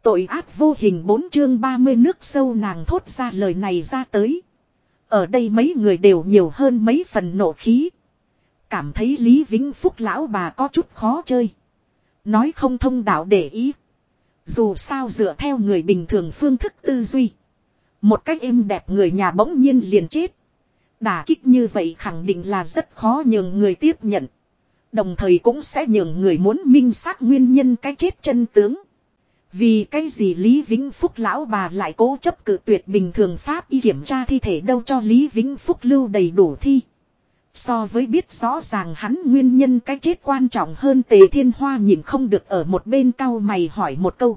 Tội ác vô hình 4 chương 30 nước sâu nàng thốt ra lời này ra tới. Ở đây mấy người đều nhiều hơn mấy phần nộ khí. Cảm thấy Lý Vĩnh Phúc lão bà có chút khó chơi. Nói không thông đạo để ý. Dù sao dựa theo người bình thường phương thức tư duy. Một cách êm đẹp người nhà bỗng nhiên liền chết. Đả kích như vậy khẳng định là rất khó nhường người tiếp nhận. Đồng thời cũng sẽ nhường người muốn minh xác nguyên nhân cái chết chân tướng. Vì cái gì Lý Vĩnh Phúc lão bà lại cố chấp cự tuyệt bình thường pháp y kiểm tra thi thể đâu cho Lý Vĩnh Phúc lưu đầy đủ thi. So với biết rõ ràng hắn nguyên nhân cái chết quan trọng hơn, Tề Thiên Hoa nhìn không được ở một bên cau mày hỏi một câu.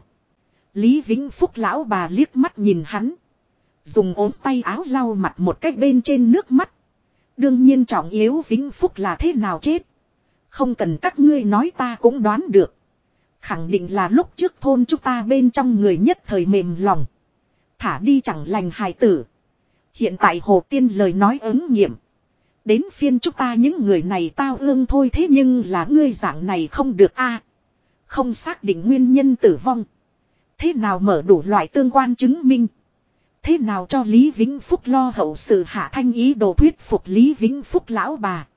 Lý Vĩnh Phúc lão bà liếc mắt nhìn hắn. Dùng ốm tay áo lau mặt một cách bên trên nước mắt. Đương nhiên trọng yếu Vĩnh Phúc là thế nào chết. Không cần các ngươi nói ta cũng đoán được. Khẳng định là lúc trước thôn chúng ta bên trong người nhất thời mềm lòng. Thả đi chẳng lành hài tử. Hiện tại Hồ Tiên lời nói ứng nghiệm. Đến phiên chúng ta những người này tao ương thôi, thế nhưng là ngươi dạng này không được a, không xác định nguyên nhân tử vong. Thế nào mở đủ loại tương quan chứng minh. Thế nào cho Lý Vĩnh Phúc lo hậu sự. Hạ Thanh ý đồ thuyết phục Lý Vĩnh Phúc lão bà.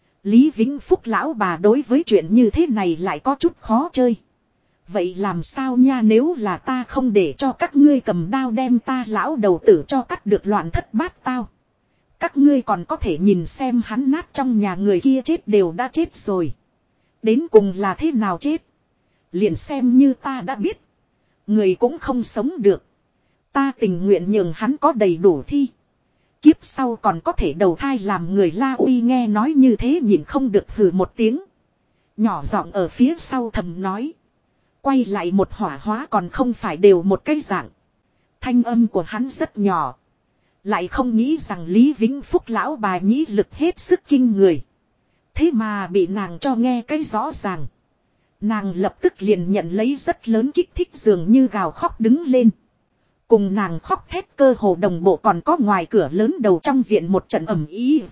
Lý Vĩnh Phúc lão bà đối với chuyện như thế này lại có chút khó chơi. Vậy làm sao nha, nếu là ta không để cho các ngươi cầm đao đem ta lão đầu tử cho cắt được loạn thất bát tao. Các ngươi còn có thể nhìn xem hắn nát trong nhà người kia chết đều đã chết rồi. Đến cùng là thế nào chết. Liền xem như ta đã biết. Người cũng không sống được. Ta tình nguyện nhường hắn có đầy đủ thi. Kiếp sau còn có thể đầu thai làm người. La Uy nghe nói như thế nhìn không được hừ một tiếng. Nhỏ giọng ở phía sau thầm nói. Quay lại một hỏa hóa còn không phải đều một cái dạng. Thanh âm của hắn rất nhỏ. Lại không nghĩ rằng Lý Vĩnh Phúc lão bà nhĩ lực hết sức kinh người. Thế mà bị nàng cho nghe cái rõ ràng. Nàng lập tức liền nhận lấy rất lớn kích thích, dường như gào khóc đứng lên. Cùng nàng khóc thét cơ hồ đồng bộ còn có ngoài cửa lớn đầu trong viện một trận ầm ĩ.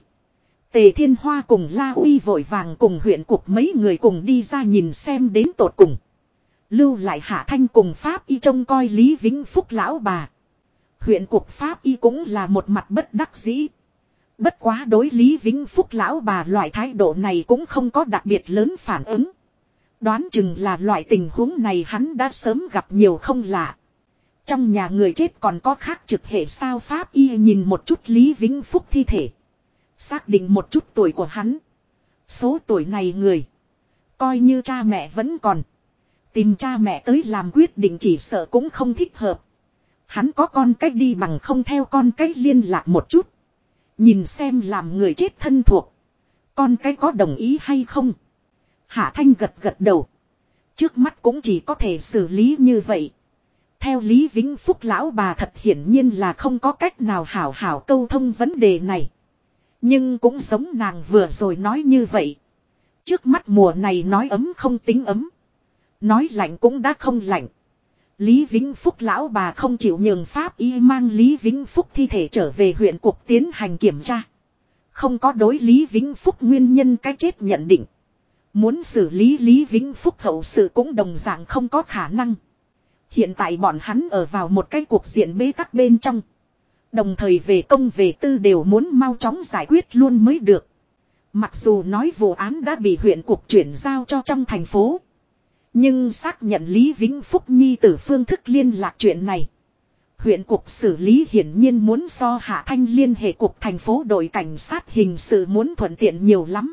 Tề Thiên Hoa cùng La Uy vội vàng cùng huyện cục mấy người cùng đi ra nhìn xem đến tột cùng. Lưu lại Hạ Thanh cùng Pháp y trông coi Lý Vĩnh Phúc lão bà. Huyện cục Pháp y cũng là một mặt bất đắc dĩ. Bất quá đối Lý Vĩnh Phúc lão bà loại thái độ này cũng không có đặc biệt lớn phản ứng. Đoán chừng là loại tình huống này hắn đã sớm gặp nhiều không lạ. Trong nhà người chết còn có khác trực hệ sao? Pháp y nhìn một chút Lý Vĩnh Phúc thi thể. Xác định một chút tuổi của hắn. Số tuổi này người. Coi như cha mẹ vẫn còn. Tìm cha mẹ tới làm quyết định chỉ sợ cũng không thích hợp. Hắn có con cách đi bằng không theo con cách liên lạc một chút. Nhìn xem làm người chết thân thuộc. Con cái có đồng ý hay không? Hạ Thanh gật gật đầu. Trước mắt cũng chỉ có thể xử lý như vậy. Theo Lý Vĩnh Phúc lão bà thật hiển nhiên là không có cách nào hảo hảo câu thông vấn đề này. Nhưng cũng giống nàng vừa rồi nói như vậy. Trước mắt mùa này nói ấm không tính ấm. Nói lạnh cũng đã không lạnh. Lý Vĩnh Phúc lão bà không chịu nhường Pháp y mang Lý Vĩnh Phúc thi thể trở về huyện cục tiến hành kiểm tra. Không có đối Lý Vĩnh Phúc nguyên nhân cái chết nhận định. Muốn xử lý Lý Vĩnh Phúc hậu sự cũng đồng dạng không có khả năng. Hiện tại bọn hắn ở vào một cái cuộc diện bế tắc bên trong. Đồng thời về công về tư đều muốn mau chóng giải quyết luôn mới được. Mặc dù nói vụ án đã bị huyện cục chuyển giao cho trong thành phố. Nhưng xác nhận Lý Vĩnh Phúc nhi tử phương thức liên lạc chuyện này. Huyện cục xử lý hiển nhiên muốn so Hạ Thanh liên hệ cục thành phố đội cảnh sát hình sự muốn thuận tiện nhiều lắm.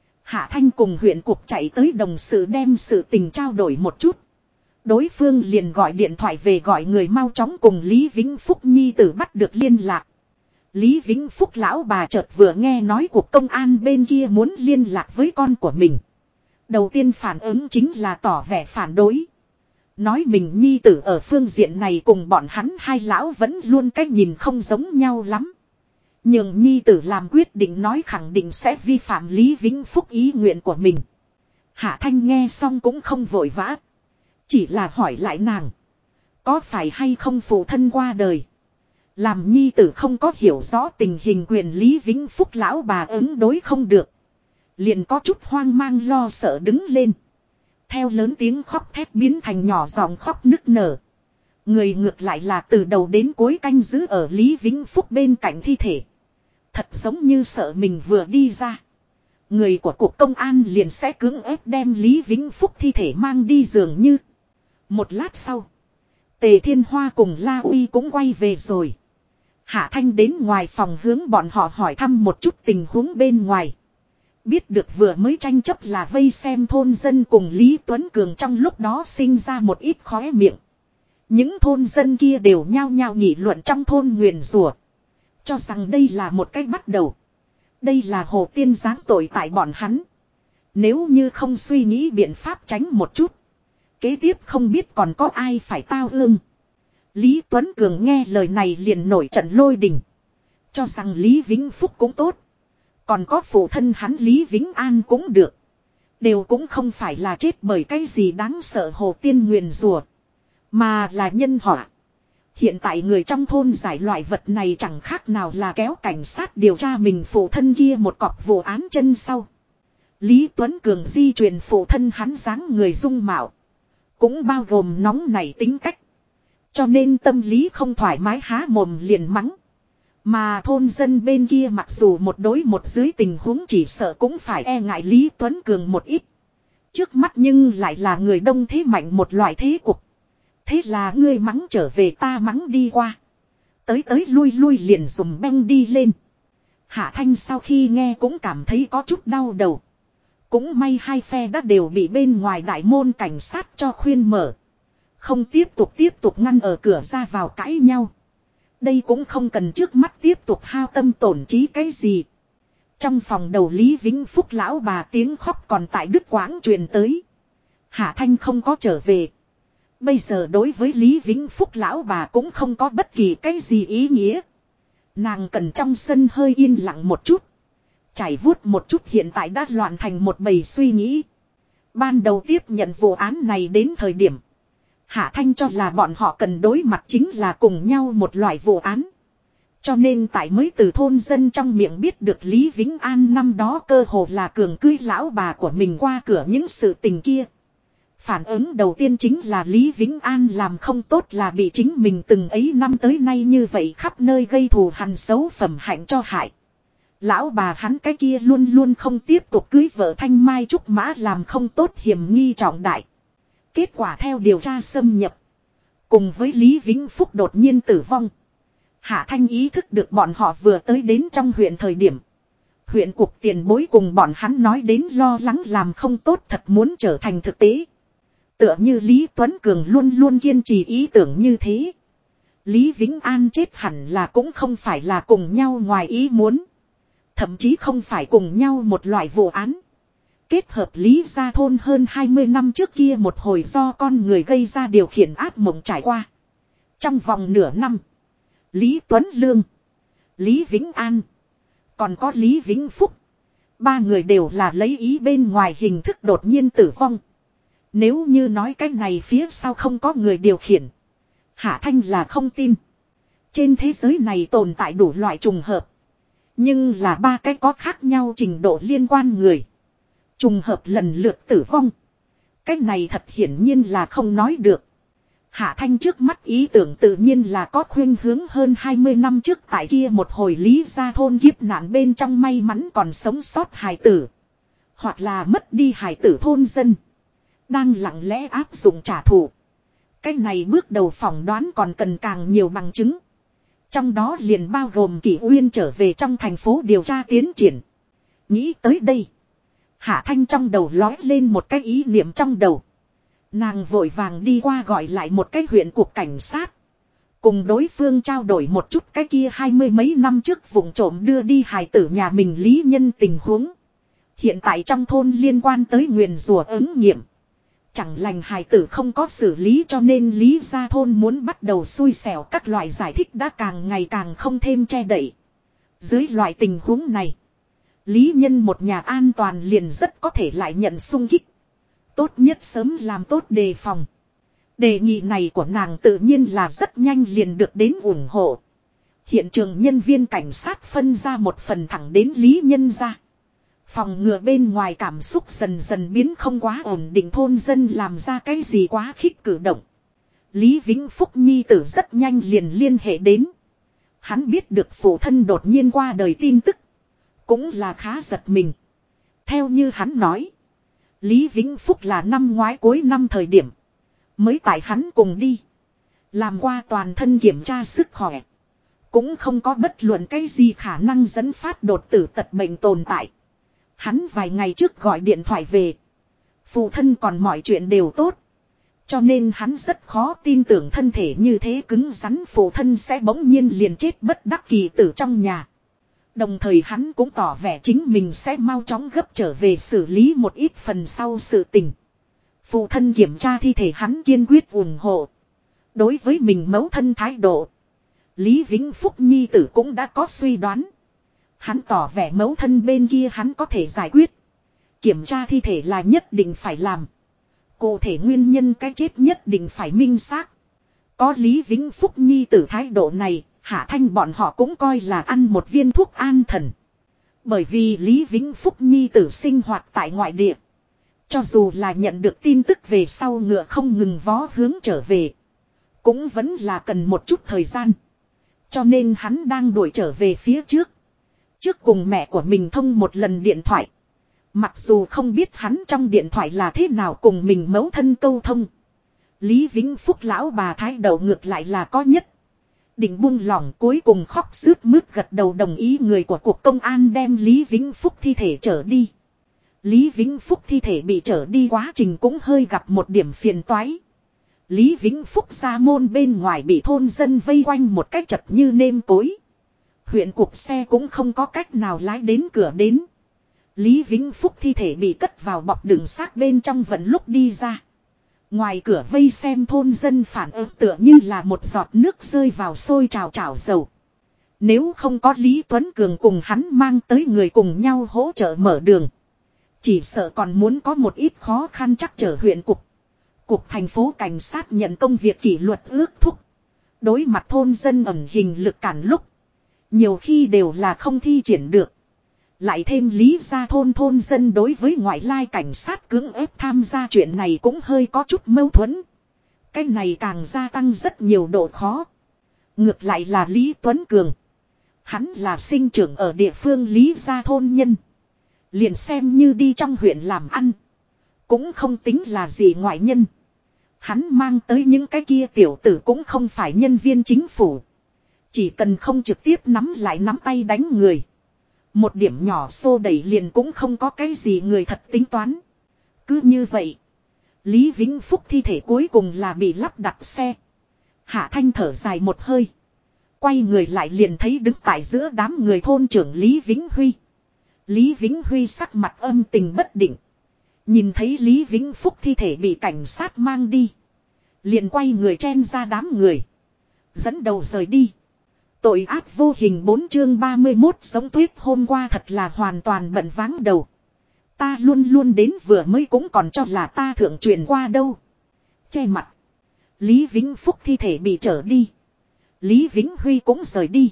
Hạ Thanh cùng huyện cục chạy tới đồng sự đem sự tình trao đổi một chút. Đối phương liền gọi điện thoại về gọi người mau chóng cùng Lý Vĩnh Phúc nhi tử bắt được liên lạc. Lý Vĩnh Phúc lão bà chợt vừa nghe nói cuộc công an bên kia muốn liên lạc với con của mình. Đầu tiên phản ứng chính là tỏ vẻ phản đối. Nói mình nhi tử ở phương diện này cùng bọn hắn hai lão vẫn luôn cách nhìn không giống nhau lắm. Nhưng nhi tử làm quyết định nói khẳng định sẽ vi phạm Lý Vĩnh Phúc ý nguyện của mình. Hạ Thanh nghe xong cũng không vội vã. Chỉ là hỏi lại nàng. Có phải hay không phụ thân qua đời. Làm nhi tử không có hiểu rõ tình hình quyền Lý Vĩnh Phúc lão bà ứng đối không được. Liền có chút hoang mang lo sợ đứng lên. Theo lớn tiếng khóc thét biến thành nhỏ giọng khóc nức nở. Người ngược lại là từ đầu đến cuối canh giữ ở Lý Vĩnh Phúc bên cạnh thi thể. Thật giống như sợ mình vừa đi ra. Người của cục công an liền sẽ cưỡng ép đem Lý Vĩnh Phúc thi thể mang đi dường như. Một lát sau. Tề Thiên Hoa cùng La Uy cũng quay về rồi. Hạ Thanh đến ngoài phòng hướng bọn họ hỏi thăm một chút tình huống bên ngoài. Biết được vừa mới tranh chấp là vây xem thôn dân cùng Lý Tuấn Cường trong lúc đó sinh ra một ít khóe miệng. Những thôn dân kia đều nhao nhao nghị luận trong thôn nguyền rủa, cho rằng đây là một cách bắt đầu. Đây là Hồ Tiên giáng tội tại bọn hắn. Nếu như không suy nghĩ biện pháp tránh một chút, kế tiếp không biết còn có ai phải tao ương. Lý Tuấn Cường nghe lời này liền nổi trận lôi đình. Cho rằng Lý Vĩnh Phúc cũng tốt. Còn có phụ thân hắn Lý Vĩnh An cũng được. Đều cũng không phải là chết bởi cái gì đáng sợ Hồ Tiên nguyền rủa, mà là nhân họa. Hiện tại người trong thôn giải loại vật này chẳng khác nào là kéo cảnh sát điều tra mình phụ thân kia một cọc vụ án chân sau. Lý Tuấn Cường di truyền phụ thân hắn dáng người dung mạo. Cũng bao gồm nóng nảy tính cách. Cho nên tâm lý không thoải mái há mồm liền mắng. Mà thôn dân bên kia mặc dù một đối một dưới tình huống chỉ sợ cũng phải e ngại Lý Tuấn Cường một ít. Trước mắt nhưng lại là người đông thế mạnh một loại thế cục. Thế là ngươi mắng trở về ta mắng đi qua. Tới lui lui liền dùng beng đi lên. Hạ Thanh sau khi nghe cũng cảm thấy có chút đau đầu. Cũng may hai phe đã đều bị bên ngoài đại môn cảnh sát cho khuyên mở. Không tiếp tục ngăn ở cửa ra vào cãi nhau. Đây cũng không cần trước mắt tiếp tục hao tâm tổn trí cái gì. Trong phòng đầu Lý Vĩnh Phúc lão bà tiếng khóc còn tại đứt quãng truyền tới. Hạ Thanh không có trở về. Bây giờ đối với Lý Vĩnh Phúc lão bà cũng không có bất kỳ cái gì ý nghĩa. Nàng cần trong sân hơi yên lặng một chút. Chảy vuốt một chút hiện tại đã loạn thành một bầy suy nghĩ. Ban đầu tiếp nhận vụ án này đến thời điểm. Hạ Thanh cho là bọn họ cần đối mặt chính là cùng nhau một loại vụ án. Cho nên tại mới từ thôn dân trong miệng biết được Lý Vĩnh An năm đó cơ hồ là cường cưới lão bà của mình qua cửa những sự tình kia. Phản ứng đầu tiên chính là Lý Vĩnh An làm không tốt là bị chính mình từng ấy năm tới nay như vậy khắp nơi gây thù hằn xấu phẩm hạnh cho hại. Lão bà hắn cái kia luôn luôn không tiếp tục cưới vợ Thanh Mai Trúc Mã làm không tốt hiểm nghi trọng đại. Kết quả theo điều tra xâm nhập. Cùng với Lý Vĩnh Phúc đột nhiên tử vong. Hạ Thanh ý thức được bọn họ vừa tới đến trong huyện thời điểm. Huyện cục tiền bối cùng bọn hắn nói đến lo lắng làm không tốt thật muốn trở thành thực tế. Tựa như Lý Tuấn Cường luôn luôn kiên trì ý tưởng như thế. Lý Vĩnh An chết hẳn là cũng không phải là cùng nhau ngoài ý muốn. Thậm chí không phải cùng nhau một loại vụ án. Kết hợp Lý gia thôn hơn 20 năm trước kia một hồi do con người gây ra điều khiển ác mộng trải qua. Trong vòng nửa năm. Lý Tuấn Lương, Lý Vĩnh An, còn có Lý Vĩnh Phúc. Ba người đều là lấy ý bên ngoài hình thức đột nhiên tử vong. Nếu như nói cái này phía sau không có người điều khiển. Hạ Thanh là không tin. Trên thế giới này tồn tại đủ loại trùng hợp. Nhưng là ba cái có khác nhau trình độ liên quan người. Trùng hợp lần lượt tử vong. Cái này thật hiển nhiên là không nói được. Hạ Thanh trước mắt ý tưởng tự nhiên là có khuynh hướng hơn 20 năm trước tại kia một hồi Lý gia thôn kiếp nạn bên trong may mắn còn sống sót hài tử. Hoặc là mất đi hài tử thôn dân. Đang lặng lẽ áp dụng trả thù. Cái này bước đầu phỏng đoán còn cần càng nhiều bằng chứng. Trong đó liền bao gồm Kỷ Uyên trở về trong thành phố điều tra tiến triển. Nghĩ tới đây. Hạ Thanh trong đầu lói lên một cái ý niệm trong đầu. Nàng vội vàng đi qua gọi lại một cái huyện cục cảnh sát. Cùng đối phương trao đổi một chút cái kia 20 mấy năm trước vụng trộm đưa đi hài tử nhà mình lý nhân tình huống. Hiện tại trong thôn liên quan tới nguyền rủa ứng nghiệm. Chẳng lành hài tử không có xử lý cho nên Lý gia thôn muốn bắt đầu xui xẻo các loại giải thích đã càng ngày càng không thêm che đậy. Dưới loại tình huống này. Lý nhân một nhà an toàn liền rất có thể lại nhận xung kích. Tốt nhất sớm làm tốt đề phòng. Đề nghị này của nàng tự nhiên là rất nhanh liền được đến ủng hộ. Hiện trường nhân viên cảnh sát phân ra một phần thẳng đến Lý nhân ra. Phòng ngừa bên ngoài cảm xúc dần dần biến không quá ổn định thôn dân làm ra cái gì quá khích cử động. Lý Vĩnh Phúc nhi tử rất nhanh liền liên hệ đến. Hắn biết được phụ thân đột nhiên qua đời tin tức. Cũng là khá giật mình. Theo như hắn nói. Lý Vĩnh Phúc là năm ngoái cuối năm thời điểm. Mới tại hắn cùng đi. Làm qua toàn thân kiểm tra sức khỏe. Cũng không có bất luận cái gì khả năng dẫn phát đột tử tật bệnh tồn tại. Hắn vài ngày trước gọi điện thoại về. Phụ thân còn mọi chuyện đều tốt. Cho nên hắn rất khó tin tưởng thân thể như thế cứng rắn phụ thân sẽ bỗng nhiên liền chết bất đắc kỳ tử trong nhà. Đồng thời hắn cũng tỏ vẻ chính mình sẽ mau chóng gấp trở về xử lý một ít phần sau sự tình. Phụ thân kiểm tra thi thể hắn kiên quyết ủng hộ. Đối với mình mẫu thân thái độ. Lý Vĩnh Phúc nhi tử cũng đã có suy đoán. Hắn tỏ vẻ mẫu thân bên kia hắn có thể giải quyết. Kiểm tra thi thể là nhất định phải làm. Cụ thể nguyên nhân cái chết nhất định phải minh xác. Có Lý Vĩnh Phúc nhi tử thái độ này, Hạ Thanh bọn họ cũng coi là ăn một viên thuốc an thần. Bởi vì Lý Vĩnh Phúc nhi tử sinh hoạt tại ngoại địa. Cho dù là nhận được tin tức về sau ngựa không ngừng vó hướng trở về. Cũng vẫn là cần một chút thời gian. Cho nên hắn đang đuổi trở về phía trước. Trước cùng mẹ của mình thông một lần điện thoại. Mặc dù không biết hắn trong điện thoại là thế nào cùng mình mẫu thân câu thông. Lý Vĩnh Phúc lão bà thái độ ngược lại là có nhất. Định buông lỏng cuối cùng khóc sướt mướt gật đầu đồng ý người của cuộc công an đem Lý Vĩnh Phúc thi thể trở đi. Lý Vĩnh Phúc thi thể bị trở đi quá trình cũng hơi gặp một điểm phiền toái. Lý Vĩnh Phúc ra môn bên ngoài bị thôn dân vây quanh một cách chật như nêm cối. Huyện cục xe cũng không có cách nào lái đến cửa đến. Lý Vĩnh Phúc thi thể bị cất vào bọc đựng xác bên trong vận lúc đi ra. Ngoài cửa vây xem thôn dân phản ứng tựa như là một giọt nước rơi vào sôi trào chảo dầu. Nếu không có Lý Tuấn Cường cùng hắn mang tới người cùng nhau hỗ trợ mở đường. Chỉ sợ còn muốn có một ít khó khăn chắc trở huyện cục. Cục thành phố cảnh sát nhận công việc kỷ luật ước thúc. Đối mặt thôn dân ẩn hình lực cản lúc. Nhiều khi đều là không thi triển được. Lại thêm lý ra thôn dân đối với ngoại lai cảnh sát cưỡng ép tham gia chuyện này cũng hơi có chút mâu thuẫn. Cái này càng gia tăng rất nhiều độ khó. Ngược lại là Lý Tuấn Cường. Hắn là sinh trưởng ở địa phương lý gia thôn nhân. Liền xem như đi trong huyện làm ăn. Cũng không tính là gì ngoại nhân. Hắn mang tới những cái kia tiểu tử cũng không phải nhân viên chính phủ. Chỉ cần không trực tiếp nắm lại nắm tay đánh người. Một điểm nhỏ xô đẩy liền cũng không có cái gì người thật tính toán. Cứ như vậy. Lý Vĩnh Phúc thi thể cuối cùng là bị lắp đặt xe. Hạ Thanh thở dài một hơi. Quay người lại liền thấy đứng tại giữa đám người thôn trưởng Lý Vĩnh Huy. Lý Vĩnh Huy sắc mặt âm tình bất định. Nhìn thấy Lý Vĩnh Phúc thi thể bị cảnh sát mang đi. Liền quay người chen ra đám người. Dẫn đầu rời đi. Tội ác vô hình 4 chương 31 giống tuyết hôm qua thật là hoàn toàn bận váng đầu. Ta luôn luôn đến vừa mới cũng còn cho là ta thượng truyền qua đâu. Che mặt. Lý Vĩnh Phúc thi thể bị trở đi. Lý Vĩnh Huy cũng rời đi.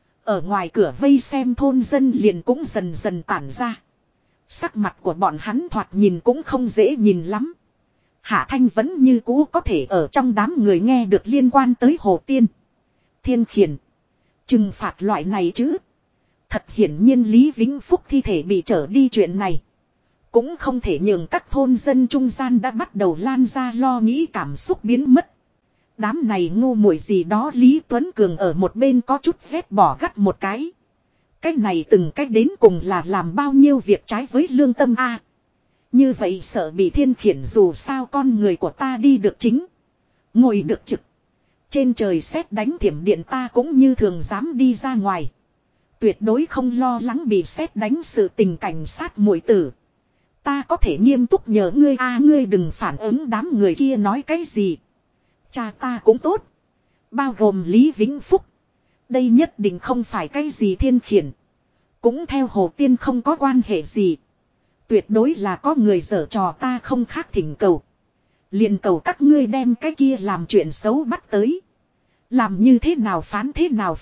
Ở ngoài cửa vây xem thôn dân liền cũng dần dần tản ra. Sắc mặt của bọn hắn thoạt nhìn cũng không dễ nhìn lắm. Hạ Thanh vẫn như cũ có thể ở trong đám người nghe được liên quan tới Hồ Tiên. Thiên Khiển. Trừng phạt loại này chứ. Thật hiển nhiên Lý Vĩnh Phúc thi thể bị trở đi chuyện này. Cũng không thể nhường các thôn dân trung gian đã bắt đầu lan ra lo nghĩ cảm xúc biến mất. Đám này ngu muội gì đó Lý Tuấn Cường ở một bên có chút ghét bỏ gắt một cái. Cái này từng cách đến cùng là làm bao nhiêu việc trái với lương tâm a. Như vậy sợ bị thiên khiển dù sao con người của ta đi được chính. Ngồi được trực. Trên trời sét đánh thiểm điện ta cũng như thường dám đi ra ngoài. Tuyệt đối không lo lắng bị sét đánh sự tình cảnh sát muội tử. Ta có thể nghiêm túc nhờ ngươi ngươi đừng phản ứng đám người kia nói cái gì. Cha ta cũng tốt. Bao gồm Lý Vĩnh Phúc. Đây nhất định không phải cái gì thiên khiển. Cũng theo Hồ Tiên không có quan hệ gì. Tuyệt đối là có người giở trò ta không khác thỉnh cầu. Liền cầu các ngươi đem cái kia làm chuyện xấu bắt tới. Làm như thế nào phán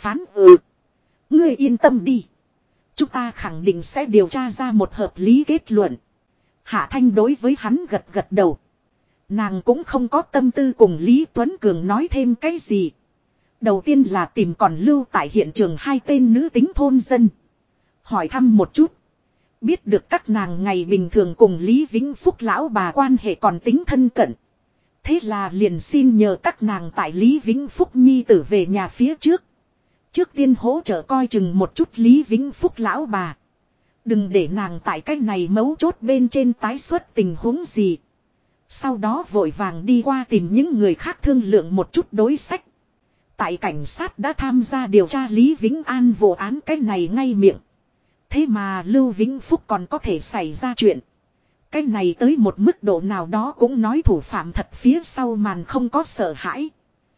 Ngươi yên tâm đi. Chúng ta khẳng định sẽ điều tra ra một hợp lý kết luận. Hạ Thanh đối với hắn gật gật đầu. Nàng cũng không có tâm tư cùng Lý Tuấn Cường nói thêm cái gì. Đầu tiên là tìm còn lưu tại hiện trường hai tên nữ tính thôn dân. Hỏi thăm một chút. Biết được các nàng ngày bình thường cùng Lý Vĩnh Phúc lão bà quan hệ còn tính thân cận. Thế là liền xin nhờ các nàng tại Lý Vĩnh Phúc nhi tử về nhà phía trước. Trước tiên hỗ trợ coi chừng một chút Lý Vĩnh Phúc lão bà. Đừng để nàng tại cái này mấu chốt bên trên tái xuất tình huống gì. Sau đó vội vàng đi qua tìm những người khác thương lượng một chút đối sách. Tại cảnh sát đã tham gia điều tra Lý Vĩnh An vụ án cái này ngay miệng. Thế mà Lưu Vĩnh Phúc còn có thể xảy ra chuyện. Cái này tới một mức độ nào đó cũng nói thủ phạm thật phía sau màn không có sợ hãi.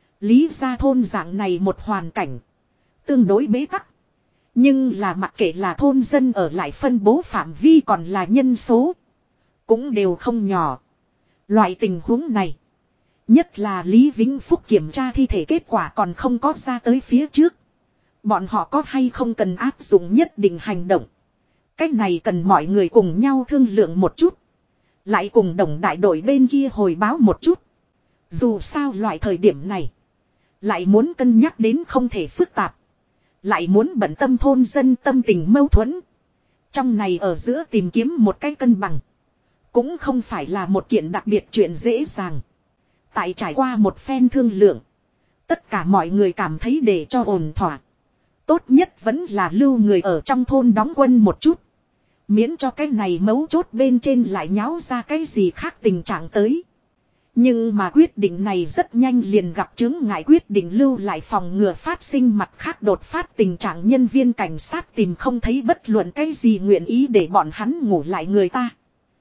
Lý gia thôn dạng này một hoàn cảnh. Tương đối bế tắc. Nhưng là mặc kệ là thôn dân ở lại phân bố phạm vi còn là nhân số. Cũng đều không nhỏ. Loại tình huống này. Nhất là Lý Vĩnh Phúc kiểm tra thi thể kết quả còn không có ra tới phía trước. Bọn họ có hay không cần áp dụng nhất định hành động. Cách này cần mọi người cùng nhau thương lượng một chút. Lại cùng đồng đại đội bên kia hồi báo một chút. Dù sao loại thời điểm này. Lại muốn cân nhắc đến không thể phức tạp. Lại muốn bận tâm thôn dân tâm tình mâu thuẫn. Trong này ở giữa tìm kiếm một cái cân bằng. Cũng không phải là một kiện đặc biệt chuyện dễ dàng. Tại trải qua một phen thương lượng. Tất cả mọi người cảm thấy để cho ổn thỏa. Tốt nhất vẫn là lưu người ở trong thôn đóng quân một chút. Miễn cho cái này mấu chốt bên trên lại nháo ra cái gì khác tình trạng tới. Nhưng mà quyết định này rất nhanh liền gặp chứng ngại, quyết định lưu lại phòng ngừa phát sinh mặt khác đột phát tình trạng. Nhân viên cảnh sát tìm không thấy bất luận cái gì nguyện ý để bọn hắn ngủ lại người ta.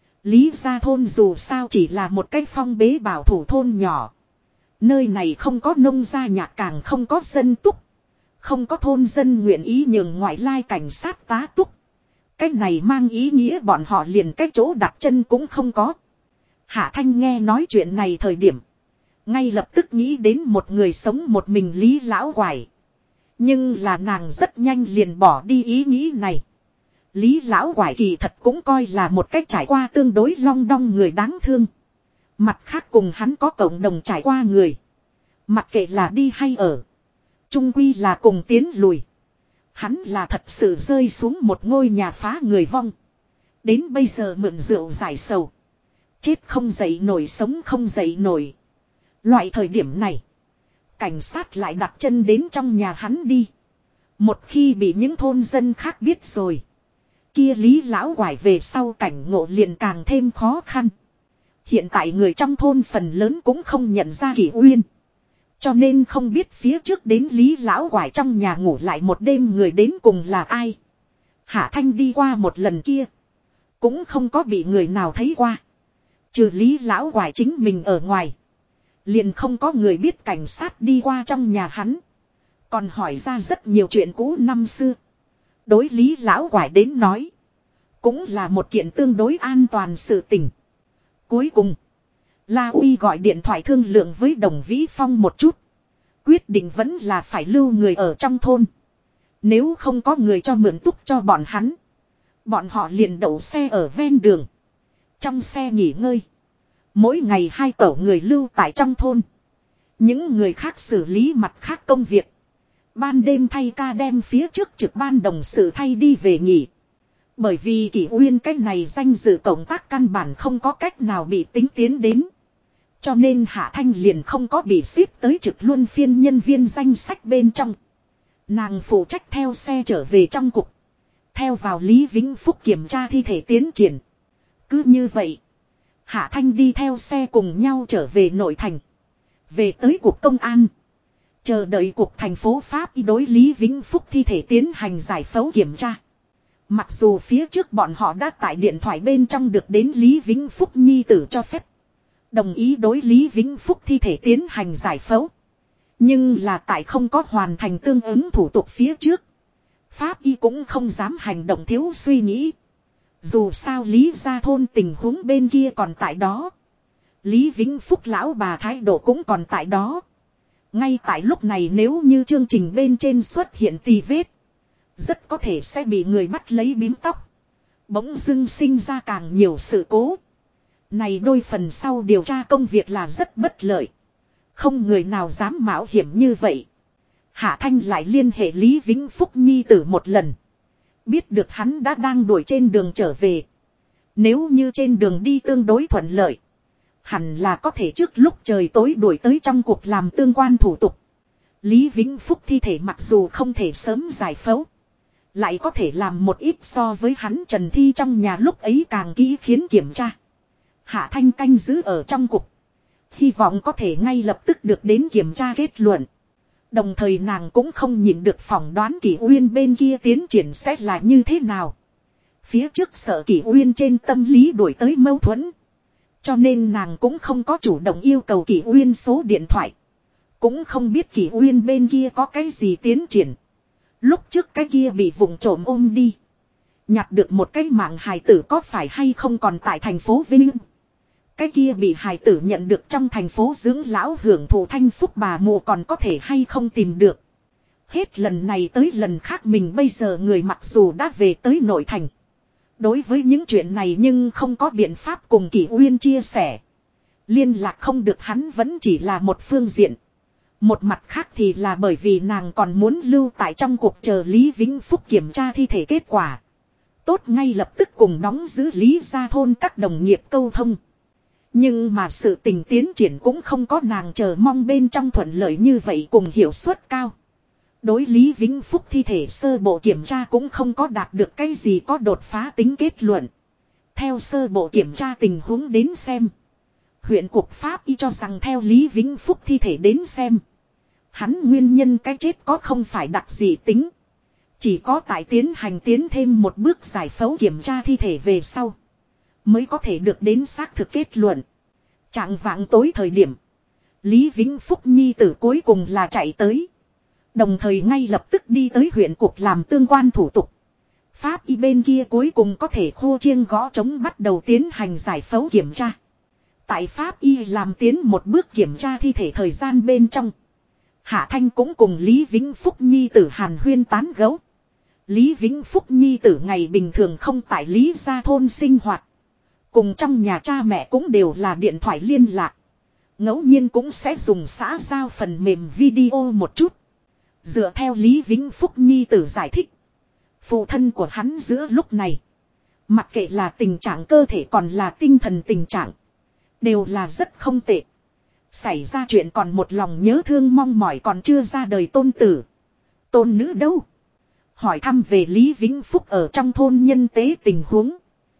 Lý gia thôn dù sao chỉ là một cái phong bế bảo thủ thôn nhỏ. Nơi này không có nông gia nhạc, càng không có dân túc. Không có thôn dân nguyện ý nhường ngoại lai cảnh sát tá túc. Cái này mang ý nghĩa bọn họ liền cái chỗ đặt chân cũng không có. Hạ Thanh nghe nói chuyện này thời điểm. Ngay lập tức nghĩ đến một người sống một mình Lý lão quải. Nhưng là nàng rất nhanh liền bỏ đi ý nghĩ này. Lý lão quải kỳ thật cũng coi là một cách trải qua tương đối long đong người đáng thương. Mặt khác cùng hắn có cộng đồng trải qua người. Mặc kệ là đi hay ở. Trung quy là cùng tiến lùi. Hắn là thật sự rơi xuống một ngôi nhà phá người vong. Đến bây giờ mượn rượu giải sầu. Chết không dậy nổi, sống không dậy nổi. Loại thời điểm này. Cảnh sát lại đặt chân đến trong nhà hắn đi. Một khi bị những thôn dân khác biết rồi. Kia Lý lão quải về sau cảnh ngộ liền càng thêm khó khăn. Hiện tại người trong thôn phần lớn cũng không nhận ra Kỷ Uyên. Cho nên không biết phía trước đến Lý lão quải trong nhà ngủ lại một đêm người đến cùng là ai. Hạ Thanh đi qua một lần kia. Cũng không có bị người nào thấy qua. Trừ Lý lão quải chính mình ở ngoài. Liền không có người biết cảnh sát đi qua trong nhà hắn. Còn hỏi ra rất nhiều chuyện cũ năm xưa. Đối Lý lão quải đến nói. Cũng là một kiện tương đối an toàn sự tình. Cuối cùng. La Uy gọi điện thoại thương lượng với Đồng Vĩ Phong một chút. Quyết định vẫn là phải lưu người ở trong thôn. Nếu không có người cho mượn túc cho bọn hắn. Bọn họ liền đậu xe ở ven đường. Trong xe nghỉ ngơi. Mỗi ngày 2 tổ người lưu tại trong thôn. Những người khác xử lý mặt khác công việc. Ban đêm thay ca đem phía trước trực ban đồng sự thay đi về nghỉ. Bởi vì Kỷ Uyên cái này danh dự cộng tác căn bản không có cách nào bị tính tiến đến. Cho nên Hạ Thanh liền không có bị xếp tới trực luân phiên nhân viên danh sách bên trong. Nàng phụ trách theo xe trở về trong cục. Theo vào Lý Vĩnh Phúc kiểm tra thi thể tiến triển. Cứ như vậy. Hạ Thanh đi theo xe cùng nhau trở về nội thành. Về tới cục công an. Chờ đợi cục thành phố Pháp đối Lý Vĩnh Phúc thi thể tiến hành giải phẫu kiểm tra. Mặc dù phía trước bọn họ đã tại điện thoại bên trong được đến Lý Vĩnh Phúc nhi tử cho phép. Đồng ý đối Lý Vĩnh Phúc thi thể tiến hành giải phẫu. Nhưng là tại không có hoàn thành tương ứng thủ tục phía trước. Pháp y cũng không dám hành động thiếu suy nghĩ. Dù sao Lý gia thôn tình huống bên kia còn tại đó. Lý Vĩnh Phúc lão bà thái độ cũng còn tại đó. Ngay tại lúc này nếu như chương trình bên trên xuất hiện tì vết. Rất có thể sẽ bị người bắt lấy bím tóc. Bỗng dưng sinh ra càng nhiều sự cố. Này đôi phần sau điều tra công việc là rất bất lợi. Không người nào dám mạo hiểm như vậy. Hạ Thanh lại liên hệ Lý Vĩnh Phúc nhi tử một lần. Biết được hắn đã đang đuổi trên đường trở về. Nếu như trên đường đi tương đối thuận lợi, hẳn là có thể trước lúc trời tối đuổi tới trong cuộc làm tương quan thủ tục. Lý Vĩnh Phúc thi thể mặc dù không thể sớm giải phẫu, lại có thể làm một ít so với hắn trần thi trong nhà lúc ấy càng kỹ khiến kiểm tra. Hạ Thanh canh giữ ở trong cục, hy vọng có thể ngay lập tức được đến kiểm tra kết luận. Đồng thời nàng cũng không nhìn được phỏng đoán Kỷ Uyên bên kia tiến triển sẽ là như thế nào. Phía trước sợ Kỷ Uyên trên tâm lý đuổi tới mâu thuẫn, cho nên nàng cũng không có chủ động yêu cầu Kỷ Uyên số điện thoại. Cũng không biết Kỷ Uyên bên kia có cái gì tiến triển. Lúc trước cái kia bị vụng trộm ôm đi, nhặt được một cái mạng hài tử có phải hay không còn tại thành phố Vinh. Cái kia bị hài tử nhận được trong thành phố dưỡng lão hưởng thụ thanh phúc bà mụ còn có thể hay không tìm được. Hết lần này tới lần khác mình bây giờ người mặc dù đã về tới nội thành. Đối với những chuyện này nhưng không có biện pháp cùng Kỷ Uyên chia sẻ. Liên lạc không được hắn vẫn chỉ là một phương diện. Một mặt khác thì là bởi vì nàng còn muốn lưu tại trong cuộc chờ Lý Vĩnh Phúc kiểm tra thi thể kết quả. Tốt ngay lập tức cùng đóng giữ Lý gia thôn các đồng nghiệp câu thông. Nhưng mà sự tình tiến triển cũng không có nàng chờ mong bên trong thuận lợi như vậy cùng hiệu suất cao. Đối Lý Vĩnh Phúc thi thể sơ bộ kiểm tra cũng không có đạt được cái gì có đột phá tính kết luận. Theo sơ bộ kiểm tra tình huống đến xem, huyện cục pháp y cho rằng theo Lý Vĩnh Phúc thi thể đến xem, hắn nguyên nhân cái chết có không phải đặc dị tính. Chỉ có tại tiến thêm một bước giải phẫu kiểm tra thi thể về sau, mới có thể được đến xác thực kết luận. Trạng vạng tối thời điểm, Lý Vĩnh Phúc nhi tử cuối cùng là chạy tới. Đồng thời ngay lập tức đi tới huyện cục làm tương quan thủ tục. Pháp y bên kia cuối cùng có thể khô chiêng gõ trống bắt đầu tiến hành giải phẫu kiểm tra. Tại Pháp y làm tiến một bước kiểm tra thi thể thời gian bên trong, Hạ Thanh cũng cùng Lý Vĩnh Phúc nhi tử hàn huyên tán gẫu. Lý Vĩnh Phúc nhi tử ngày bình thường không tại Lý gia thôn sinh hoạt. Cùng trong nhà cha mẹ cũng đều là điện thoại liên lạc. Ngẫu nhiên cũng sẽ dùng xã giao phần mềm video một chút. Dựa theo Lý Vĩnh Phúc nhi tử giải thích, phụ thân của hắn giữa lúc này, mặc kệ là tình trạng cơ thể còn là tinh thần tình trạng, đều là rất không tệ. Xảy ra chuyện còn một lòng nhớ thương mong mỏi còn chưa ra đời tôn tử. Tôn nữ đâu? Hỏi thăm về Lý Vĩnh Phúc ở trong thôn nhân tế tình huống.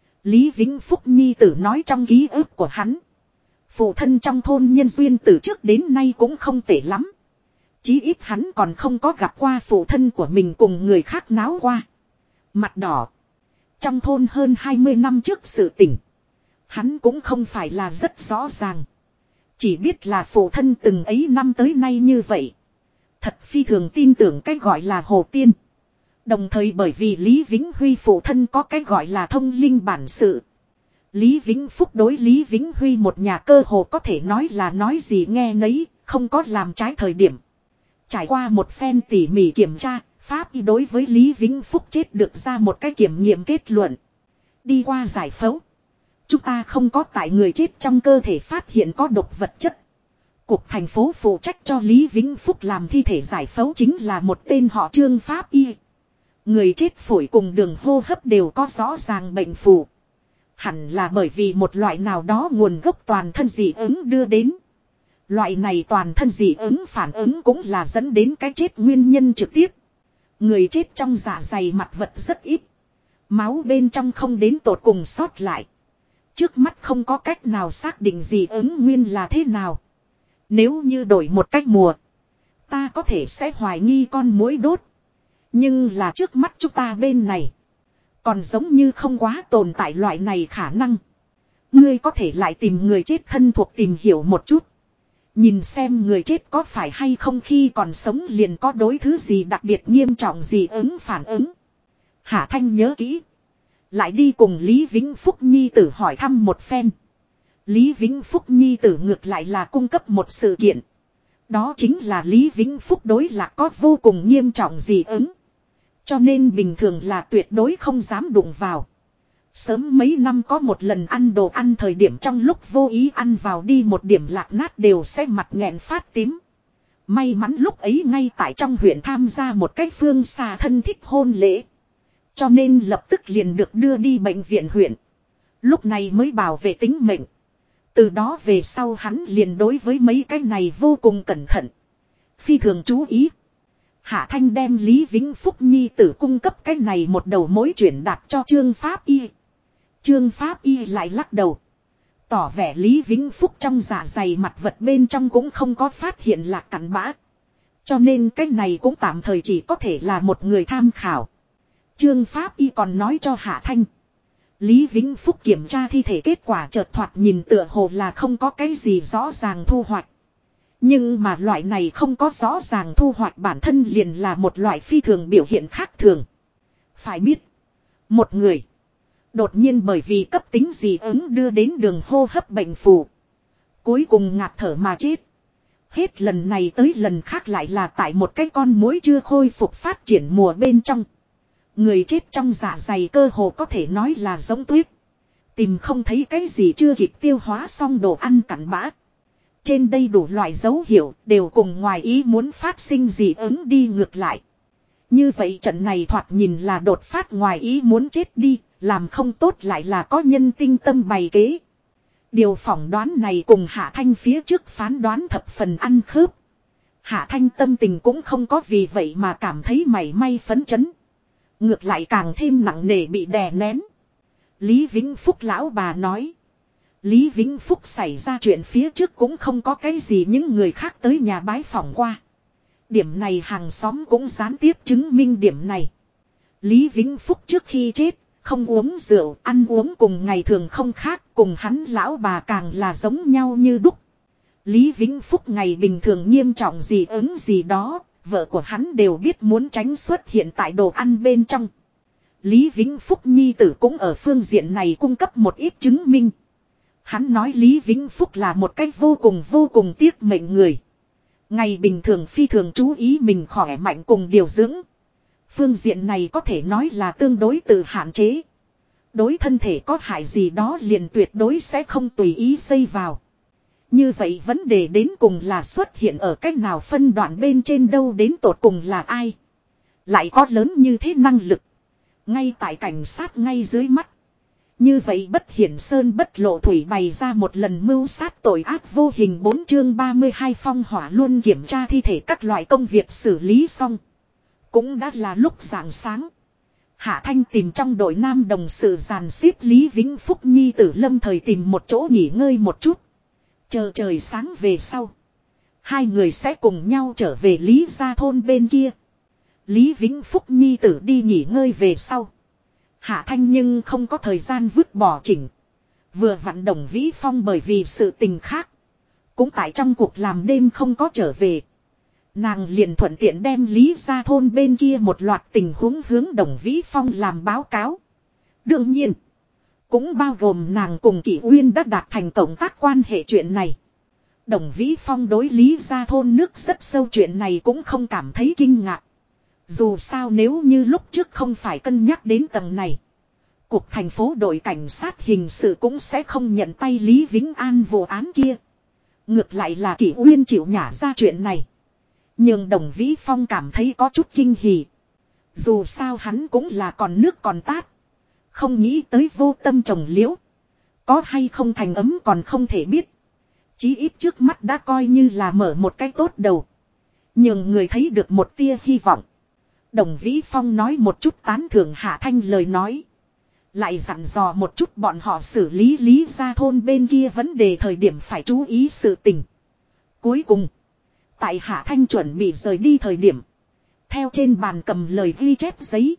Lý Vĩnh Phúc nhi tử nói trong ký ức của hắn, phụ thân trong thôn nhân duyên từ trước đến nay cũng không tệ lắm. Chí ít hắn còn không có gặp qua phụ thân của mình cùng người khác náo qua. Mặt đỏ. Trong thôn hơn 20 năm trước sự tình, hắn cũng không phải là rất rõ ràng. Chỉ biết là phụ thân từng ấy năm tới nay như vậy. Thật phi thường tin tưởng cái gọi là hồ tiên. Đồng thời bởi vì Lý Vĩnh Huy phụ thân có cái gọi là thông linh bản sự. Lý Vĩnh Phúc đối Lý Vĩnh Huy một nhà cơ hồ có thể nói là nói gì nghe nấy, không có làm trái thời điểm. Trải qua một phen tỉ mỉ kiểm tra, pháp y đối với Lý Vĩnh Phúc chết được ra một cái kiểm nghiệm kết luận. Đi qua giải phẫu, chúng ta không có tại người chết trong cơ thể phát hiện có độc vật chất. Cục thành phố phụ trách cho Lý Vĩnh Phúc làm thi thể giải phẫu chính là một tên họ Trương pháp y. Người chết phổi cùng đường hô hấp đều có rõ ràng bệnh phù. Hẳn là bởi vì một loại nào đó nguồn gốc toàn thân dị ứng đưa đến. Loại này toàn thân dị ứng phản ứng cũng là dẫn đến cái chết nguyên nhân trực tiếp. Người chết trong dạ dày mặt vật rất ít. Máu bên trong không đến tột cùng sót lại. Trước mắt không có cách nào xác định dị ứng nguyên là thế nào. Nếu như đổi một cách mùa, ta có thể sẽ hoài nghi con muỗi đốt. Nhưng là trước mắt chúng ta bên này, còn giống như không quá tồn tại loại này khả năng. Ngươi có thể lại tìm người chết thân thuộc tìm hiểu một chút. Nhìn xem người chết có phải hay không khi còn sống liền có đối thứ gì đặc biệt nghiêm trọng gì ứng phản ứng. Hạ Thanh nhớ kỹ. Lại đi cùng Lý Vĩnh Phúc nhi tử hỏi thăm một phen. Lý Vĩnh Phúc nhi tử ngược lại là cung cấp một sự kiện. Đó chính là Lý Vĩnh Phúc đối là có vô cùng nghiêm trọng dị ứng. Cho nên bình thường là tuyệt đối không dám đụng vào. Sớm mấy năm có một lần ăn đồ ăn thời điểm trong lúc vô ý ăn vào đi một điểm lạc nát đều sẽ mặt nghẹn phát tím. May mắn lúc ấy ngay tại trong huyện tham gia một cái phương xa thân thích hôn lễ. Cho nên lập tức liền được đưa đi bệnh viện huyện. Lúc này mới bảo vệ tính mệnh. Từ đó về sau hắn liền đối với mấy cái này vô cùng cẩn thận. Phi thường chú ý. Hạ Thanh đem Lý Vĩnh Phúc nhi tử cung cấp cái này một đầu mối chuyển đạt cho Trương Pháp Y. Trương Pháp Y lại lắc đầu. Tỏ vẻ Lý Vĩnh Phúc trong dạ dày mặt vật bên trong cũng không có phát hiện lạc cặn bã. Cho nên cái này cũng tạm thời chỉ có thể là một người tham khảo. Trương Pháp Y còn nói cho Hạ Thanh. Lý Vĩnh Phúc kiểm tra thi thể kết quả chợt thoạt nhìn tựa hồ là không có cái gì rõ ràng thu hoạch. Nhưng mà loại này không có rõ ràng thu hoạch bản thân liền là một loại phi thường biểu hiện khác thường. Phải biết, một người đột nhiên bởi vì cấp tính dị ứng đưa đến đường hô hấp bệnh phù. Cuối cùng ngạt thở mà chết. Hết lần này tới lần khác lại là tại một cái con muỗi chưa khôi phục phát triển mùa bên trong. Người chết trong dạ dày cơ hồ có thể nói là giống tuyết. Tìm không thấy cái gì chưa kịp tiêu hóa xong đồ ăn cặn bã. Trên đây đủ loại dấu hiệu đều cùng ngoài ý muốn phát sinh dị ứng đi ngược lại. Như vậy trận này thoạt nhìn là đột phát ngoài ý muốn chết đi, làm không tốt lại là có nhân tinh tâm bày kế. Điều phỏng đoán này cùng Hạ Thanh phía trước phán đoán thập phần ăn khớp. Hạ Thanh tâm tình cũng không có vì vậy mà cảm thấy mảy may phấn chấn. Ngược lại càng thêm nặng nề bị đè nén. Lý Vĩnh Phúc lão bà nói. Lý Vĩnh Phúc xảy ra chuyện phía trước cũng không có cái gì những người khác tới nhà bái phỏng qua. Điểm này hàng xóm cũng gián tiếp chứng minh điểm này. Lý Vĩnh Phúc trước khi chết, không uống rượu, ăn uống cùng ngày thường không khác, cùng hắn lão bà càng là giống nhau như đúc. Lý Vĩnh Phúc ngày bình thường nghiêm trọng gì ứng gì đó, vợ của hắn đều biết muốn tránh xuất hiện tại đồ ăn bên trong. Lý Vĩnh Phúc nhi tử cũng ở phương diện này cung cấp một ít chứng minh. Hắn nói Lý Vĩnh Phúc là một cách vô cùng tiếc mệnh người. Ngày bình thường phi thường chú ý mình khỏe mạnh cùng điều dưỡng. Phương diện này có thể nói là tương đối tự hạn chế. Đối thân thể có hại gì đó liền tuyệt đối sẽ không tùy ý xây vào. Như vậy vấn đề đến cùng là xuất hiện ở cách nào phân đoạn bên trên đâu đến tột cùng là ai. Lại có lớn như thế năng lực. Ngay tại cảnh sát ngay dưới mắt. Như vậy bất hiển sơn bất lộ thủy bày ra một lần mưu sát tội ác vô hình 4 chương 32 phong hỏa luôn kiểm tra thi thể các loại công việc xử lý xong. Cũng đã là lúc rạng sáng. Hạ Thanh tìm trong đội nam đồng sự dàn xếp Lý Vĩnh Phúc nhi tử lâm thời tìm một chỗ nghỉ ngơi một chút. Chờ trời sáng về sau. Hai người sẽ cùng nhau trở về Lý gia thôn bên kia. Lý Vĩnh Phúc nhi tử đi nghỉ ngơi về sau. Hạ Thanh nhưng không có thời gian vứt bỏ chỉnh. Vừa vặn Đồng Vĩ Phong bởi vì sự tình khác. Cũng tại trong cuộc làm đêm không có trở về. Nàng liền thuận tiện đem Lý gia thôn bên kia một loạt tình huống hướng Đồng Vĩ Phong làm báo cáo. Đương nhiên. Cũng bao gồm nàng cùng Kỷ Uyên đã đạt thành cộng tác quan hệ chuyện này. Đồng Vĩ Phong đối Lý gia thôn nước rất sâu chuyện này cũng không cảm thấy kinh ngạc. Dù sao nếu như lúc trước không phải cân nhắc đến tầng này. Cục thành phố đội cảnh sát hình sự cũng sẽ không nhận tay Lý Vĩnh An vụ án kia. Ngược lại là Kỷ Uyên chịu nhả ra chuyện này. Nhưng Đồng Vĩ Phong cảm thấy có chút kinh hỉ. Dù sao hắn cũng là còn nước còn tát. Không nghĩ tới vô tâm trồng liễu. Có hay không thành ấm còn không thể biết. Chí ít trước mắt đã coi như là mở một cái tốt đầu. Nhưng người thấy được một tia hy vọng. Đồng Vĩ Phong nói một chút tán thưởng Hạ Thanh lời nói. Lại dặn dò một chút bọn họ xử lý Lý gia thôn bên kia vấn đề thời điểm phải chú ý sự tình. Cuối cùng. Tại Hạ Thanh chuẩn bị rời đi thời điểm. Theo trên bàn cầm lời ghi chép giấy.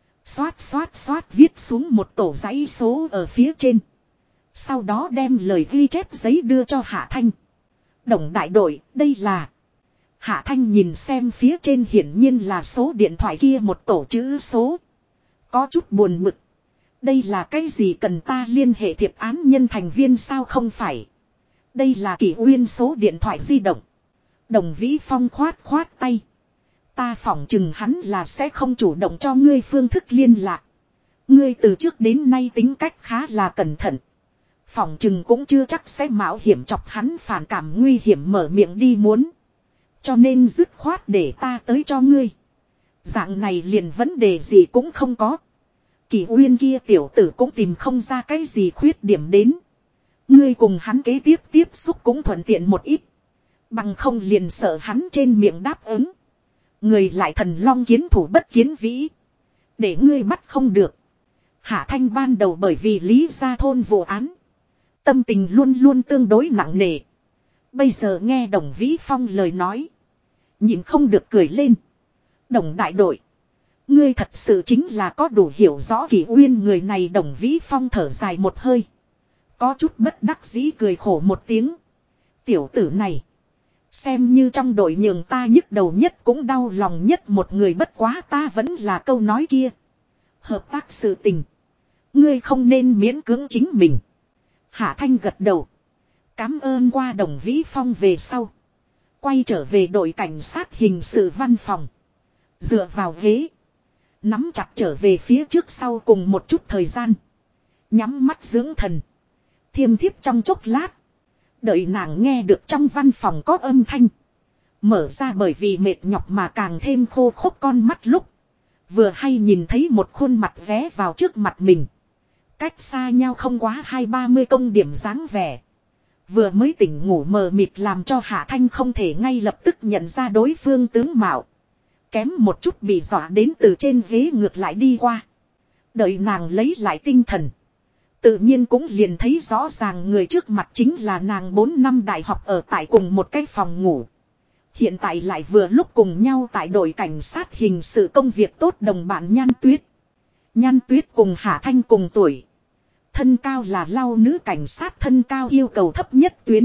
Xoát viết xuống một tổ dãy số ở phía trên. Sau đó đem lời ghi chép giấy đưa cho Hạ Thanh. Đồng đại đội, đây là. Hạ Thanh nhìn xem phía trên hiển nhiên là số điện thoại kia một tổ chữ số. Có chút buồn bực. Đây là cái gì cần ta liên hệ thiệp án nhân thành viên sao không phải. Đây là Kỷ Uyên số điện thoại di động. Đồng Vĩ Phong khoát tay. Ta phỏng chừng hắn là sẽ không chủ động cho ngươi phương thức liên lạc. Ngươi từ trước đến nay tính cách khá là cẩn thận. Phỏng chừng cũng chưa chắc sẽ mạo hiểm chọc hắn phản cảm nguy hiểm mở miệng đi muốn. Cho nên dứt khoát để ta tới cho ngươi. Dạng này liền vấn đề gì cũng không có. Kỳ Uyên kia tiểu tử cũng tìm không ra cái gì khuyết điểm đến. Ngươi cùng hắn kế tiếp xúc cũng thuận tiện một ít. Bằng không liền sợ hắn trên miệng đáp ứng. Người lại thần long kiến thủ bất kiến vĩ. Để ngươi bắt không được. Hạ Thanh ban đầu bởi vì Lý Gia Thôn vụ án. Tâm tình luôn luôn tương đối nặng nề. Bây giờ nghe Đồng Vĩ Phong lời nói. Nhìn không được cười lên. Đồng đại đội. Ngươi thật sự chính là có đủ hiểu rõ Kỳ Uyên người này. Đồng Vĩ Phong thở dài một hơi. Có chút bất đắc dĩ cười khổ một tiếng. Tiểu tử này. Xem như trong đội nhường ta nhức đầu nhất cũng đau lòng nhất một người, bất quá ta vẫn là câu nói kia. Hợp tác sự tình. Ngươi không nên miễn cưỡng chính mình. Hạ Thanh gật đầu. Cám ơn qua Đồng Vĩ Phong về sau. Quay trở về đội cảnh sát hình sự văn phòng. Dựa vào ghế. Nắm chặt trở về phía trước sau cùng một chút thời gian. Nhắm mắt dưỡng thần. Thiêm thiếp trong chốc lát. Đợi nàng nghe được trong văn phòng có âm thanh. Mở ra bởi vì mệt nhọc mà càng thêm khô khốc con mắt lúc. Vừa hay nhìn thấy một khuôn mặt ghé vào trước mặt mình. Cách xa nhau không quá 20-30 công điểm dáng vẻ. Vừa mới tỉnh ngủ mờ mịt làm cho Hạ Thanh không thể ngay lập tức nhận ra đối phương tướng mạo. Kém một chút bị dọa đến từ trên ghế ngược lại đi qua. Đợi nàng lấy lại tinh thần. Tự nhiên cũng liền thấy rõ ràng người trước mặt chính là nàng 4 năm đại học ở tại cùng một cái phòng ngủ. Hiện tại lại vừa lúc cùng nhau tại đội cảnh sát hình sự công việc tốt đồng bạn Nhan Tuyết. Nhan Tuyết cùng Hạ Thanh cùng tuổi. Thân cao là lau nữ cảnh sát thân cao yêu cầu thấp nhất tuyến.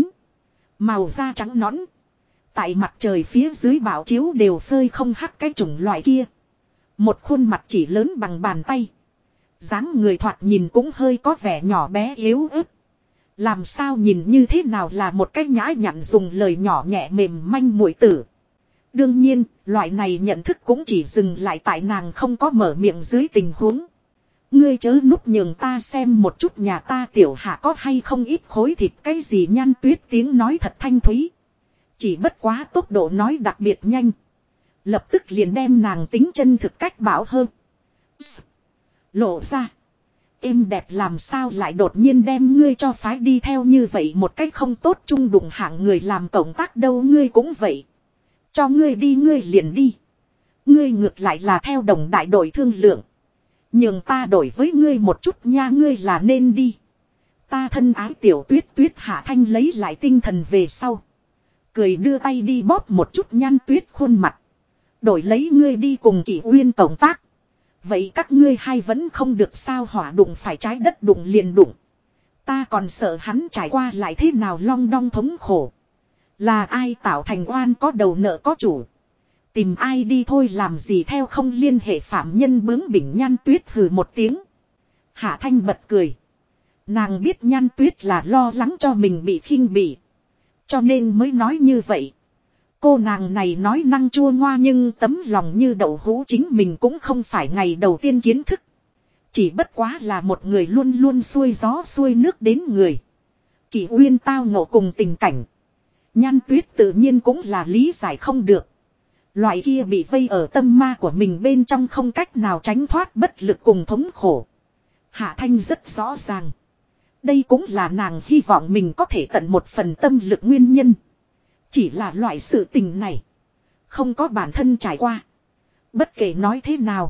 Màu da trắng nõn. Tại mặt trời phía dưới bảo chiếu đều phơi không hắc cái chủng loại kia. Một khuôn mặt chỉ lớn bằng bàn tay. Dáng người thoạt nhìn cũng hơi có vẻ nhỏ bé yếu ớt. Làm sao nhìn như thế nào là một cái nhã nhặn dùng lời nhỏ nhẹ mềm manh muội tử. Đương nhiên, loại này nhận thức cũng chỉ dừng lại tại nàng không có mở miệng dưới tình huống. Ngươi chớ núp nhường ta xem một chút nhà ta tiểu Hạ có hay không ít khối thịt cái gì. Nhan Tuyết tiếng nói thật thanh thúy. Chỉ bất quá tốc độ nói đặc biệt nhanh. Lập tức liền đem nàng tính chân thực cách bảo hơn. Lộ ra. Êm đẹp làm sao lại đột nhiên đem ngươi cho phái đi theo như vậy một cách không tốt chung đụng hạng người làm cộng tác đâu. Ngươi cũng vậy. Cho ngươi đi ngươi liền đi. Ngươi ngược lại là theo đồng đại đội thương lượng. Nhưng ta đổi với ngươi một chút nha, ngươi là nên đi. Ta thân ái tiểu Tuyết Tuyết. Hạ Thanh lấy lại tinh thần về sau. Cười đưa tay đi bóp một chút Nhan Tuyết khuôn mặt. Đổi lấy ngươi đi cùng Kỳ Uyên cộng tác. Vậy các ngươi hai vẫn không được sao? Hỏa đụng phải trái đất đụng liền đụng. Ta còn sợ hắn trải qua lại thế nào long đong thống khổ. Là ai tạo thành oan có đầu nợ có chủ. Tìm ai đi thôi, làm gì theo không liên hệ phạm nhân bướng bỉnh. Nhan Tuyết hừ một tiếng. Hạ Thanh bật cười. Nàng biết Nhan Tuyết là lo lắng cho mình bị khinh bỉ. Cho nên mới nói như vậy. Cô nàng này nói năng chua ngoa nhưng tấm lòng như đậu hũ chính mình cũng không phải ngày đầu tiên kiến thức. Chỉ bất quá là một người luôn luôn xuôi gió xuôi nước đến người. Kỳ Uyên tao ngộ cùng tình cảnh. Nhan Tuyết tự nhiên cũng là lý giải không được. Loại kia bị vây ở tâm ma của mình bên trong không cách nào tránh thoát bất lực cùng thống khổ. Hạ Thanh rất rõ ràng. Đây cũng là nàng hy vọng mình có thể tận một phần tâm lực nguyên nhân. Chỉ là loại sự tình này. Không có bản thân trải qua. Bất kể nói thế nào.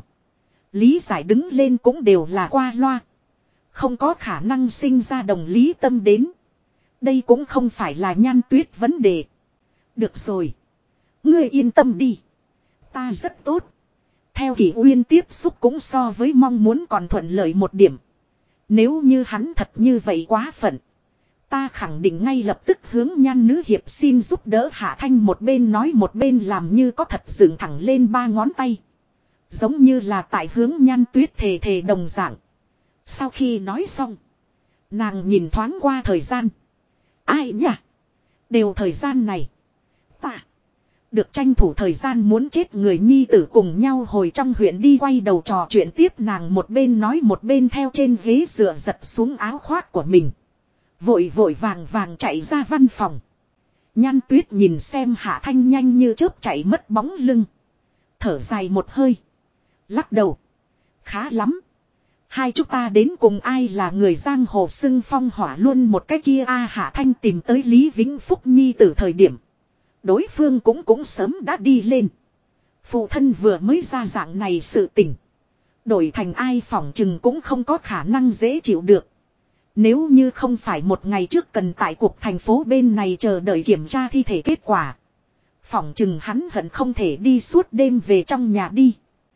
Lý giải đứng lên cũng đều là qua loa. Không có khả năng sinh ra đồng lý tâm đến. Đây cũng không phải là Nhan Tuyết vấn đề. Được rồi. Ngươi yên tâm đi. Ta rất tốt. Theo Kỳ Uyên tiếp xúc cũng so với mong muốn còn thuận lợi một điểm. Nếu như hắn thật như vậy quá phận. Ta khẳng định ngay lập tức hướng Nhan nữ hiệp xin giúp đỡ. Hạ Thanh một bên nói một bên làm như có thật dựng thẳng lên 3 ngón tay. Giống như là tại hướng Nhan Tuyết thề thề đồng dạng. Sau khi nói xong. Nàng nhìn thoáng qua thời gian. Ai nhỉ? Đều thời gian này. Ta. Được tranh thủ thời gian muốn chết người nhi tử cùng nhau hồi trong huyện đi quay đầu trò chuyện tiếp, nàng một bên nói một bên theo trên ghế dựa giật xuống áo khoác của mình. Vội vội vàng vàng chạy ra văn phòng. Nhan Tuyết nhìn xem Hạ Thanh nhanh như chớp chạy mất bóng lưng. Thở dài một hơi. Lắc đầu. Khá lắm. Hai chúng ta đến cùng ai là người giang hồ xưng phong hỏa luôn một cái kia a. Hạ Thanh tìm tới Lý Vĩnh Phúc nhi từ thời điểm. Đối phương cũng sớm đã đi lên. Phụ thân vừa mới ra dạng này sự tình. Đổi thành ai phỏng chừng cũng không có khả năng dễ chịu được. Nếu như không phải một ngày trước cần tại cuộc thành phố bên này chờ đợi kiểm tra thi thể kết quả. Phỏng chừng hắn hận không thể đi suốt đêm về trong nhà đi.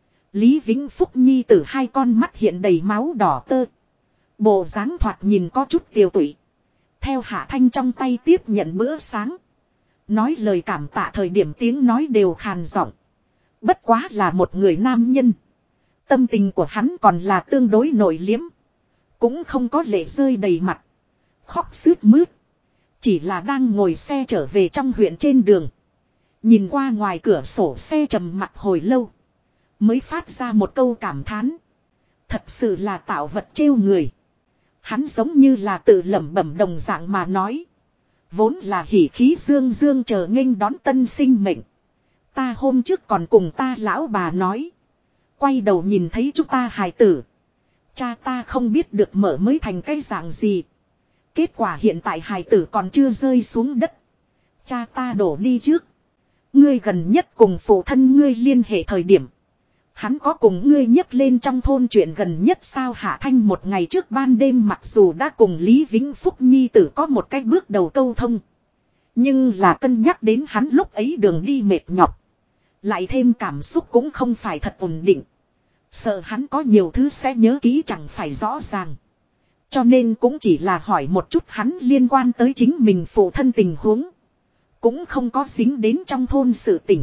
Lý Vĩnh Phúc nhi tử hai con mắt hiện đầy máu đỏ tơ. Bộ dáng thoạt nhìn có chút tiều tụy. Theo Hạ Thanh trong tay tiếp nhận bữa sáng. Nói lời cảm tạ thời điểm tiếng nói đều khàn giọng. Bất quá là một người nam nhân. Tâm tình của hắn còn là tương đối nội liếm. Cũng không có lệ rơi đầy mặt. Khóc sướt mướt. Chỉ là đang ngồi xe trở về trong huyện trên đường. Nhìn qua ngoài cửa sổ xe trầm mặc hồi lâu. Mới phát ra một câu cảm thán. Thật sự là tạo vật trêu người. Hắn giống như là tự lẩm bẩm đồng dạng mà nói. Vốn là hỉ khí dương dương chờ nghênh đón tân sinh mệnh. Ta hôm trước còn cùng ta lão bà nói. Quay đầu nhìn thấy chúng ta hài tử. Cha ta không biết được mở mới thành cái dạng gì. Kết quả hiện tại hài tử còn chưa rơi xuống đất. Cha ta đổ đi trước. Ngươi gần nhất cùng phụ thân ngươi liên hệ thời điểm. Hắn có cùng ngươi nhắc lên trong thôn chuyện gần nhất sao? Hạ Thanh một ngày trước ban đêm mặc dù đã cùng Lý Vĩnh Phúc nhi tử có một cái bước đầu câu thông. Nhưng là cân nhắc đến hắn lúc ấy đường đi mệt nhọc. Lại thêm cảm xúc cũng không phải thật ổn định. Sợ hắn có nhiều thứ sẽ nhớ kỹ chẳng phải rõ ràng. Cho nên cũng chỉ là hỏi một chút hắn liên quan tới chính mình phụ thân tình huống. Cũng không có dính đến trong thôn sự tình.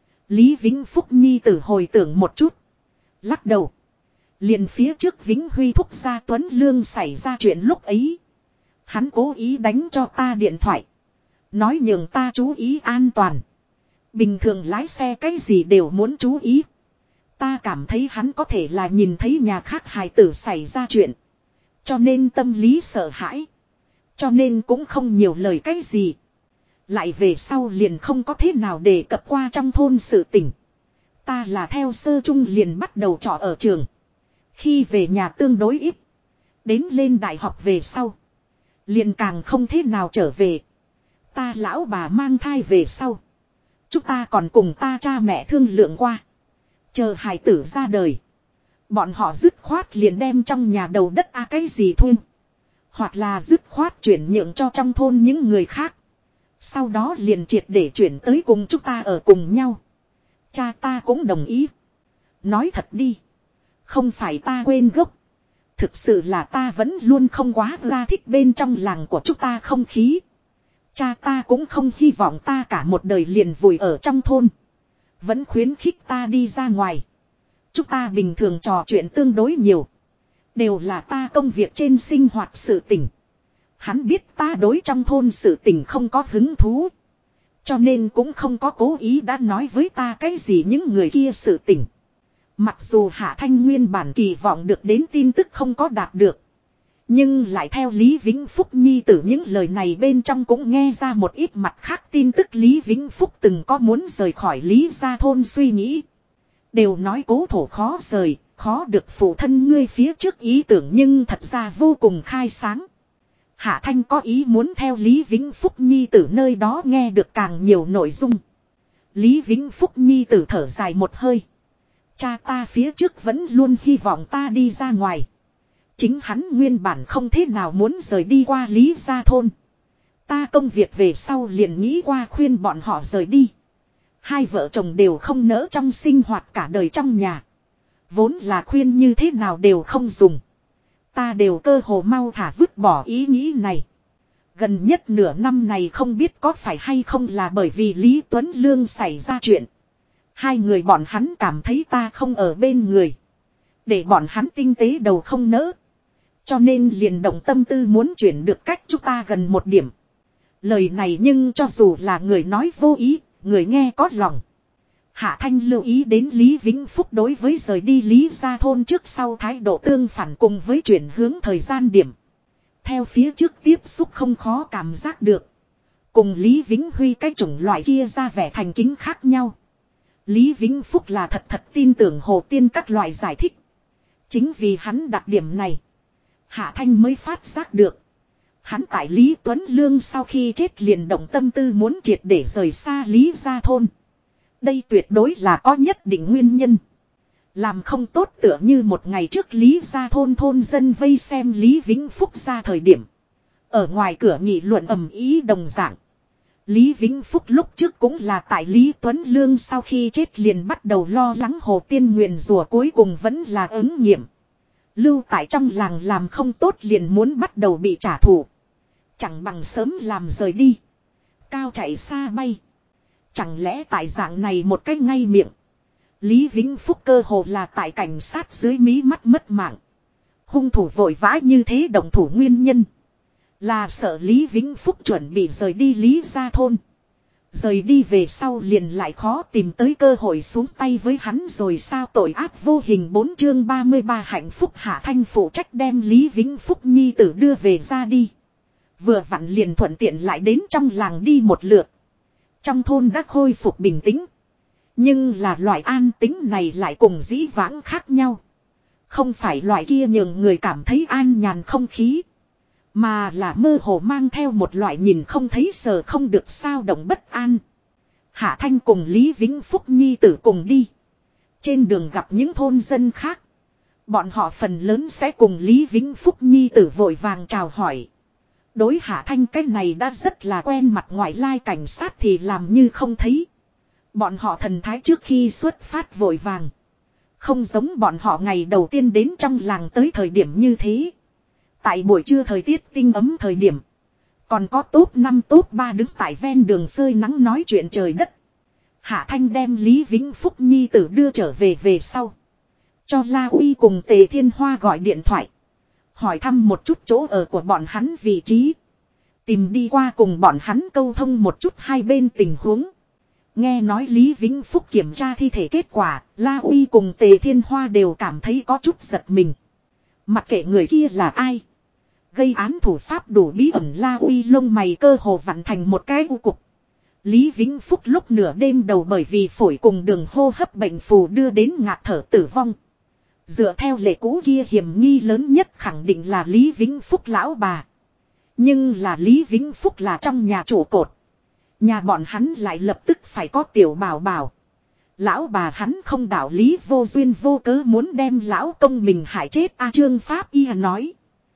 Lý Vĩnh Phúc nhi tử hồi tưởng một chút. Lắc đầu. Liền phía trước Vĩnh Huy thúc gia Tuấn Lương xảy ra chuyện lúc ấy. Hắn cố ý đánh cho ta điện thoại. Nói nhường ta chú ý an toàn. Bình thường lái xe cái gì đều muốn chú ý. Ta cảm thấy hắn có thể là nhìn thấy nhà khác hài tử xảy ra chuyện. Cho nên tâm lý sợ hãi. Cho nên cũng không nhiều lời cái gì. Lại về sau liền không có thế nào đề cập qua trong thôn sự tình. Ta là theo sơ trung liền bắt đầu trọ ở trường. Khi về nhà tương đối ít. Đến lên đại học về sau. Liền càng không thế nào trở về. Ta lão bà mang thai về sau. Chúng ta còn cùng ta cha mẹ thương lượng qua. Chờ hài tử ra đời. Bọn họ dứt khoát liền đem trong nhà đầu đất cái gì thôi. Hoặc là dứt khoát chuyển nhượng cho trong thôn những người khác. Sau đó liền triệt để chuyển tới cùng chúng ta ở cùng nhau. Cha ta cũng đồng ý. Nói thật đi. Không phải ta quên gốc. Thực sự là ta vẫn luôn không quá ra thích bên trong làng của chúng ta không khí. Cha ta cũng không hy vọng ta cả một đời liền vùi ở trong thôn. Vẫn khuyến khích ta đi ra ngoài. Chúng ta bình thường trò chuyện tương đối nhiều. Đều là ta công việc trên sinh hoạt sự tình. Hắn biết ta đối trong thôn sự tình không có hứng thú. Cho nên cũng không có cố ý đã nói với ta cái gì những người kia sự tình. Mặc dù Hạ Thanh nguyên bản kỳ vọng được đến tin tức không có đạt được. Nhưng lại theo Lý Vĩnh Phúc nhi tử những lời này bên trong cũng nghe ra một ít mặt khác tin tức. Lý Vĩnh Phúc từng có muốn rời khỏi Lý gia thôn suy nghĩ. Đều nói cố thổ khó rời, khó được phụ thân ngươi phía trước ý tưởng nhưng thật ra vô cùng khai sáng. Hạ Thanh có ý muốn theo Lý Vĩnh Phúc nhi tử nơi đó nghe được càng nhiều nội dung. Lý Vĩnh Phúc nhi tử thở dài một hơi. Cha ta phía trước vẫn luôn hy vọng ta đi ra ngoài. Chính hắn nguyên bản không thế nào muốn rời đi qua Lý gia thôn. Ta công việc về sau liền nghĩ qua khuyên bọn họ rời đi. Hai vợ chồng đều không nỡ trong sinh hoạt cả đời trong nhà. Vốn là khuyên như thế nào đều không dùng. Ta đều cơ hồ mau thả vứt bỏ ý nghĩ này. Gần nhất nửa năm này không biết có phải hay không là bởi vì Lý Tuấn Lương xảy ra chuyện. Hai người bọn hắn cảm thấy ta không ở bên người. Để bọn hắn tinh tế đầu không nỡ. Cho nên liền động tâm tư muốn chuyển được cách chúng ta gần một điểm. Lời này nhưng cho dù là người nói vô ý, người nghe có lòng. Hạ Thanh lưu ý đến Lý Vĩnh Phúc đối với rời đi Lý gia thôn trước sau thái độ tương phản cùng với chuyển hướng thời gian điểm. Theo phía trước tiếp xúc không khó cảm giác được. Cùng Lý Vĩnh Huy cái chủng loại kia ra vẻ thành kính khác nhau. Lý Vĩnh Phúc là thật tin tưởng Hồ Tiên các loại giải thích. Chính vì hắn đặc điểm này, Hạ Thanh mới phát giác được. Hắn tại Lý Tuấn Lương sau khi chết liền động tâm tư muốn triệt để rời xa Lý gia thôn. Đây tuyệt đối là có nhất định nguyên nhân. Làm không tốt tựa như một ngày trước Lý gia thôn dân vây xem Lý Vĩnh Phúc ra thời điểm. Ở ngoài cửa nghị luận ầm ý đồng dạng. Lý Vĩnh Phúc lúc trước cũng là tại Lý Tuấn Lương sau khi chết liền bắt đầu lo lắng Hồ Tiên nguyền rủa cuối cùng vẫn là ứng nghiệm. Lưu tại trong làng làm không tốt liền muốn bắt đầu bị trả thù. Chẳng bằng sớm làm rời đi. Cao chạy xa bay. Chẳng lẽ tại dạng này một cách ngay miệng. Lý Vĩnh Phúc cơ hồ là tại cảnh sát dưới mí mắt mất mạng. Hung thủ vội vã như thế động thủ nguyên nhân. Là sợ Lý Vĩnh Phúc chuẩn bị rời đi Lý gia thôn. Rời đi về sau liền lại khó tìm tới cơ hội xuống tay với hắn rồi sao tội ác vô hình 4 chương 33 hạnh phúc Hạ Thanh phụ trách đem Lý Vĩnh Phúc nhi tử đưa về ra đi. Vừa vặn liền thuận tiện lại đến trong làng đi một lượt. Trong thôn đã khôi phục bình tĩnh. Nhưng là loại an tĩnh này lại cùng dĩ vãng khác nhau. Không phải loại kia nhường người cảm thấy an nhàn không khí. Mà là mơ hồ mang theo một loại nhìn không thấy sờ không được sao động bất an. Hạ Thanh cùng Lý Vĩnh Phúc nhi tử cùng đi. Trên đường gặp những thôn dân khác. Bọn họ phần lớn sẽ cùng Lý Vĩnh Phúc nhi tử vội vàng chào hỏi. Đối Hạ Thanh cái này đã rất là quen mặt ngoại lai cảnh sát thì làm như không thấy. Bọn họ thần thái trước khi xuất phát vội vàng. Không giống bọn họ ngày đầu tiên đến trong làng tới thời điểm như thế. Tại buổi trưa thời tiết tinh ấm thời điểm. Còn có top 5 top 3 đứng tại ven đường phơi nắng nói chuyện trời đất. Hạ Thanh đem Lý Vĩnh Phúc nhi tử đưa trở về sau. Cho La Uy cùng Tề Thiên Hoa gọi điện thoại. Hỏi thăm một chút chỗ ở của bọn hắn vị trí. Tìm đi qua cùng bọn hắn câu thông một chút hai bên tình huống. Nghe nói Lý Vĩnh Phúc kiểm tra thi thể kết quả, La Uy cùng Tề Thiên Hoa đều cảm thấy có chút giật mình. Mặc kệ người kia là ai. Gây án thủ pháp đủ bí ẩn La Uy lông mày cơ hồ vặn thành một cái u cục. Lý Vĩnh Phúc lúc nửa đêm đầu bởi vì phổi cùng đường hô hấp bệnh phù đưa đến ngạt thở tử vong. Dựa theo lệ cũ kia hiểm nghi lớn nhất khẳng định là Lý Vĩnh Phúc lão bà. Nhưng là Lý Vĩnh Phúc là trong nhà trụ cột. Nhà bọn hắn lại lập tức phải có tiểu bảo bảo. Lão bà hắn không đạo lý vô duyên vô cớ muốn đem lão công mình hại chết Trương Pháp Y nói.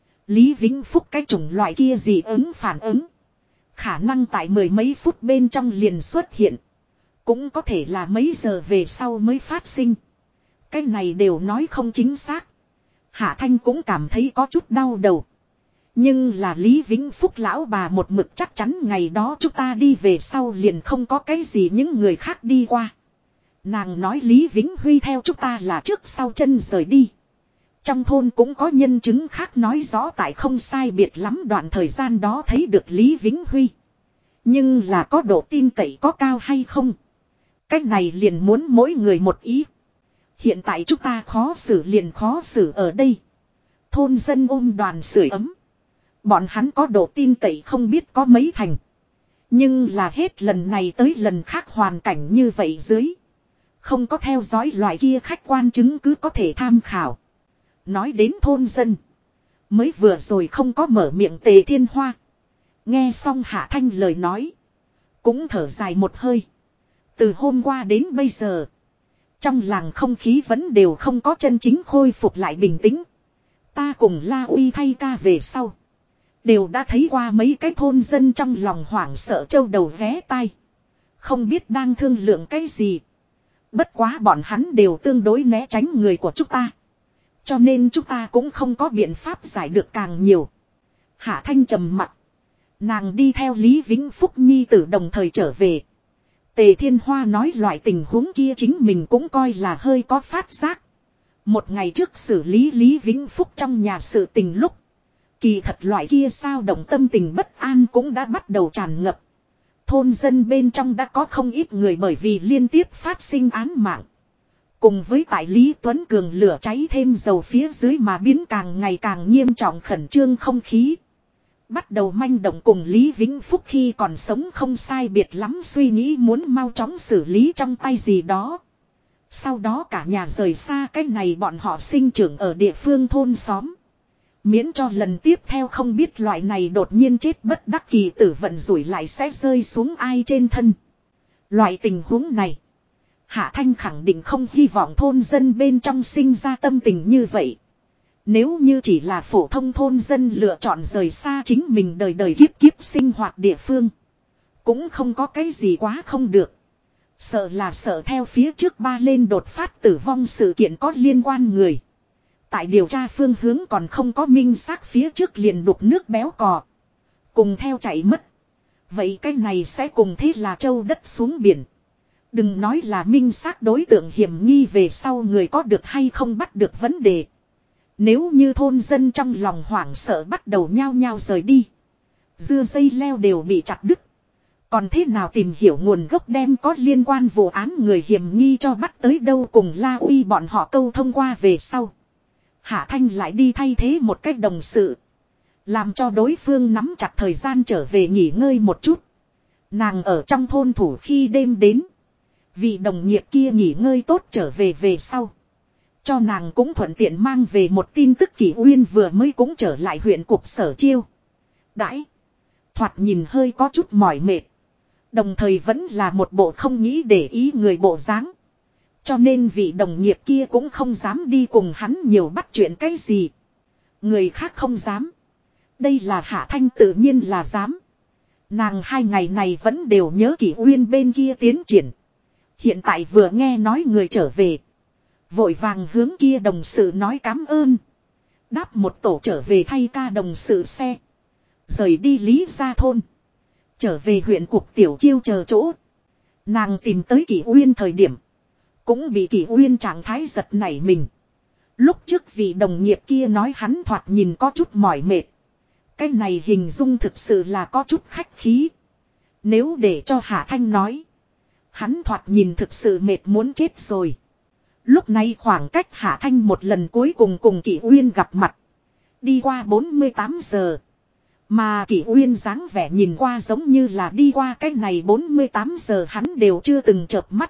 Lý Vĩnh Phúc cái chủng loại kia gì ứng phản ứng. Khả năng tại mười mấy phút bên trong liền xuất hiện. Cũng có thể là mấy giờ về sau mới phát sinh. Cái này đều nói không chính xác. Hạ Thanh cũng cảm thấy có chút đau đầu. Nhưng là Lý Vĩnh Phúc lão bà một mực chắc chắn ngày đó chúng ta đi về sau liền không có cái gì những người khác đi qua. Nàng nói Lý Vĩnh Huy theo chúng ta là trước sau chân rời đi. Trong thôn cũng có nhân chứng khác nói rõ tại không sai biệt lắm đoạn thời gian đó thấy được Lý Vĩnh Huy. Nhưng là có độ tin cậy có cao hay không? Cách này liền muốn mỗi người một ý. Hiện tại chúng ta khó xử liền khó xử ở đây. Thôn dân ôm đoàn sưởi ấm. Bọn hắn có độ tin cậy không biết có mấy thành. Nhưng là hết lần này tới lần khác hoàn cảnh như vậy dưới. Không có theo dõi loại kia khách quan chứng cứ có thể tham khảo. Nói đến thôn dân. Mới vừa rồi không có mở miệng Tề Thiên Hoa. Nghe xong Hạ Thanh lời nói. Cũng thở dài một hơi. Từ hôm qua đến bây giờ. Trong làng không khí vẫn đều không có chân chính khôi phục lại bình tĩnh. Ta cùng La Uy thay ca về sau. Đều đã thấy qua mấy cái thôn dân trong lòng hoảng sợ trâu đầu ghé tai. Không biết đang thương lượng cái gì. Bất quá bọn hắn đều tương đối né tránh người của chúng ta. Cho nên chúng ta cũng không có biện pháp giải được càng nhiều. Hạ Thanh trầm mặt. Nàng đi theo Lý Vĩnh Phúc nhi tử đồng thời trở về. Tề Thiên Hoa nói loại tình huống kia chính mình cũng coi là hơi có phát giác. Một ngày trước xử lý Lý Vĩnh Phúc trong nhà sự tình lúc. Kỳ thật loại kia sao động tâm tình bất an cũng đã bắt đầu tràn ngập. thôn dân bên trong đã có không ít người bởi vì liên tiếp phát sinh án mạng. Cùng với tại Lý Tuấn Cường lửa cháy thêm dầu phía dưới mà biến càng ngày càng nghiêm trọng khẩn trương không khí. Bắt đầu manh động cùng Lý Vĩnh Phúc khi còn sống không sai biệt lắm suy nghĩ muốn mau chóng xử lý trong tay gì đó. Sau đó cả nhà rời xa cái này bọn họ sinh trưởng ở địa phương thôn xóm. Miễn cho lần tiếp theo không biết loại này đột nhiên chết bất đắc kỳ tử vận rủi lại sẽ rơi xuống ai trên thân. Loại tình huống này. Hạ Thanh khẳng định không hy vọng thôn dân bên trong sinh ra tâm tình như vậy. Nếu như chỉ là phổ thông thôn dân lựa chọn rời xa chính mình đời đời kiếp kiếp sinh hoạt địa phương. Cũng không có cái gì quá không được. Sợ là sợ theo phía trước ba lên đột phát tử vong sự kiện có liên quan người. Tại điều tra phương hướng còn không có minh xác phía trước liền đục nước béo cò. Cùng theo chạy mất. Vậy cái này sẽ cùng thế là châu đất xuống biển. Đừng nói là minh xác đối tượng hiểm nghi về sau người có được hay không bắt được vấn đề. Nếu như thôn dân trong lòng hoảng sợ bắt đầu nhao nhao rời đi. Dưa dây leo đều bị chặt đứt. Còn thế nào tìm hiểu nguồn gốc đem có liên quan vụ án người hiểm nghi cho bắt tới đâu cùng La Uy bọn họ câu thông qua về sau. Hạ Thanh lại đi thay thế một cách đồng sự. Làm cho đối phương nắm chặt thời gian trở về nghỉ ngơi một chút. Nàng ở trong thôn thủ khi đêm đến. Vị đồng nghiệp kia nghỉ ngơi tốt trở về về sau. Cho nàng cũng thuận tiện mang về một tin tức Kỷ Uyên vừa mới cũng trở lại huyện cục Sở Chiêu. Đãi. Thoạt nhìn hơi có chút mỏi mệt. Đồng thời vẫn là một bộ không nghĩ để ý người bộ dáng. Cho nên vị đồng nghiệp kia cũng không dám đi cùng hắn nhiều bắt chuyện cái gì. Người khác không dám. Đây là Hạ Thanh tự nhiên là dám. Nàng 2 ngày này vẫn đều nhớ Kỷ Uyên bên kia tiến triển. Hiện tại vừa nghe nói người trở về. Vội vàng hướng kia đồng sự nói cám ơn. Đáp một tổ trở về thay ca đồng sự xe. Rời đi Lý Gia thôn. Trở về huyện cục Tiểu Chiêu chờ chỗ. Nàng tìm tới Kỷ Uyên thời điểm. Cũng bị Kỷ Uyên trạng thái giật nảy mình. Lúc trước vị đồng nghiệp kia nói hắn thoạt nhìn có chút mỏi mệt. Cái này hình dung thực sự là có chút khách khí. Nếu để cho Hạ Thanh nói. Hắn thoạt nhìn thực sự mệt muốn chết rồi. Lúc này khoảng cách Hạ Thanh một lần cuối cùng Kỷ Uyên gặp mặt. Đi qua 48 giờ. Mà Kỷ Uyên dáng vẻ nhìn qua giống như là đi qua cái này 48 giờ hắn đều chưa từng chợp mắt.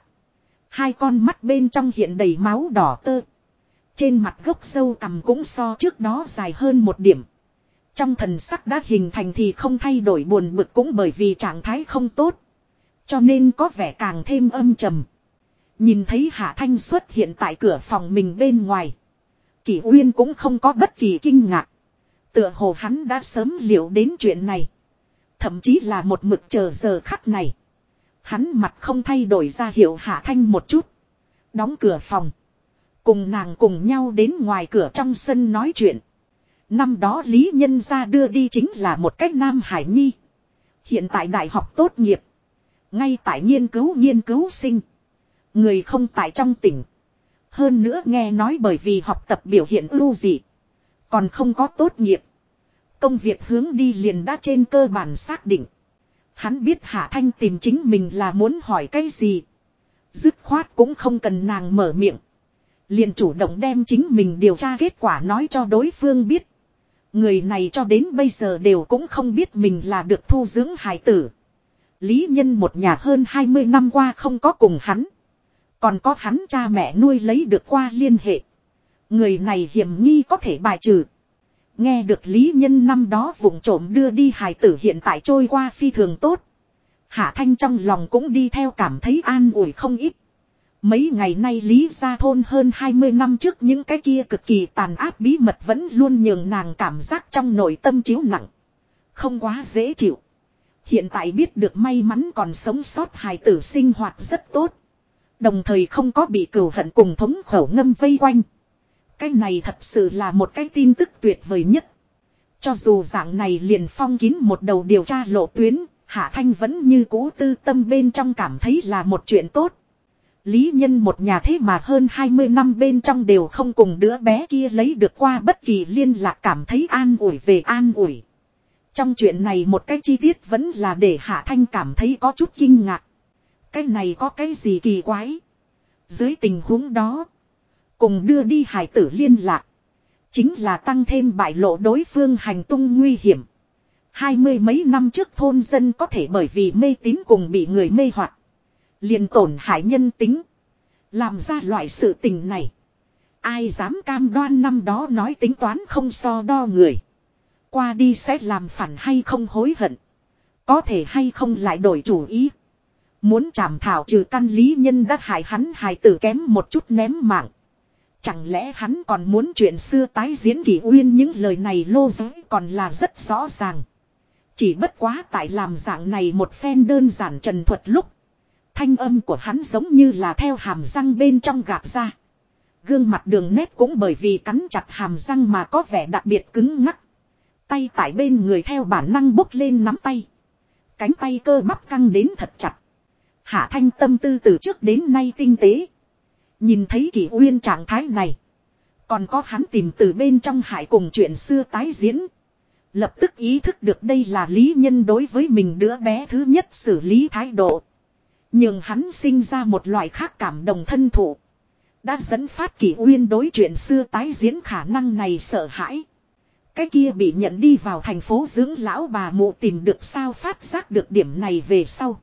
2 con mắt bên trong hiện đầy máu đỏ tơ. Trên mặt gốc râu cằm cũng so trước đó dài hơn một điểm. Trong thần sắc đã hình thành thì không thay đổi buồn bực cũng bởi vì trạng thái không tốt. Cho nên có vẻ càng thêm âm trầm. Nhìn thấy Hạ Thanh xuất hiện tại cửa phòng mình bên ngoài. Kỷ Uyên cũng không có bất kỳ kinh ngạc. Tựa hồ hắn đã sớm liệu đến chuyện này. Thậm chí là một mực chờ giờ khắc này. Hắn mặt không thay đổi ra hiệu Hạ Thanh một chút. Đóng cửa phòng. Cùng nàng cùng nhau đến ngoài cửa trong sân nói chuyện. Năm đó Lý Nhân Gia đưa đi chính là một cách Nam Hải Nhi. Hiện tại đại học tốt nghiệp. Ngay tại nghiên cứu sinh. Người không tại trong tỉnh. Hơn nữa nghe nói bởi vì học tập biểu hiện ưu dị. Còn không có tốt nghiệp. Công việc hướng đi liền đã trên cơ bản xác định. Hắn biết Hạ Thanh tìm chính mình là muốn hỏi cái gì. Dứt khoát cũng không cần nàng mở miệng. Liền chủ động đem chính mình điều tra kết quả nói cho đối phương biết. Người này cho đến bây giờ đều cũng không biết mình là được thu dưỡng hài tử. Lý Nhân một nhà hơn 20 năm qua không có cùng hắn. Còn có hắn cha mẹ nuôi lấy được qua liên hệ. Người này hiểm nghi có thể bài trừ. Nghe được Lý Nhân năm đó vụng trộm đưa đi hài tử hiện tại trôi qua phi thường tốt. Hạ Thanh trong lòng cũng đi theo cảm thấy an ủi không ít. Mấy ngày nay Lý Gia thôn hơn 20 năm trước những cái kia cực kỳ tàn ác bí mật vẫn luôn nhường nàng cảm giác trong nội tâm chiếu nặng. Không quá dễ chịu. Hiện tại biết được may mắn còn sống sót hài tử sinh hoạt rất tốt. Đồng thời không có bị cừu hận cùng thống khẩu ngâm vây quanh. Cái này thật sự là một cái tin tức tuyệt vời nhất. Cho dù dạng này liền phong kín một đầu điều tra lộ tuyến, Hạ Thanh vẫn như cũ tư tâm bên trong cảm thấy là một chuyện tốt. Lý Nhân một nhà thế mà hơn 20 năm bên trong đều không cùng đứa bé kia lấy được qua bất kỳ liên lạc cảm thấy an ủi về an ủi. Trong chuyện này một cái chi tiết vẫn là để Hạ Thanh cảm thấy có chút kinh ngạc. Cái này có cái gì kỳ quái? Dưới tình huống đó, cùng đưa đi hài tử liên lạc, chính là tăng thêm bại lộ đối phương hành tung nguy hiểm. 20 mấy năm trước thôn dân có thể bởi vì mê tín cùng bị người mê hoặc, liền tổn hại nhân tính. Làm ra loại sự tình này, ai dám cam đoan năm đó nói tính toán không so đo người. Qua đi sẽ làm phản hay không hối hận. Có thể hay không lại đổi chủ ý. Muốn trảm thảo trừ căn lý nhân đã hại hắn hài tử kém một chút ném mạng. Chẳng lẽ hắn còn muốn chuyện xưa tái diễn Kỷ Uyên? Những lời này lô giới còn là rất rõ ràng. Chỉ bất quá tại làm dạng này một phen đơn giản trần thuật lúc, thanh âm của hắn giống như là theo hàm răng bên trong gạt ra. Gương mặt đường nét cũng bởi vì cắn chặt hàm răng mà có vẻ đặc biệt cứng ngắc. Tay tại bên người theo bản năng bốc lên nắm tay. Cánh tay cơ bắp căng đến thật chặt. Hạ Thanh tâm tư từ trước đến nay tinh tế. Nhìn thấy Kỷ Uyên trạng thái này, còn có hắn tìm từ bên trong hại cùng chuyện xưa tái diễn, lập tức ý thức được đây là lý nhân đối với mình đứa bé thứ nhất xử lý thái độ. Nhưng hắn sinh ra một loại khác cảm đồng thân thụ, đã dẫn phát Kỷ Uyên đối chuyện xưa tái diễn khả năng này sợ hãi. Cái kia bị nhận đi vào thành phố dưỡng lão bà mụ tìm được sao? Phát giác được điểm này về sau,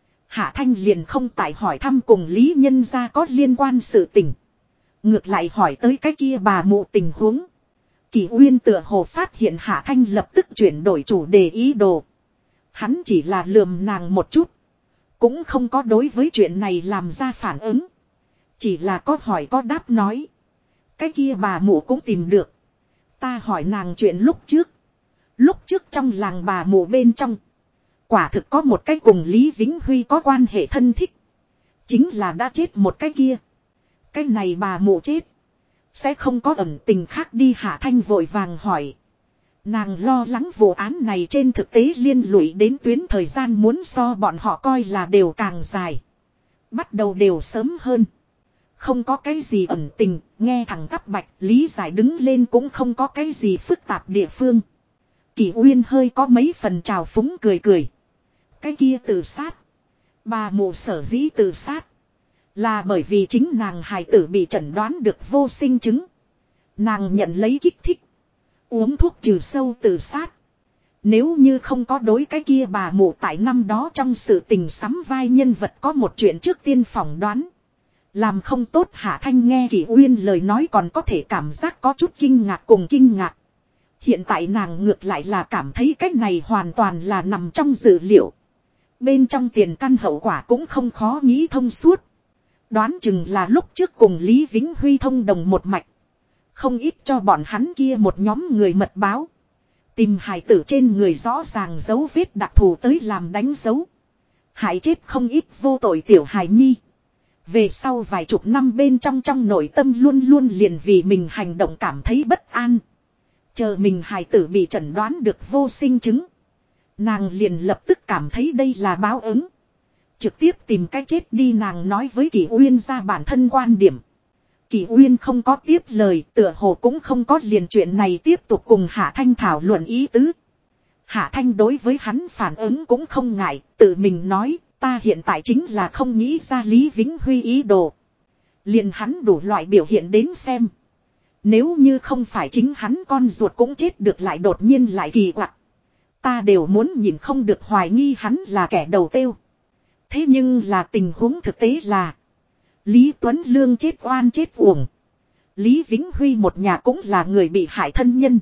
Hạ Thanh liền không tại hỏi thăm cùng lý nhân gia có liên quan sự tình. Ngược lại hỏi tới cái kia bà mụ tình huống. Kỷ Uyên tựa hồ phát hiện Hạ Thanh lập tức chuyển đổi chủ đề ý đồ. Hắn chỉ là lườm nàng một chút, cũng không có đối với chuyện này làm ra phản ứng. Chỉ là có hỏi có đáp nói. Cái kia bà mụ cũng tìm được. Ta hỏi nàng chuyện lúc trước. Lúc trước trong làng bà mụ bên trong, quả thực có một cái cùng Lý Vĩnh Huy có quan hệ thân thích. Chính là đã chết một cái kia. Cái này bà mụ chết, sẽ không có ẩn tình khác đi? Hạ Thanh vội vàng hỏi. Nàng lo lắng vụ án này trên thực tế liên lụy đến tuyến thời gian muốn so bọn họ coi là đều càng dài. Bắt đầu đều sớm hơn. Không có cái gì ẩn tình, nghe thẳng tắp bạch, lý giải đứng lên cũng không có cái gì phức tạp địa phương. Kỷ Uyên hơi có mấy phần trào phúng cười cười. Cái kia tự sát, bà mụ sở dĩ tự sát là bởi vì chính nàng hài tử bị chẩn đoán được vô sinh chứng. Nàng nhận lấy kích thích, uống thuốc trừ sâu tự sát. Nếu như không có đối cái kia bà mụ tại năm đó trong sự tình sắm vai nhân vật có một chuyện trước tiên phỏng đoán, làm không tốt. Hạ Thanh nghe Kỷ Uyên lời nói còn có thể cảm giác có chút kinh ngạc cùng kinh ngạc. Hiện tại nàng ngược lại là cảm thấy cách này hoàn toàn là nằm trong dự liệu. Bên trong tiền căn hậu quả cũng không khó nghĩ thông suốt. Đoán chừng là lúc trước cùng Lý Vĩnh Huy thông đồng một mạch, không ít cho bọn hắn kia một nhóm người mật báo, tìm hài tử trên người rõ ràng dấu vết đặc thù tới làm đánh dấu, hại chết không ít vô tội tiểu hài nhi. Về sau vài chục năm bên trong nội tâm luôn luôn liền vì mình hành động cảm thấy bất an. Chờ mình hài tử bị chẩn đoán được vô sinh chứng, nàng liền lập tức cảm thấy đây là báo ứng, trực tiếp tìm cách chết đi. Nàng nói với Kỷ Uyên ra bản thân quan điểm. Kỷ Uyên không có tiếp lời, tựa hồ cũng không có liền chuyện này tiếp tục cùng Hạ Thanh thảo luận ý tứ. Hạ Thanh đối với hắn phản ứng cũng không ngại, tự mình nói, ta hiện tại chính là không nghĩ ra Lý Vĩnh Huy ý đồ. Liền hắn đủ loại biểu hiện đến xem. Nếu như không phải chính hắn con ruột cũng chết được lại đột nhiên lại kỳ quặc, ta đều muốn nhìn không được hoài nghi hắn là kẻ đầu tiêu. Thế nhưng là tình huống thực tế là Lý Tuấn Lương chết oan chết uổng. Lý Vĩnh Huy một nhà cũng là người bị hại thân nhân.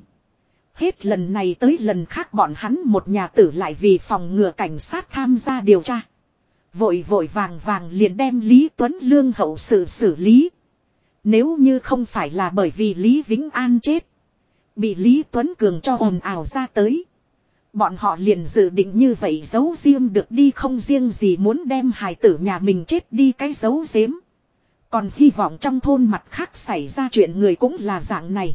Hết lần này tới lần khác bọn hắn một nhà tử lại vì phòng ngừa cảnh sát tham gia điều tra, vội vàng liền đem Lý Tuấn Lương hậu sự xử lý. Nếu như không phải là bởi vì Lý Vĩnh An chết, bị Lý Tuấn Cường cho ồn ào ra tới, bọn họ liền dự định như vậy giấu riêng được đi, không riêng gì muốn đem hài tử nhà mình chết đi cái giấu giếm, còn hy vọng trong thôn mặt khác xảy ra chuyện người cũng là dạng này.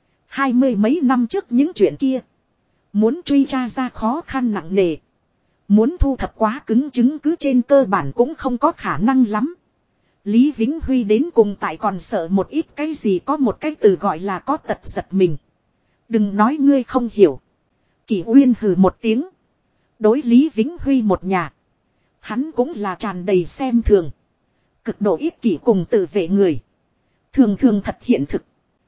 20 mấy năm trước những chuyện kia, muốn truy tra ra khó khăn nặng nề, muốn thu thập quá cứng chứng cứ trên cơ bản cũng không có khả năng lắm. Lý Vĩnh Huy đến cùng tại còn sợ một ít cái gì, có một cái từ gọi là có tật giật mình. Đừng nói ngươi không hiểu. Kỷ Uyên hừ một tiếng. Đối Lý Vĩnh Huy một nhà. Hắn cũng là tràn đầy xem thường. Cực độ ích kỷ cùng tự vệ người. Thường thường thật hiện thực.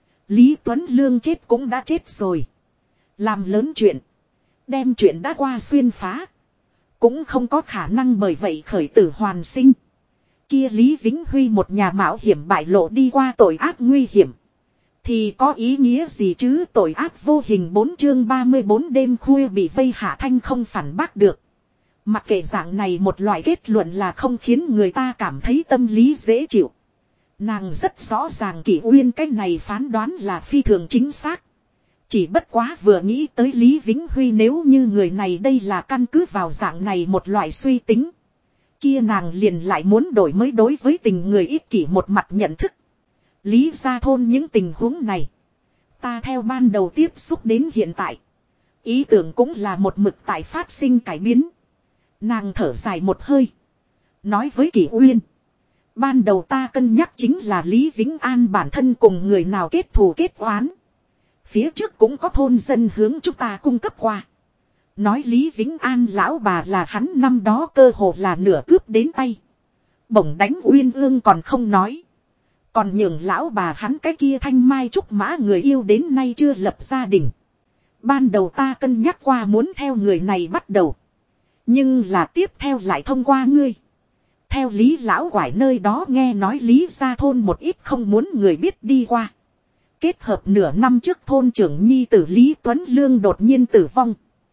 Lý Tuấn Lương chết cũng đã chết rồi. Làm lớn chuyện. Đem chuyện đã qua xuyên phá. Cũng không có khả năng bởi vậy khởi tử hoàn sinh. Kia Lý Vĩnh Huy một nhà mạo hiểm bại lộ đi qua tội ác nguy hiểm. Thì có ý nghĩa gì chứ, tội ác vô hình 4 chương 34 đêm khuya bị vây Hạ Thanh không phản bác được. Mặc kệ dạng này một loại kết luận là không khiến người ta cảm thấy tâm lý dễ chịu. Nàng rất rõ ràng Kỷ Uyên cái này phán đoán là phi thường chính xác. Chỉ bất quá vừa nghĩ tới Lý Vĩnh Huy, nếu như người này đây là căn cứ vào dạng này một loại suy tính. Kia nàng liền lại muốn đổi mới đối với tình người ích kỷ một mặt nhận thức. Lý gia thôn những tình huống này. Ta theo ban đầu tiếp xúc đến hiện tại. Ý tưởng cũng là một mực tại phát sinh cải biến. Nàng thở dài một hơi. Nói với Kỷ Uyên. Ban đầu ta cân nhắc chính là Lý Vĩnh An bản thân cùng người nào kết thù kết oán. Phía trước cũng có thôn dân hướng chúng ta cung cấp qua. Nói Lý Vĩnh An lão bà là hắn năm đó cơ hồ là nửa cướp đến tay. Bổng đánh Uyên Ương còn không nói. Còn nhường lão bà hắn cái kia thanh mai trúc mã người yêu đến nay chưa lập gia đình. Ban đầu ta cân nhắc qua muốn theo người này bắt đầu. Nhưng là tiếp theo lại thông qua ngươi. Theo Lý lão quải nơi đó nghe nói Lý gia thôn một ít không muốn người biết đi qua. Kết hợp nửa năm trước thôn trưởng nhi tử Lý Tuấn Lương đột nhiên tử vong.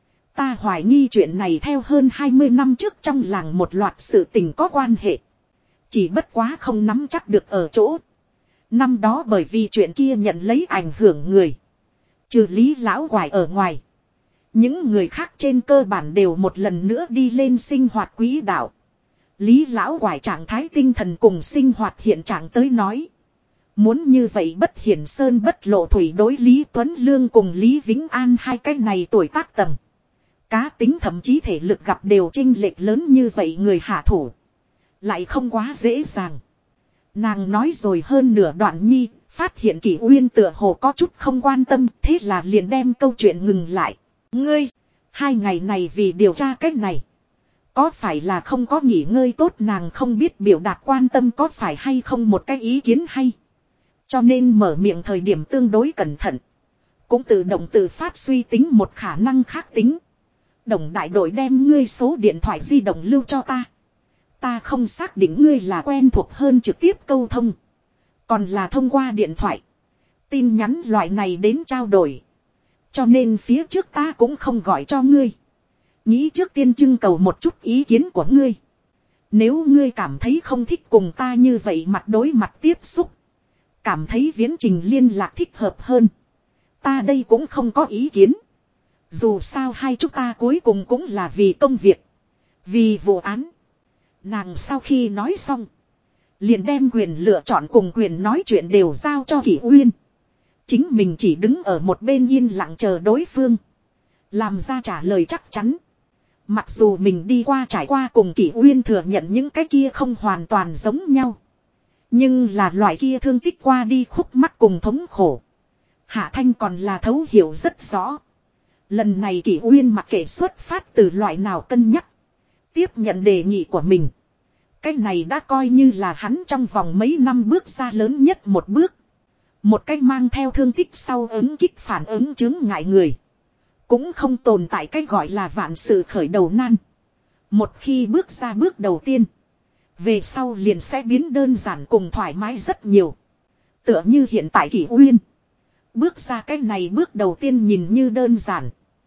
Ta hoài nghi chuyện này theo hơn 20 năm trước trong làng một loạt sự tình có quan hệ. Chỉ bất quá không nắm chắc được ở chỗ. Năm đó bởi vì chuyện kia nhận lấy ảnh hưởng người. Trừ Lý lão quải ở ngoài. Những người khác trên cơ bản đều một lần nữa đi lên sinh hoạt quỹ đạo. Lý lão quải trạng thái tinh thần cùng sinh hoạt hiện trạng tới nói. Muốn như vậy bất hiển sơn bất lộ thủy, đối Lý Tuấn Lương cùng Lý Vĩnh An hai cái này tuổi tác tầm. Cá tính thậm chí thể lực gặp đều chênh lệch lớn như vậy, người hạ thủ. Lại không quá dễ dàng. Nàng nói rồi hơn nửa đoạn nhi, phát hiện Kỷ Uyên tựa hồ có chút không quan tâm, thế là liền đem câu chuyện ngừng lại. Ngươi, 2 ngày này vì điều tra cách này. Có phải là không có nghỉ ngơi tốt, nàng không biết biểu đạt quan tâm có phải hay không một cái ý kiến hay. Cho nên mở miệng thời điểm tương đối cẩn thận. Cũng tự động tự phát suy tính một khả năng khác tính. Đồng đại đội đem ngươi số điện thoại di động lưu cho ta. Ta không xác định ngươi là quen thuộc hơn trực tiếp câu thông. Còn là thông qua điện thoại. Tin nhắn loại này đến trao đổi. Cho nên phía trước ta cũng không gọi cho ngươi. Nghĩ trước tiên trưng cầu một chút ý kiến của ngươi. Nếu ngươi cảm thấy không thích cùng ta như vậy mặt đối mặt tiếp xúc. Cảm thấy viễn trình liên lạc thích hợp hơn. Ta đây cũng không có ý kiến. Dù sao hai chúng ta cuối cùng cũng là vì công việc. Vì vụ án. Nàng sau khi nói xong. Liền đem quyền lựa chọn cùng quyền nói chuyện đều giao cho Kỷ Uyên. Chính mình chỉ đứng ở một bên yên lặng chờ đối phương. Làm ra trả lời chắc chắn. Mặc dù mình đi qua trải qua cùng Kỷ Uyên thừa nhận những cái kia không hoàn toàn giống nhau. Nhưng là loại kia thương tích qua đi khúc mắc cùng thống khổ. Hạ Thanh còn là thấu hiểu rất rõ. Lần này Kỷ Uyên mặc kệ xuất phát từ loại nào cân nhắc. Tiếp nhận đề nghị của mình. Cái này đã coi như là hắn trong vòng mấy năm bước ra lớn nhất một bước. Một cái mang theo thương tích sau ứng kích phản ứng chứng ngại người. Cũng không tồn tại cái gọi là vạn sự khởi đầu nan. Một khi bước ra bước đầu tiên. Về sau liền sẽ biến đơn giản cùng thoải mái rất nhiều. Tựa như hiện tại Kỷ Uyên. Bước ra cái này bước đầu tiên nhìn như đơn giản.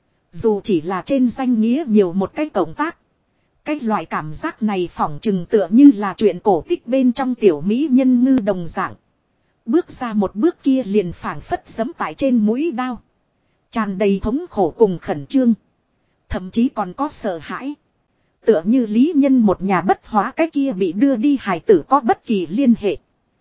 Dù chỉ là trên danh nghĩa nhiều một cái cộng tác. Cái loại cảm giác này phỏng chừng tựa như là chuyện cổ tích bên trong tiểu mỹ nhân ngư đồng dạng. Bước ra một bước kia liền phảng phất giẫm tại trên mũi đao. Tràn đầy thống khổ cùng khẩn trương. Thậm chí còn có sợ hãi. Tựa như Lý Nhân một nhà bất hóa cái kia bị đưa đi hài tử có bất kỳ liên hệ.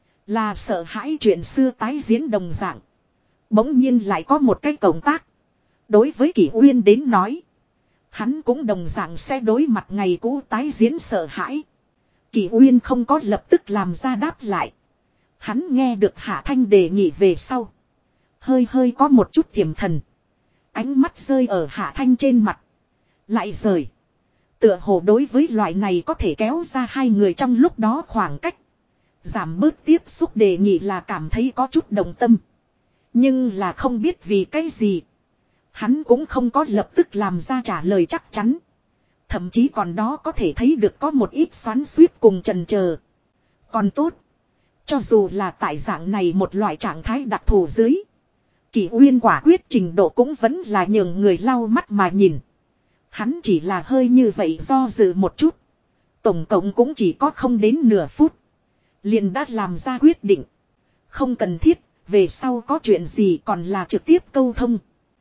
Là sợ hãi chuyện xưa tái diễn đồng dạng. Bỗng nhiên lại có một cái cộng tác. Đối với Kỷ Uyên đến nói. Hắn cũng đồng dạng sẽ đối mặt ngày cũ tái diễn sợ hãi. Kỷ Uyên không có lập tức làm ra đáp lại. Hắn nghe được Hạ Thanh đề nghị về sau. Hơi có một chút tiềm thần. Ánh mắt rơi ở Hạ Thanh trên mặt. Lại rời. Tựa hồ đối với loại này có thể kéo ra hai người trong lúc đó khoảng cách. Giảm bớt tiếp xúc đề nghị là cảm thấy có chút đồng tâm. Nhưng là không biết vì cái gì. Hắn cũng không có lập tức làm ra trả lời chắc chắn. Thậm chí còn đó có thể thấy được có một ít xoắn xuýt cùng chần chờ. Còn tốt. Cho dù là tại dạng này một loại trạng thái đặc thù dưới. Kỷ Uyên quả quyết trình độ cũng vẫn là nhường người lau mắt mà nhìn. Hắn chỉ là hơi như vậy do dự một chút. Tổng cộng cũng chỉ có không đến nửa phút. Liền đã làm ra quyết định. Không cần thiết, về sau có chuyện gì còn là trực tiếp câu thông.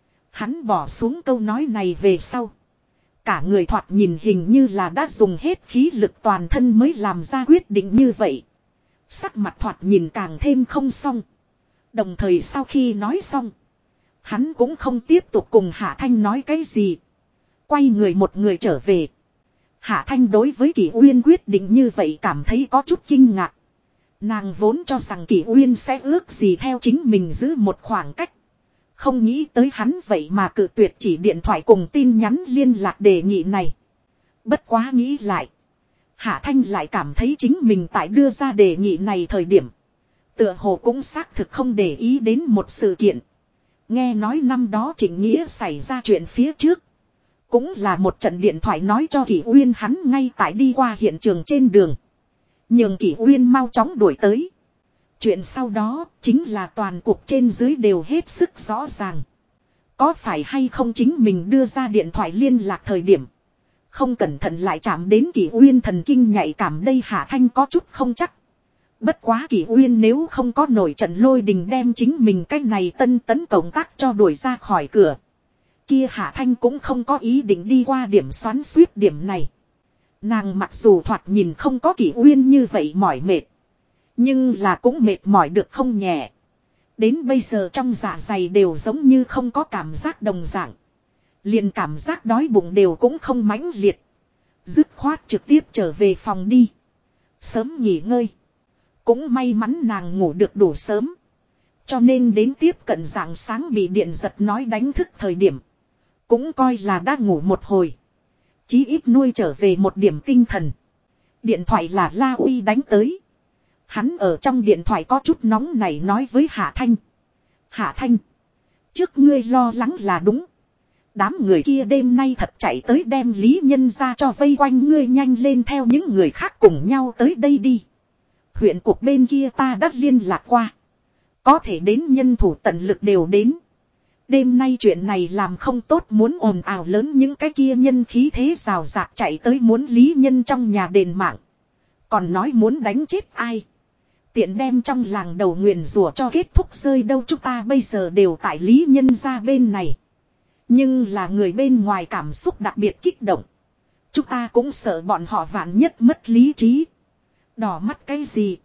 Hắn bỏ xuống câu nói này về sau. Cả người thoạt nhìn hình như là đã dùng hết khí lực toàn thân mới làm ra quyết định như vậy. Sắc mặt thoạt nhìn càng thêm không xong. Đồng thời sau khi nói xong. Hắn cũng không tiếp tục cùng Hạ Thanh nói cái gì. Quay người một người trở về. Hạ Thanh đối với Kỷ Uyên quyết định như vậy cảm thấy có chút kinh ngạc. Nàng vốn cho rằng Kỷ Uyên sẽ ước gì theo chính mình giữ một khoảng cách. Không nghĩ tới hắn vậy mà cự tuyệt chỉ điện thoại cùng tin nhắn liên lạc đề nghị này. Bất quá nghĩ lại. Hạ Thanh lại cảm thấy chính mình tại đưa ra đề nghị này thời điểm. Tựa hồ cũng xác thực không để ý đến một sự kiện. Nghe nói năm đó Trịnh Nghĩa xảy ra chuyện phía trước. Cũng là một trận điện thoại nói cho Kỷ Uyên hắn ngay tại đi qua hiện trường trên đường. Nhưng Kỷ Uyên mau chóng đuổi tới. Chuyện sau đó chính là toàn cục trên dưới đều hết sức rõ ràng. Có phải hay không chính mình đưa ra điện thoại liên lạc thời điểm. Không cẩn thận lại chạm đến Kỷ Uyên thần kinh nhạy cảm đây Hạ Thanh có chút không chắc. Bất quá Kỷ Uyên nếu không có nổi trận lôi đình đem chính mình cái này tân tấn cộng tác cho đuổi ra khỏi cửa. Kia Hạ Thanh cũng không có ý định đi qua điểm xoắn suýt điểm này. Nàng mặc dù thoạt nhìn không có Kỷ Uyên như vậy mỏi mệt. Nhưng là cũng mệt mỏi được không nhẹ. Đến bây giờ trong dạ dày đều giống như không có cảm giác đồng dạng. Liền cảm giác đói bụng đều cũng không mãnh liệt. Dứt khoát trực tiếp trở về phòng đi. Sớm nghỉ ngơi. Cũng may mắn nàng ngủ được đủ sớm. Cho nên đến tiếp cận rạng sáng bị điện giật nói đánh thức thời điểm. Cũng coi là đã ngủ một hồi. Chí ít nuôi trở về một điểm tinh thần. Điện thoại là La Uy đánh tới. Hắn ở trong điện thoại có chút nóng này nói với Hạ Thanh. Hạ Thanh. Trước ngươi lo lắng là đúng. Đám người kia đêm nay thật chạy tới đem Lý Nhân ra cho vây quanh ngươi nhanh lên theo những người khác cùng nhau tới đây đi. Huyện cục bên kia ta đã liên lạc qua. Có thể đến nhân thủ tận lực đều đến. Đêm nay chuyện này làm không tốt muốn ồn ào lớn những cái kia nhân khí thế rào rạc chạy tới muốn Lý Nhân trong nhà đền mạng. Còn nói muốn đánh chết ai. Tiện đem trong làng đầu nguyền rủa cho kết thúc rơi đâu chúng ta bây giờ đều tại Lý Nhân ra bên này. Nhưng là người bên ngoài cảm xúc đặc biệt kích động. Chúng ta cũng sợ bọn họ vạn nhất mất lý trí. Đỏ mắt cái gì?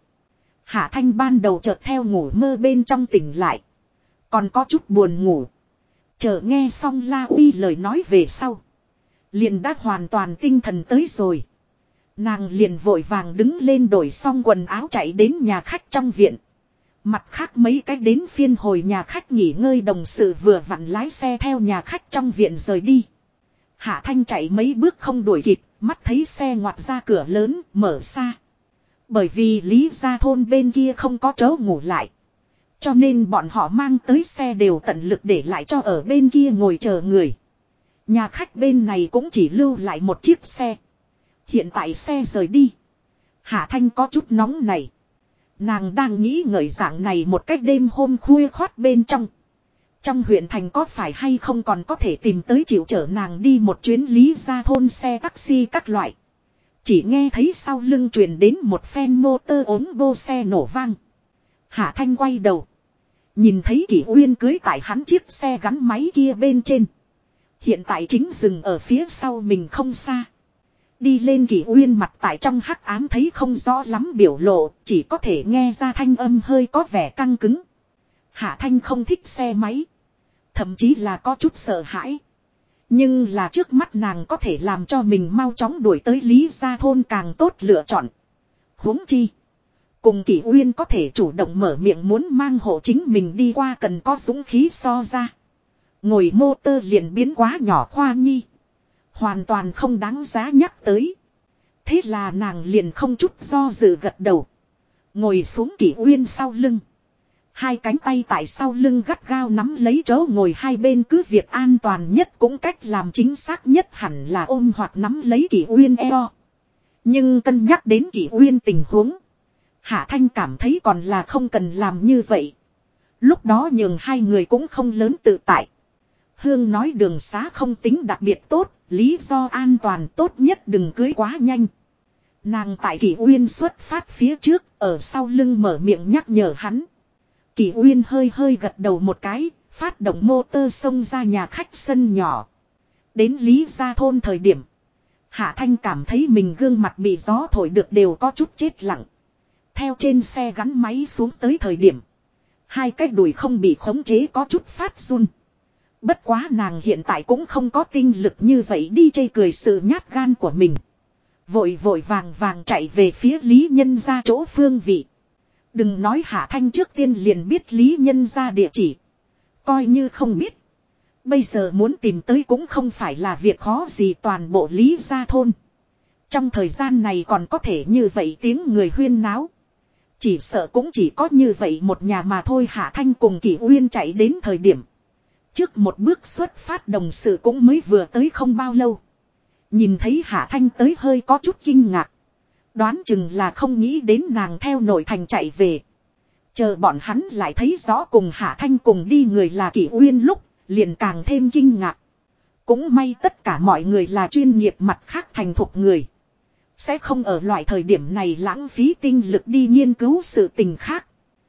Hạ Thanh ban đầu chợt theo ngủ mơ bên trong tỉnh lại. Còn có chút buồn ngủ. Chờ nghe xong La Uy lời nói về sau. Liền đã hoàn toàn tinh thần tới rồi. Nàng liền vội vàng đứng lên đổi xong quần áo chạy đến nhà khách trong viện. Mặt khác mấy cái đến phiên hồi nhà khách nghỉ ngơi đồng sự vừa vặn lái xe theo nhà khách trong viện rời đi. Hạ Thanh chạy mấy bước không đuổi kịp, mắt thấy xe ngoặt ra cửa lớn, mở xa. Bởi vì Lý Gia thôn bên kia không có chỗ ngủ lại. Cho nên bọn họ mang tới xe đều tận lực để lại cho ở bên kia ngồi chờ người. Nhà khách bên này cũng chỉ lưu lại một chiếc xe. Hiện tại xe rời đi. Hạ Thanh có chút nóng này. Nàng đang nghĩ ngợi dạng này một cách đêm hôm khuya khoát bên trong. Trong huyện thành có phải hay không còn có thể tìm tới chịu chở nàng đi một chuyến Lý Gia thôn xe taxi các loại. Chỉ nghe thấy sau lưng truyền đến một phen motor ốm bô xe nổ vang. Hạ Thanh quay đầu. Nhìn thấy Kỷ Uyên cưới tại hắn chiếc xe gắn máy kia bên trên. Hiện tại chính dừng ở phía sau mình không xa. Đi lên Kỷ Uyên mặt tại trong hắc ám thấy không rõ lắm biểu lộ, chỉ có thể nghe ra thanh âm hơi có vẻ căng cứng. Hạ Thanh không thích xe máy. Thậm chí là có chút sợ hãi. Nhưng là trước mắt nàng có thể làm cho mình mau chóng đuổi tới Lý Gia thôn càng tốt lựa chọn. Huống chi. Cùng Kỷ Uyên có thể chủ động mở miệng muốn mang hộ chính mình đi qua cần có dũng khí so ra. Ngồi mô tơ liền biến quá nhỏ khoa nhi. Hoàn toàn không đáng giá nhắc tới. Thế là nàng liền không chút do dự gật đầu. Ngồi xuống Kỷ Uyên sau lưng. Hai cánh tay tại sau lưng gắt gao nắm lấy chỗ ngồi, hai bên cứ việc an toàn nhất cũng cách làm chính xác nhất hẳn là ôm hoặc nắm lấy Kỷ Uyên eo. Nhưng cân nhắc đến Kỷ Uyên tình huống, Hạ Thanh cảm thấy còn là không cần làm như vậy. Lúc đó nhường hai người cũng không lớn tự tại. Hương nói đường xá không tính đặc biệt tốt, lý do an toàn tốt nhất đừng cưới quá nhanh. Nàng tại Kỷ Uyên xuất phát phía trước, ở sau lưng mở miệng nhắc nhở hắn. Kỷ Uyên hơi hơi gật đầu một cái, phát động motor xông ra nhà khách sân nhỏ. Đến Lý Gia Thôn thời điểm, Hạ Thanh cảm thấy mình gương mặt bị gió thổi được đều có chút chết lặng. Theo trên xe gắn máy xuống tới thời điểm, hai cái đùi không bị khống chế có chút phát run. Bất quá nàng hiện tại cũng không có tinh lực như vậy đi chê cười sự nhát gan của mình. Vội vội vàng vàng chạy về phía Lý Nhân Gia chỗ phương vị. Đừng nói Hạ Thanh trước tiên liền biết Lý Nhân Gia địa chỉ. Coi như không biết. Bây giờ muốn tìm tới cũng không phải là việc khó gì, toàn bộ Lý Gia Thôn. Trong thời gian này còn có thể như vậy tiếng người huyên náo. Chỉ sợ cũng chỉ có như vậy một nhà mà thôi. Hạ Thanh cùng Kỷ Uyên chạy đến thời điểm. Trước một bước xuất phát đồng sự cũng mới vừa tới không bao lâu. Nhìn thấy Hạ Thanh tới hơi có chút kinh ngạc. Đoán chừng là không nghĩ đến nàng theo nội thành chạy về. Chờ bọn hắn lại thấy rõ cùng Hạ Thanh cùng đi người là Kỷ Uyên lúc, liền càng thêm kinh ngạc. Cũng may tất cả mọi người là chuyên nghiệp mặt khác thành thục người. Sẽ không ở loại thời điểm này lãng phí tinh lực đi nghiên cứu sự tình khác.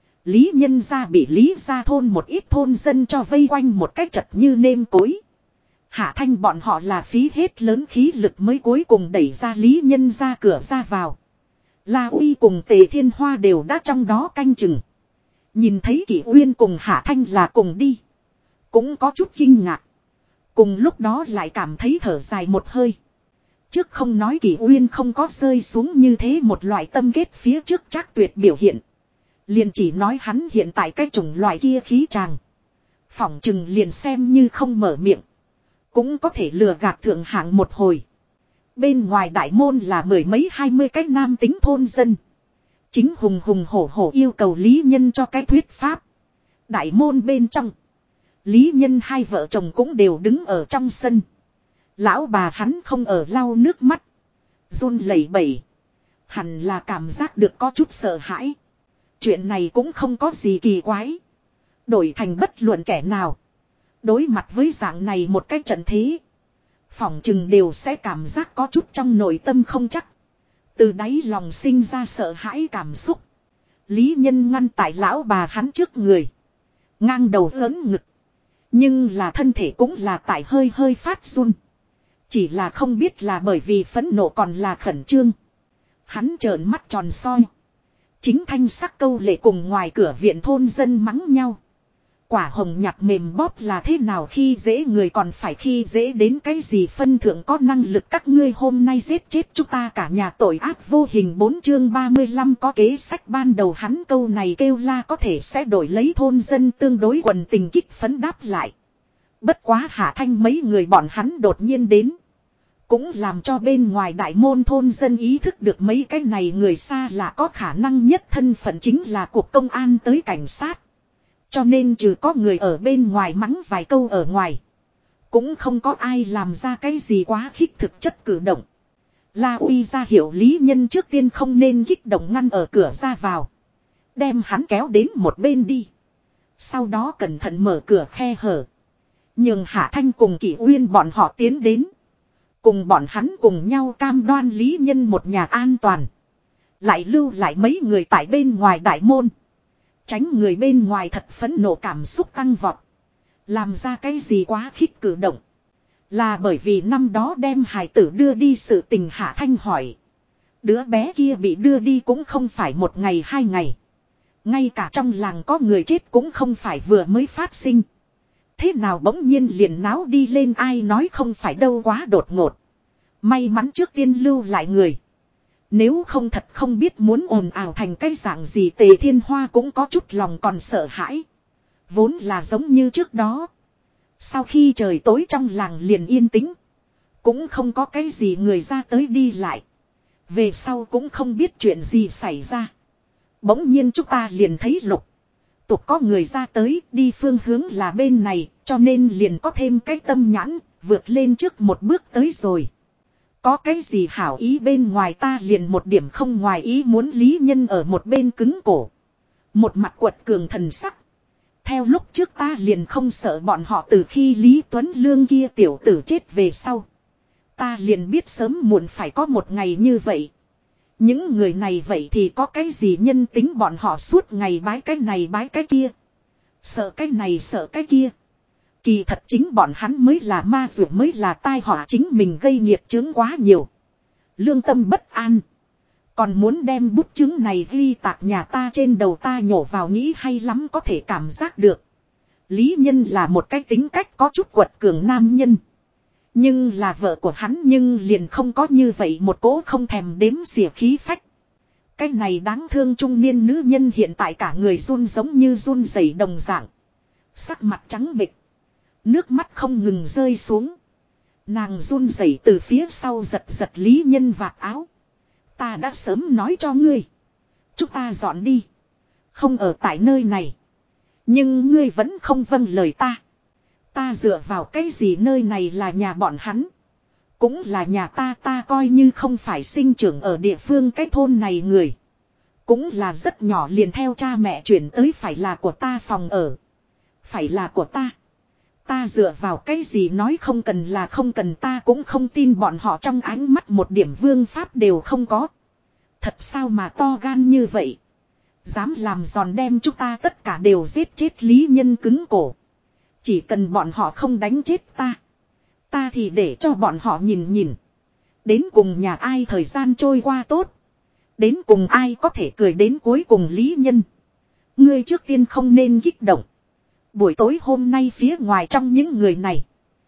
Lý Nhân Gia bị Lý Gia Thôn một ít thôn dân cho vây quanh một cách chật như nêm cối. Hạ Thanh bọn họ là phí hết lớn khí lực mới cuối cùng đẩy ra Lý Nhân Gia cửa ra vào. La Uy cùng Tề Thiên Hoa đều đã trong đó canh chừng. Nhìn thấy Kỷ Uyên cùng Hạ Thanh là cùng đi. Cũng có chút kinh ngạc. Cùng lúc đó lại cảm thấy thở dài một hơi. Trước không nói Kỷ Uyên không có rơi xuống như thế một loại tâm kết phía trước chắc tuyệt biểu hiện. Liền chỉ nói hắn hiện tại cái chủng loại kia khí tràng. Phỏng chừng liền xem như không mở miệng. Cũng có thể lừa gạt thượng hạng một hồi. Bên ngoài đại môn là mười mấy 20 cái nam tính thôn dân. Chính hùng hùng hổ hổ yêu cầu Lý Nhân cho cái thuyết pháp. Đại môn bên trong. Lý Nhân hai vợ chồng cũng đều đứng ở trong sân. Lão bà hắn không ở lau nước mắt. Run lẩy bẩy. Hẳn là cảm giác được có chút sợ hãi. Chuyện này cũng không có gì kỳ quái. Đổi thành bất luận kẻ nào. Đối mặt với dạng này một cái trận thế. Phỏng chừng đều sẽ cảm giác có chút trong nội tâm không chắc. Từ đáy lòng sinh ra sợ hãi cảm xúc. Lý Nhân ngăn tại lão bà hắn trước người. Ngang đầu lớn ngực. Nhưng là thân thể cũng là tại hơi hơi phát run. Chỉ là không biết là bởi vì phẫn nộ còn là khẩn trương. Hắn trợn mắt tròn soi. Chính thanh sắc câu lệ cùng ngoài cửa viện thôn dân mắng nhau. Quả hồng nhặt mềm bóp là thế nào khi dễ người còn phải khi dễ đến cái gì phân thượng có năng lực các ngươi hôm nay giết chết chúng ta cả nhà tội ác vô hình 4 chương 35 có kế sách ban đầu hắn câu này kêu la có thể sẽ đổi lấy thôn dân tương đối quần tình kích phấn đáp lại. Bất quá Hạ Thanh mấy người bọn hắn đột nhiên đến. Cũng làm cho bên ngoài đại môn thôn dân ý thức được mấy cái này người xa lạ có khả năng nhất thân phận chính là cuộc công an tới cảnh sát. Cho nên trừ có người ở bên ngoài mắng vài câu ở ngoài. Cũng không có ai làm ra cái gì quá khích thực chất cử động. La Uy ra hiệu Lý Nhân trước tiên không nên kích động ngăn ở cửa ra vào. Đem hắn kéo đến một bên đi. Sau đó cẩn thận mở cửa khe hở. Nhưng Hạ Thanh cùng Kỷ Uyên bọn họ tiến đến. Cùng bọn hắn cùng nhau cam đoan Lý Nhân một nhà an toàn. Lại lưu lại mấy người tại bên ngoài đại môn. Tránh người bên ngoài thật phẫn nộ cảm xúc tăng vọt. Làm ra cái gì quá khích cử động. Là bởi vì năm đó đem hài tử đưa đi sự tình Hạ Thanh hỏi. Đứa bé kia bị đưa đi cũng không phải một ngày hai ngày. Ngay cả trong làng có người chết cũng không phải vừa mới phát sinh. Thế nào bỗng nhiên liền náo đi lên ai nói không phải đâu quá đột ngột. May mắn trước tiên lưu lại người. Nếu không thật không biết muốn ồn ào thành cái dạng gì Tề Thiên Hoa cũng có chút lòng còn sợ hãi. Vốn là giống như trước đó. Sau khi trời tối trong làng liền yên tĩnh. Cũng không có cái gì người ra tới đi lại. Về sau cũng không biết chuyện gì xảy ra. Bỗng nhiên chúng ta liền thấy lục tục có người ra tới, đi phương hướng là bên này, cho nên liền có thêm cái tâm nhãn, vượt lên trước một bước tới rồi. Có cái gì hảo ý bên ngoài ta liền một điểm không ngoài ý muốn Lý Nhân ở một bên cứng cổ. Một mặt quật cường thần sắc. Theo lúc trước ta liền không sợ bọn họ từ khi Lý Tuấn Lương kia tiểu tử chết về sau. Ta liền biết sớm muộn phải có một ngày như vậy. Những người này vậy thì có cái gì nhân tính bọn họ suốt ngày bái cái này bái cái kia. Sợ cái này sợ cái kia. Kỳ thật chính bọn hắn mới là ma dụ mới là tai họa chính mình gây nghiệp chướng quá nhiều. Lương tâm bất an. Còn muốn đem bút chứng này ghi tạc nhà ta trên đầu ta nhổ vào nghĩ hay lắm có thể cảm giác được. Lý Nhân là một cái tính cách có chút quật cường nam nhân. Nhưng là vợ của hắn nhưng liền không có như vậy một cỗ không thèm đếm xỉa khí phách. Cái này đáng thương trung niên nữ nhân hiện tại cả người run giống như run rẩy đồng dạng. Sắc mặt trắng bệch. Nước mắt không ngừng rơi xuống. Nàng run rẩy từ phía sau giật giật Lý Nhân vạt áo. Ta đã sớm nói cho ngươi. Chúng ta dọn đi. Không ở tại nơi này. Nhưng ngươi vẫn không vâng lời ta. Ta dựa vào cái gì nơi này là nhà bọn hắn. Cũng là nhà ta coi như không phải sinh trưởng ở địa phương cái thôn này người. Cũng là rất nhỏ liền theo cha mẹ chuyển tới phải là của ta phòng ở. Phải là của ta. Ta dựa vào cái gì nói không cần là không cần ta cũng không tin bọn họ trong ánh mắt một điểm vương pháp đều không có. Thật sao mà to gan như vậy. Dám làm giòn đem chúng ta tất cả đều giết chết Lý Nhân cứng cổ. Chỉ cần bọn họ không đánh chết ta. Ta thì để cho bọn họ nhìn nhìn. Đến cùng nhà ai thời gian trôi qua tốt. Đến cùng ai có thể cười đến cuối cùng Lý Nhân. Ngươi trước tiên không nên kích động. Buổi tối hôm nay phía ngoài trong những người này.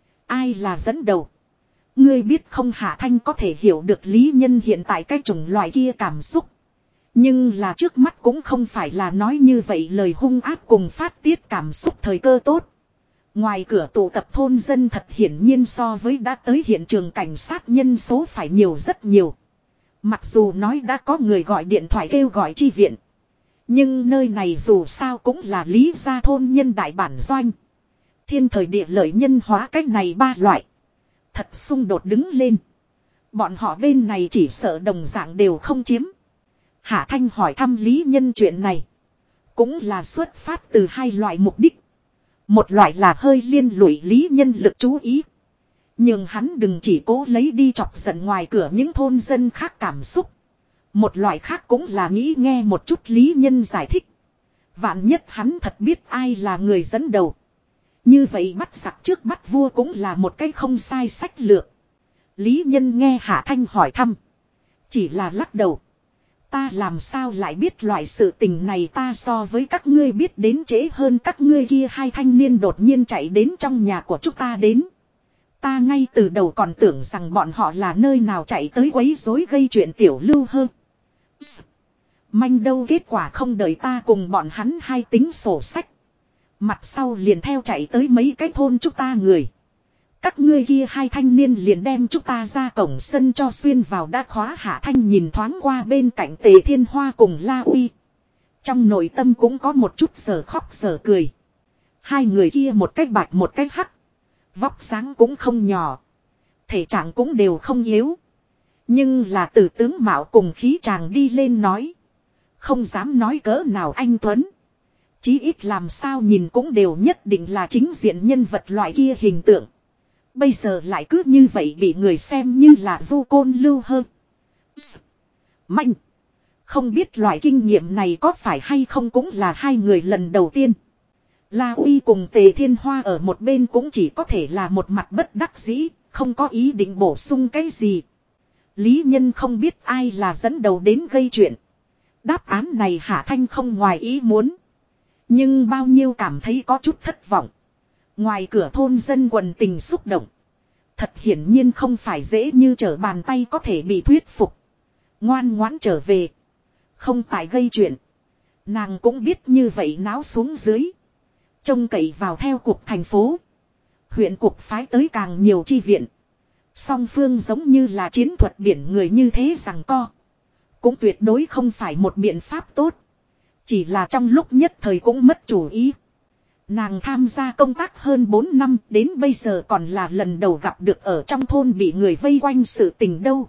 Ai là dẫn đầu. Ngươi biết không Hạ Thanh có thể hiểu được Lý Nhân hiện tại cái chủng loại kia cảm xúc. Nhưng là trước mắt cũng không phải là nói như vậy lời hung ác cùng phát tiết cảm xúc thời cơ tốt. Ngoài cửa tụ tập thôn dân thật hiển nhiên so với đã tới hiện trường cảnh sát nhân số phải nhiều rất nhiều. Mặc dù nói đã có người gọi điện thoại kêu gọi chi viện. Nhưng nơi này dù sao cũng là Lý gia thôn nhân đại bản doanh. Thiên thời địa lợi nhân hóa cách này ba loại. Thật xung đột đứng lên. Bọn họ bên này chỉ sợ đồng dạng đều không chiếm. Hạ Thanh hỏi thăm Lý Nhân chuyện này. Cũng là xuất phát từ hai loại mục đích. Một loại là hơi liên lụy Lý Nhân lực chú ý. Nhưng hắn đừng chỉ cố lấy đi chọc giận ngoài cửa những thôn dân khác cảm xúc. Một loại khác cũng là nghĩ nghe một chút Lý Nhân giải thích. Vạn nhất hắn thật biết ai là người dẫn đầu. Như vậy bắt giặc trước bắt vua cũng là một cái không sai sách lược. Lý Nhân nghe Hạ Thanh hỏi thăm. Chỉ là lắc đầu. Ta làm sao lại biết loại sự tình này ta so với các ngươi biết đến trễ hơn các ngươi kia hai thanh niên đột nhiên chạy đến trong nhà của chúng ta đến. Ta ngay từ đầu còn tưởng rằng bọn họ là nơi nào chạy tới quấy rối gây chuyện tiểu lưu hơn. Manh đâu kết quả không đợi ta cùng bọn hắn hai tính sổ sách. Mặt sau liền theo chạy tới mấy cái thôn chúng ta người. Các ngươi kia hai thanh niên liền đem chúng ta ra cổng sân cho xuyên vào đã khóa. Hạ Thanh nhìn thoáng qua bên cạnh Tề Thiên Hoa cùng La Uy. Trong nội tâm cũng có một chút giờ khóc giờ cười. Hai người kia một cách bạch một cách hắc. Vóc sáng cũng không nhỏ. Thể trạng cũng đều không yếu. Nhưng là từ tướng mạo cùng khí chàng đi lên nói. Không dám nói cỡ nào anh Tuấn. Chí ít làm sao nhìn cũng đều nhất định là chính diện nhân vật loại kia hình tượng. Bây giờ lại cứ như vậy bị người xem như là du côn lưu hơn. Mạnh. Không biết loại kinh nghiệm này có phải hay không cũng là hai người lần đầu tiên. La Uy cùng Tề Thiên Hoa ở một bên cũng chỉ có thể là một mặt bất đắc dĩ, không có ý định bổ sung cái gì. Lý Nhân không biết ai là dẫn đầu đến gây chuyện. Đáp án này Hạ Thanh không ngoài ý muốn. Nhưng bao nhiêu cảm thấy có chút thất vọng. Ngoài cửa thôn dân quần tình xúc động. Thật hiển nhiên không phải dễ như trở bàn tay có thể bị thuyết phục. Ngoan ngoãn trở về. Không tại gây chuyện. Nàng cũng biết như vậy náo xuống dưới. Trông cậy vào theo cục thành phố. Huyện cục phái tới càng nhiều chi viện. Song phương giống như là chiến thuật biển người như thế rằng co. Cũng tuyệt đối không phải một biện pháp tốt. Chỉ là trong lúc nhất thời cũng mất chủ ý. Nàng tham gia công tác hơn 4 năm, đến bây giờ còn là lần đầu gặp được ở trong thôn bị người vây quanh sự tình đâu.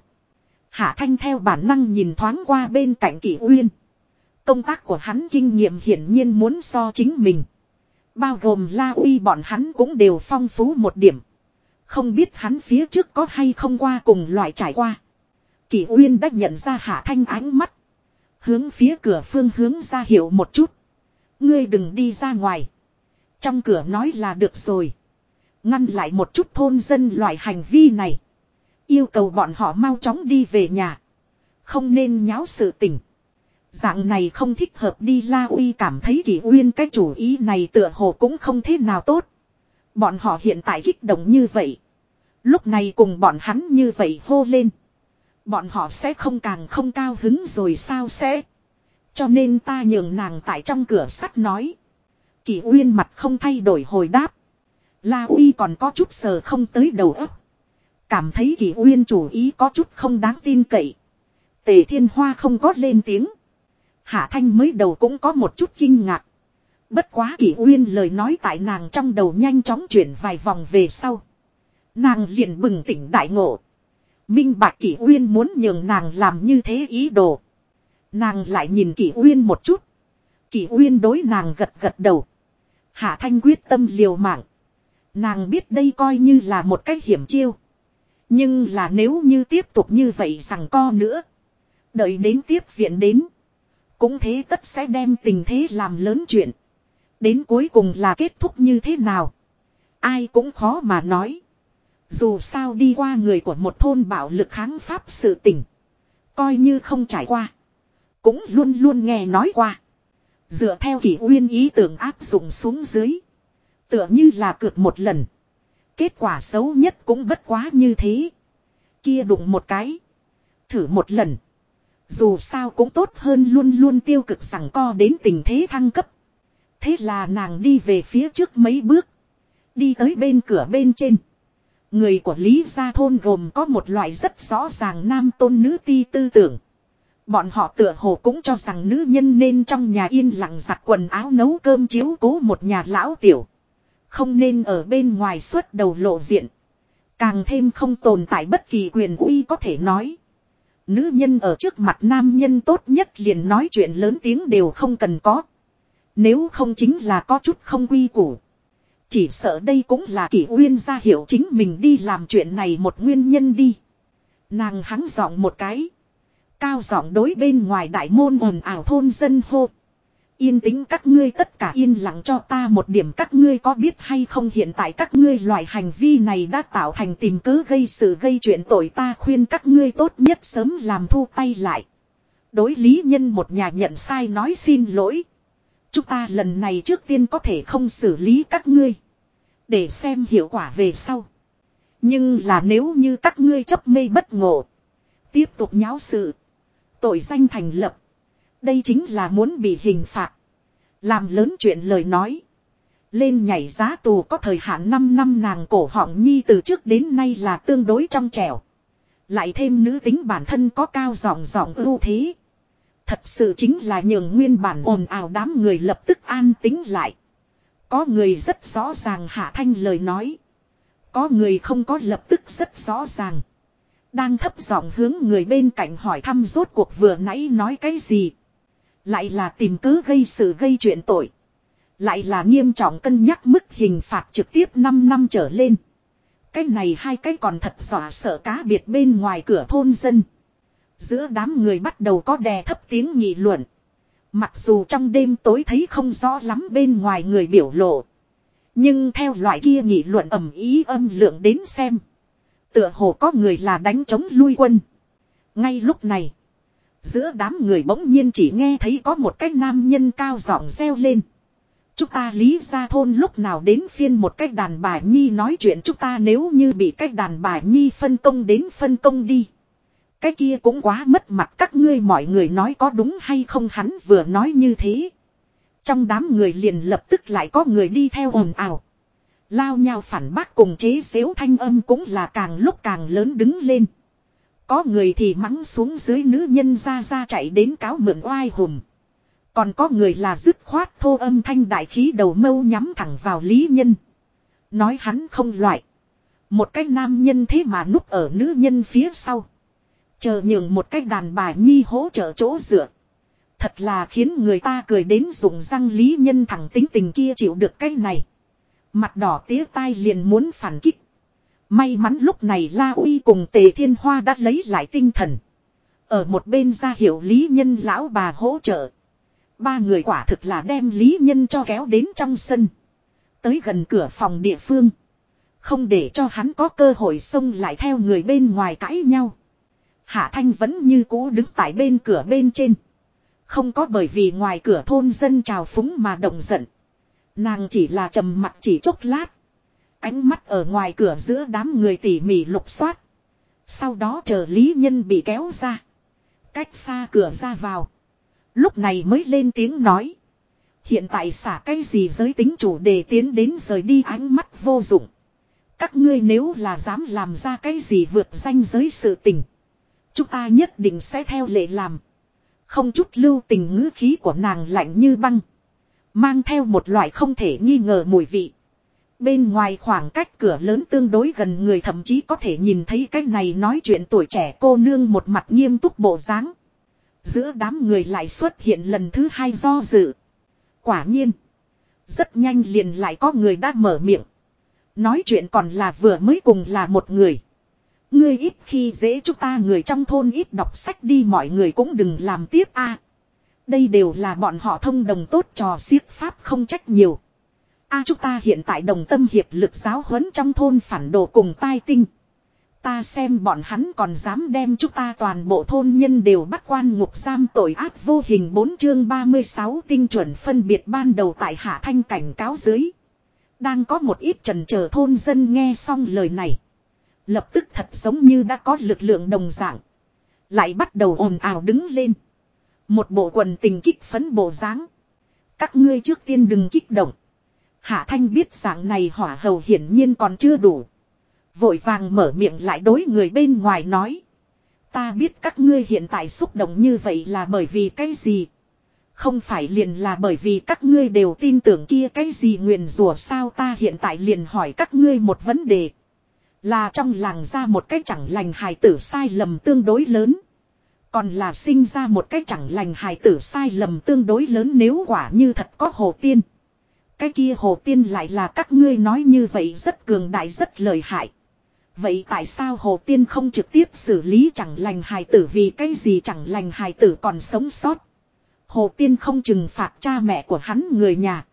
Hạ Thanh theo bản năng nhìn thoáng qua bên cạnh Kỷ Uyên. Công tác của hắn kinh nghiệm hiển nhiên muốn so chính mình. Bao gồm La Uy bọn hắn cũng đều phong phú một điểm. Không biết hắn phía trước có hay không qua cùng loại trải qua. Kỷ Uyên đã nhận ra Hạ Thanh ánh mắt. Hướng phía cửa phương hướng ra hiệu một chút. Ngươi đừng đi ra ngoài. Trong cửa nói là được rồi. Ngăn lại một chút thôn dân loại hành vi này. Yêu cầu bọn họ mau chóng đi về nhà. Không nên nháo sự tình. Dạng này không thích hợp đi. La Uy cảm thấy Kỷ Uyên cái chủ ý này tựa hồ cũng không thế nào tốt. Bọn họ hiện tại kích động như vậy. Lúc này cùng bọn hắn như vậy hô lên. Bọn họ sẽ không càng không cao hứng rồi sao sẽ. Cho nên ta nhường nàng tại trong cửa sắt nói. Kỷ Uyên mặt không thay đổi hồi đáp. La Uy còn có chút sờ không tới đầu óc. Cảm thấy Kỷ Uyên chủ ý có chút không đáng tin cậy. Tề Thiên Hoa không có lên tiếng. Hạ Thanh mới đầu cũng có một chút kinh ngạc. Bất quá Kỷ Uyên lời nói tại nàng trong đầu nhanh chóng chuyển vài vòng về sau. Nàng liền bừng tỉnh đại ngộ. Minh bạch Kỷ Uyên muốn nhường nàng làm như thế ý đồ. Nàng lại nhìn Kỷ Uyên một chút. Kỷ Uyên đối nàng gật gật đầu. Hạ Thanh quyết tâm liều mạng. Nàng biết đây coi như là một cách hiểm chiêu. Nhưng là nếu như tiếp tục như vậy rằng co nữa. Đợi đến tiếp viện đến. Cũng thế tất sẽ đem tình thế làm lớn chuyện. Đến cuối cùng là kết thúc như thế nào. Ai cũng khó mà nói. Dù sao đi qua người của một thôn bạo lực kháng pháp sự tình. Coi như không trải qua. Cũng luôn luôn nghe nói qua. Dựa theo Kỷ Uyên ý tưởng áp dụng xuống dưới. Tựa như là cược một lần. Kết quả xấu nhất cũng bất quá như thế. Kia đụng một cái. Thử một lần. Dù sao cũng tốt hơn luôn luôn tiêu cực rằng co đến tình thế thăng cấp. Thế là nàng đi về phía trước mấy bước. Đi tới bên cửa bên trên. Người của Lý Gia Thôn gồm có một loại rất rõ ràng nam tôn nữ ti tư tưởng. Bọn họ tựa hồ cũng cho rằng nữ nhân nên trong nhà yên lặng giặt quần áo nấu cơm chiếu cố một nhà lão tiểu. Không nên ở bên ngoài xuất đầu lộ diện. Càng thêm không tồn tại bất kỳ quyền uy có thể nói. Nữ nhân ở trước mặt nam nhân tốt nhất liền nói chuyện lớn tiếng đều không cần có. Nếu không chính là có chút không quy củ. Chỉ sợ đây cũng là Kỷ Uyên ra hiểu chính mình đi làm chuyện này một nguyên nhân đi. Nàng hắng giọng một cái. Cao giọng đối bên ngoài đại môn ồn ào thôn dân hô. Yên tĩnh các ngươi tất cả yên lặng cho ta một điểm, các ngươi có biết hay không hiện tại các ngươi loại hành vi này đã tạo thành tìm cớ gây sự gây chuyện tội, ta khuyên các ngươi tốt nhất sớm làm thu tay lại. Đối lý nhân một nhà nhận sai nói xin lỗi. Chúng ta lần này trước tiên có thể không xử lý các ngươi. Để xem hiệu quả về sau. Nhưng là nếu như các ngươi chấp mê bất ngộ. Tiếp tục nháo sự. Tội danh thành lập. Đây chính là muốn bị hình phạt. Làm lớn chuyện lời nói. Lên nhảy giá tù có thời hạn 5 năm. Nàng cổ họng nhi từ trước đến nay là tương đối trong trẻo. Lại thêm nữ tính bản thân có cao giọng ưu thế. Thật sự chính là nhường nguyên bản ồn ào đám người lập tức an tĩnh lại. Có người rất rõ ràng Hạ Thanh lời nói. Có người không có lập tức rất rõ ràng. Đang thấp giọng hướng người bên cạnh hỏi thăm rốt cuộc vừa nãy nói cái gì. Lại là tìm cớ gây sự gây chuyện tội. Lại là nghiêm trọng cân nhắc mức hình phạt trực tiếp 5 năm trở lên. Cái này hai cái còn thật dọa sợ cá biệt bên ngoài cửa thôn dân. Giữa đám người bắt đầu có đè thấp tiếng nghị luận. Mặc dù trong đêm tối thấy không rõ lắm bên ngoài người biểu lộ. Nhưng theo loại kia nghị luận ầm ý âm lượng đến xem. Tựa hồ có người là đánh chống lui quân. Ngay lúc này. Giữa đám người bỗng nhiên chỉ nghe thấy có một cái nam nhân cao giọng reo lên. Chúng ta Lý Gia Thôn lúc nào đến phiên một cái đàn bà nhi nói chuyện, chúng ta nếu như bị cái đàn bà nhi phân công đến phân công đi. Cái kia cũng quá mất mặt các ngươi, mọi người nói có đúng hay không. Hắn vừa nói như thế. Trong đám người liền lập tức lại có người đi theo ồn ào. Lao nhau phản bác cùng chế giễu thanh âm cũng là càng lúc càng lớn đứng lên. Có người thì mắng xuống dưới nữ nhân ra chạy đến cáo mượn oai hùm. Còn có người là dứt khoát thô âm thanh đại khí đầu mâu nhắm thẳng vào Lý Nhân. Nói hắn không loại. Một cái nam nhân thế mà núp ở nữ nhân phía sau. Chờ nhường một cái đàn bà nhi hỗ trợ chỗ dựa. Thật là khiến người ta cười đến rụng răng. Lý Nhân thẳng tính tình kia chịu được cái này. Mặt đỏ tía tai liền muốn phản kích. May mắn lúc này La Uy cùng Tề Thiên Hoa đã lấy lại tinh thần. Ở một bên ra hiệu Lý Nhân lão bà hỗ trợ. Ba người quả thực là đem Lý Nhân cho kéo đến trong sân. Tới gần cửa phòng địa phương. Không để cho hắn có cơ hội xông lại theo người bên ngoài cãi nhau. Hạ Thanh vẫn như cũ đứng tại bên cửa bên trên. Không có bởi vì ngoài cửa thôn dân trào phúng mà động giận. Nàng chỉ là trầm mặc chỉ chốc lát. Ánh mắt ở ngoài cửa giữa đám người tỉ mỉ lục soát. Sau đó chờ Lý Nhân bị kéo ra. Cách xa cửa ra vào. Lúc này mới lên tiếng nói. Hiện tại xả cái gì giới tính chủ đề tiến đến rời đi ánh mắt vô dụng. Các ngươi nếu là dám làm ra cái gì vượt ranh giới sự tình. Chúng ta nhất định sẽ theo lệ làm. Không chút lưu tình ngữ khí của nàng lạnh như băng. Mang theo một loại không thể nghi ngờ mùi vị. Bên ngoài khoảng cách cửa lớn tương đối gần người thậm chí có thể nhìn thấy cái này nói chuyện tuổi trẻ cô nương một mặt nghiêm túc bộ dáng. Giữa đám người lại xuất hiện lần thứ hai do dự. Quả nhiên. Rất nhanh liền lại có người đã mở miệng. Nói chuyện còn là vừa mới cùng là một người. Ngươi ít khi dễ chúng ta người trong thôn ít đọc sách đi mọi người cũng đừng làm tiếp a. Đây đều là bọn họ thông đồng tốt trò xiết pháp không trách nhiều. Chúng ta hiện tại đồng tâm hiệp lực giáo huấn trong thôn phản đồ cùng tai tinh. Ta xem bọn hắn còn dám đem chúng ta toàn bộ thôn nhân đều bắt quan ngục giam tội ác vô hình 4 chương 36 tinh chuẩn phân biệt ban đầu tại Hạ Thanh cảnh cáo dưới. Đang có một ít trần chờ thôn dân nghe xong lời này. Lập tức thật giống như đã có lực lượng đồng dạng. Lại bắt đầu ồn ào đứng lên. Một bộ quần tình kích phấn bộ dáng. Các ngươi trước tiên đừng kích động. Hạ Thanh biết dạng này hỏa hầu hiển nhiên còn chưa đủ. Vội vàng mở miệng lại đối người bên ngoài nói. Ta biết các ngươi hiện tại xúc động như vậy là bởi vì cái gì. Không phải liền là bởi vì các ngươi đều tin tưởng kia cái gì nguyền rủa sao ta hiện tại liền hỏi các ngươi một vấn đề. Là trong làng ra một cái chẳng lành hài tử sai lầm tương đối lớn. Còn là sinh ra một cái chẳng lành hài tử sai lầm tương đối lớn nếu quả như thật có hồ tiên. Cái kia hồ tiên lại là các ngươi nói như vậy rất cường đại rất lợi hại. Vậy tại sao hồ tiên không trực tiếp xử lý chẳng lành hài tử vì cái gì chẳng lành hài tử còn sống sót. Hồ tiên không trừng phạt cha mẹ của hắn người nhà.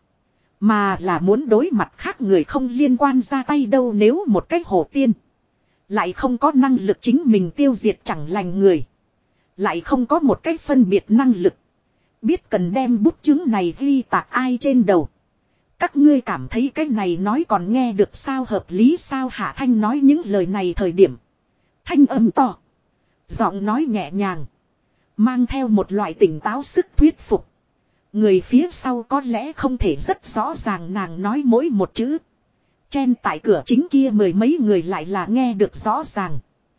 Mà là muốn đối mặt khác người không liên quan ra tay đâu nếu một cái hồ tiên. Lại không có năng lực chính mình tiêu diệt chẳng lành người. Lại không có một cái phân biệt năng lực. Biết cần đem bút chứng này ghi tạc ai trên đầu. Các ngươi cảm thấy cái này nói còn nghe được sao hợp lý sao Hạ Thanh nói những lời này thời điểm. Thanh âm to. Giọng nói nhẹ nhàng. Mang theo một loại tỉnh táo sức thuyết phục. Người phía sau có lẽ không thể rất rõ ràng nàng nói mỗi một chữ. Chen tại cửa chính kia mười mấy người lại là nghe được rõ ràng.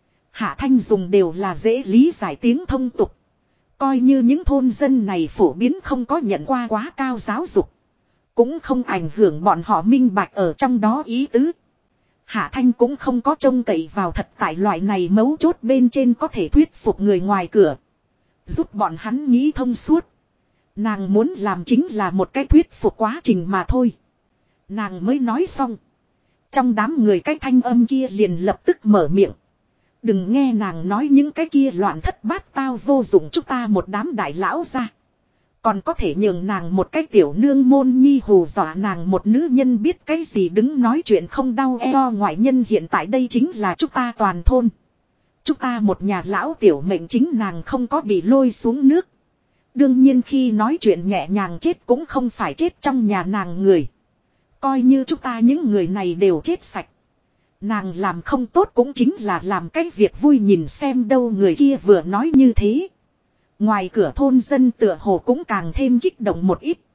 Hạ Thanh dùng đều là dễ lý giải tiếng thông tục. Coi như những thôn dân này phổ biến không có nhận qua quá cao giáo dục. Cũng không ảnh hưởng bọn họ minh bạch ở trong đó ý tứ. Hạ Thanh cũng không có trông cậy vào thật tại loại này mấu chốt bên trên có thể thuyết phục người ngoài cửa. Giúp bọn hắn nghĩ thông suốt. Nàng muốn làm chính là một cái thuyết phục quá trình mà thôi. Nàng mới nói xong. Trong đám người cái thanh âm kia liền lập tức mở miệng. Đừng nghe nàng nói những cái kia loạn thất bát tao vô dụng chúng ta một đám đại lão ra. Còn có thể nhường nàng một cái tiểu nương môn nhi hù dọa nàng một nữ nhân biết cái gì đứng nói chuyện không đau eo ngoại nhân hiện tại đây chính là chúng ta toàn thôn. Chúng ta một nhà lão tiểu mệnh chính nàng không có bị lôi xuống nước. Đương nhiên khi nói chuyện nhẹ nhàng chết cũng không phải chết trong nhà nàng người. Coi như chúng ta những người này đều chết sạch. Nàng làm không tốt cũng chính là làm cái việc vui nhìn xem đâu người kia vừa nói như thế. Ngoài cửa thôn dân tựa hồ cũng càng thêm kích động một ít.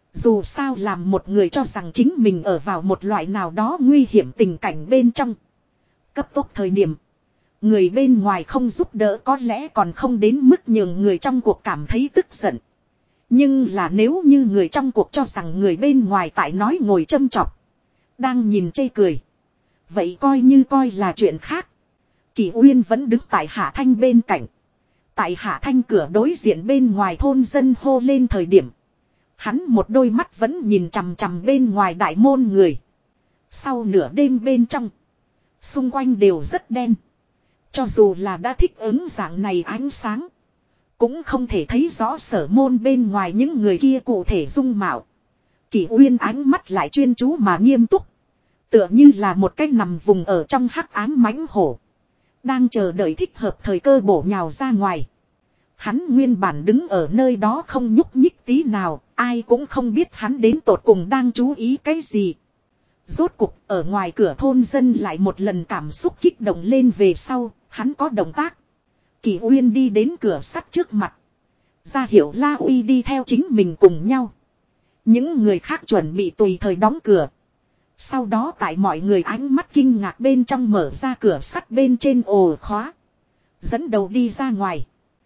Dù sao làm một người cho rằng chính mình ở vào một loại nào đó nguy hiểm tình cảnh bên trong. Cấp tốc thời điểm. Người bên ngoài không giúp đỡ có lẽ còn không đến mức nhường người trong cuộc cảm thấy tức giận. Nhưng là nếu như người trong cuộc cho rằng người bên ngoài tại nói ngồi châm chọc. Đang nhìn chê cười. Vậy coi là chuyện khác. Kỳ Uyên vẫn đứng tại Hạ Thanh bên cạnh. Tại Hạ Thanh cửa đối diện bên ngoài thôn dân hô lên thời điểm. Hắn một đôi mắt vẫn nhìn chằm chằm bên ngoài đại môn người. Sau nửa đêm bên trong. Xung quanh đều rất đen. Cho dù là đã thích ứng dạng này ánh sáng. Cũng không thể thấy rõ sở môn bên ngoài những người kia cụ thể dung mạo. Kỳ Uyên ánh mắt lại chuyên chú mà nghiêm túc. Tựa như là một cái nằm vùng ở trong hắc ám mãnh hổ. Đang chờ đợi thích hợp thời cơ bổ nhào ra ngoài. Hắn nguyên bản đứng ở nơi đó không nhúc nhích tí nào. Ai cũng không biết hắn đến tột cùng đang chú ý cái gì. Rốt cục ở ngoài cửa thôn dân lại một lần cảm xúc kích động lên về sau. Hắn có động tác. Kỳ Uyên đi đến cửa sắt trước mặt. Ra hiệu La Uy đi theo chính mình cùng nhau. Những người khác chuẩn bị tùy thời đóng cửa. Sau đó tại mọi người ánh mắt kinh ngạc bên trong mở ra cửa sắt bên trên ổ khóa. Dẫn đầu đi ra ngoài.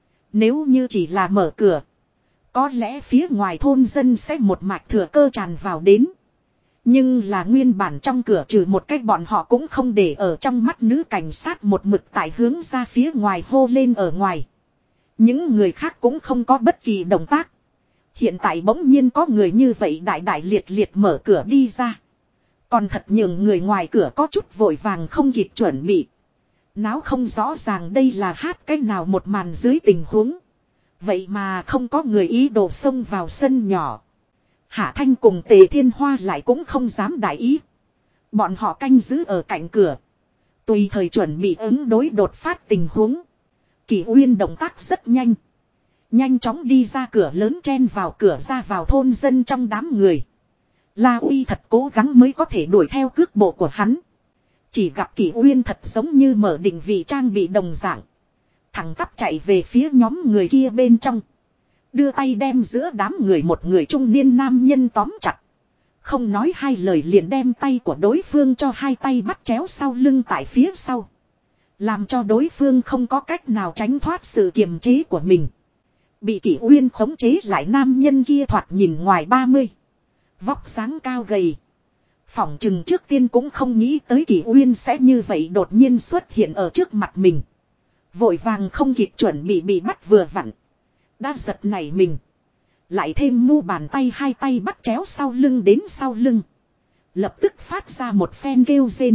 Nếu như chỉ là mở cửa. Có lẽ phía ngoài thôn dân sẽ một mạch thừa cơ tràn vào đến. Nhưng là nguyên bản trong cửa trừ một cách bọn họ cũng không để ở trong mắt nữ cảnh sát một mực tại hướng ra phía ngoài hô lên ở ngoài. Những người khác cũng không có bất kỳ động tác. Hiện tại bỗng nhiên có người như vậy đại đại liệt liệt mở cửa đi ra. Còn thật nhường người ngoài cửa có chút vội vàng không kịp chuẩn bị. Náo không rõ ràng đây là hát cái nào một màn dưới tình huống. Vậy mà không có người ý đồ xông vào sân nhỏ. Hạ Thanh cùng Tề Thiên Hoa lại cũng không dám đại ý. Bọn họ canh giữ ở cạnh cửa. Tùy thời chuẩn bị ứng đối đột phát tình huống. Kỳ Uyên động tác rất nhanh. Nhanh chóng đi ra cửa lớn chen vào cửa ra vào thôn dân trong đám người. La Uy thật cố gắng mới có thể đuổi theo cước bộ của hắn. Chỉ gặp Kỳ Uyên thật giống như mở định vị trang bị đồng dạng. Thẳng tắp chạy về phía nhóm người kia bên trong. Đưa tay đem giữa đám người một người trung niên nam nhân tóm chặt. Không nói hai lời liền đem tay của đối phương cho hai tay bắt chéo sau lưng tại phía sau. Làm cho đối phương không có cách nào tránh thoát sự kiềm chế của mình. Bị Kỳ Uyên khống chế lại nam nhân kia thoạt nhìn ngoài 30. Vóc dáng cao gầy. Phỏng chừng trước tiên cũng không nghĩ tới Kỳ Uyên sẽ như vậy đột nhiên xuất hiện ở trước mặt mình. Vội vàng không kịp chuẩn bị bắt vừa vặn. Đã giật nảy mình. Lại thêm mu bàn tay hai tay bắt chéo sau lưng đến sau lưng. Lập tức phát ra một phen kêu rên.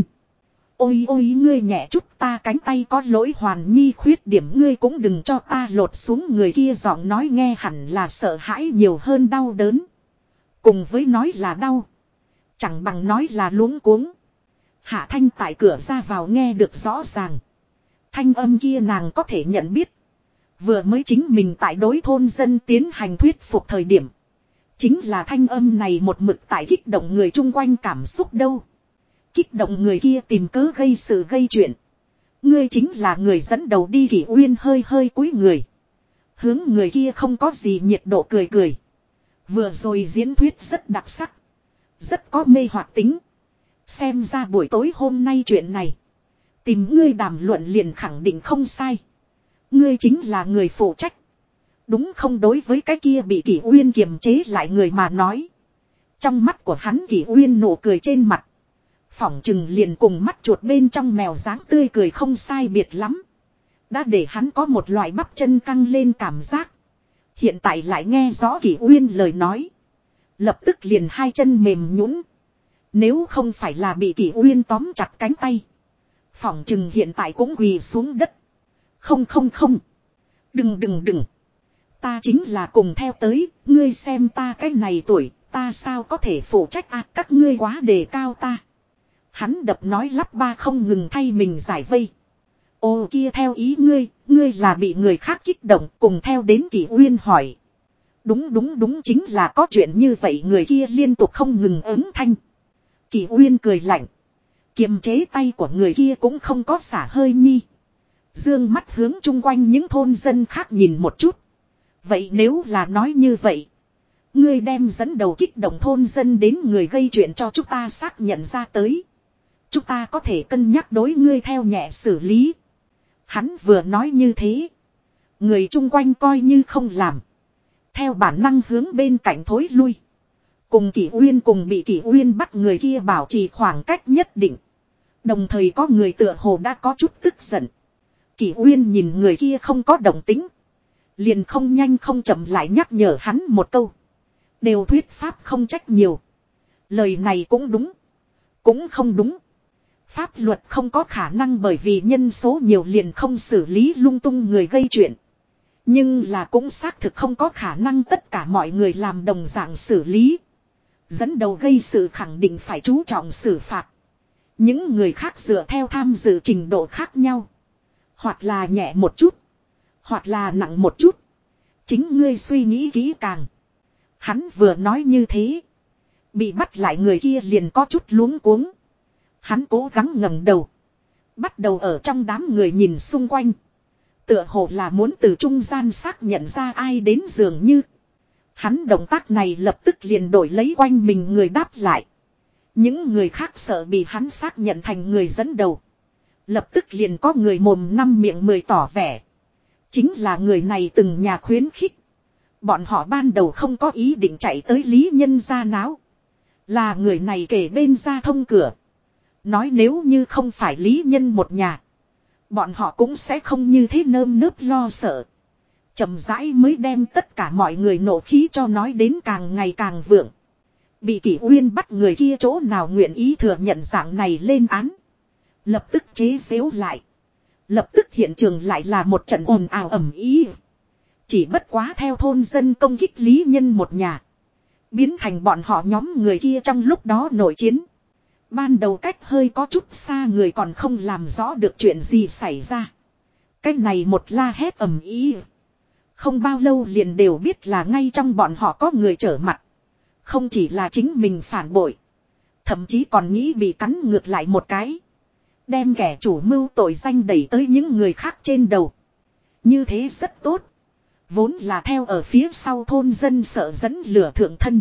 Ôi ôi ngươi nhẹ chút ta cánh tay có lỗi hoàn nhi khuyết điểm ngươi cũng đừng cho ta lột xuống người kia giọng nói nghe hẳn là sợ hãi nhiều hơn đau đớn. Cùng với nói là đau. Chẳng bằng nói là luống cuống. Hạ Thanh tại cửa ra vào nghe được rõ ràng. Thanh âm kia nàng có thể nhận biết. Vừa mới chính mình tại đối thôn dân tiến hành thuyết phục thời điểm. Chính là thanh âm này một mực tại kích động người chung quanh cảm xúc đâu. Kích động người kia tìm cớ gây sự gây chuyện. Ngươi chính là người dẫn đầu đi. Kỳ Uyên hơi hơi cúi người. Hướng người kia không có gì nhiệt độ cười cười. Vừa rồi diễn thuyết rất đặc sắc. Rất có mê hoặc tính. Xem ra buổi tối hôm nay chuyện này. Tìm ngươi đàm luận liền khẳng định không sai. Ngươi chính là người phụ trách. Đúng không đối với cái kia bị Kỳ Uyên kiềm chế lại người mà nói. Trong mắt của hắn Kỳ Uyên nụ cười trên mặt. Phỏng chừng liền cùng mắt chuột bên trong mèo dáng tươi cười không sai biệt lắm. Đã để hắn có một loại bắp chân căng lên cảm giác. Hiện tại lại nghe rõ Kỳ Uyên lời nói. Lập tức liền hai chân mềm nhũn. Nếu không phải là bị Kỳ Uyên tóm chặt cánh tay. Phỏng chừng hiện tại cũng quỳ xuống đất. Không. Đừng. Ta chính là cùng theo tới, ngươi xem ta cái này tuổi, ta sao có thể phụ trách các ngươi quá đề cao ta. Hắn đập nói lắp ba không ngừng thay mình giải vây. Ô kia theo ý ngươi là bị người khác kích động cùng theo đến Kỳ Uyên hỏi. Đúng chính là có chuyện như vậy người kia liên tục không ngừng ứng thanh. Kỳ Uyên cười lạnh. Kiềm chế tay của người kia cũng không có xả hơi nhi. Dương mắt hướng chung quanh những thôn dân khác nhìn một chút. Vậy nếu là nói như vậy. Ngươi đem dẫn đầu kích động thôn dân đến người gây chuyện cho chúng ta xác nhận ra tới. Chúng ta có thể cân nhắc đối ngươi theo nhẹ xử lý. Hắn vừa nói như thế. Người chung quanh coi như không làm. Theo bản năng hướng bên cạnh thối lui. Cùng Kỷ Uyên cùng bị Kỷ Uyên bắt người kia bảo trì khoảng cách nhất định. Đồng thời có người tựa hồ đã có chút tức giận. Kỷ Uyên nhìn người kia không có động tính. Liền không nhanh không chậm lại nhắc nhở hắn một câu. Đều thuyết pháp không trách nhiều. Lời này cũng đúng. Cũng không đúng. Pháp luật không có khả năng bởi vì nhân số nhiều liền không xử lý lung tung người gây chuyện. Nhưng là cũng xác thực không có khả năng tất cả mọi người làm đồng dạng xử lý. Dẫn đầu gây sự khẳng định phải chú trọng xử phạt. Những người khác dựa theo tham dự trình độ khác nhau. Hoặc là nhẹ một chút. Hoặc là nặng một chút. Chính ngươi suy nghĩ kỹ càng. Hắn vừa nói như thế. Bị bắt lại người kia liền có chút luống cuống. Hắn cố gắng ngẩng đầu. Bắt đầu ở trong đám người nhìn xung quanh. Tựa hồ là muốn từ trung gian xác nhận ra ai đến dường như. Hắn động tác này lập tức liền đổi lấy quanh mình người đáp lại. Những người khác sợ bị hắn xác nhận thành người dẫn đầu. Lập tức liền có người mồm năm miệng mười tỏ vẻ. Chính là người này từng nhà khuyến khích. Bọn họ ban đầu không có ý định chạy tới Lý Nhân ra náo. Là người này kể bên ra thông cửa. Nói nếu như không phải Lý Nhân một nhà. Bọn họ cũng sẽ không như thế nơm nớp lo sợ. Chậm rãi mới đem tất cả mọi người nổ khí cho nói đến càng ngày càng vượng. Bị Kỷ Uyên bắt người kia chỗ nào nguyện ý thừa nhận dạng này lên án. Lập tức chế giễu lại. Lập tức hiện trường lại là một trận ồn ào ầm ĩ. Chỉ bất quá theo thôn dân công kích Lý Nhân một nhà. Biến thành bọn họ nhóm người kia trong lúc đó nội chiến. Ban đầu cách hơi có chút xa người còn không làm rõ được chuyện gì xảy ra. Cái này một la hét ầm ĩ. Không bao lâu liền đều biết là ngay trong bọn họ có người trở mặt. Không chỉ là chính mình phản bội. Thậm chí còn nghĩ bị cắn ngược lại một cái. Đem kẻ chủ mưu tội danh đẩy tới những người khác trên đầu. Như thế rất tốt. Vốn là theo ở phía sau thôn dân sợ dẫn lửa thượng thân.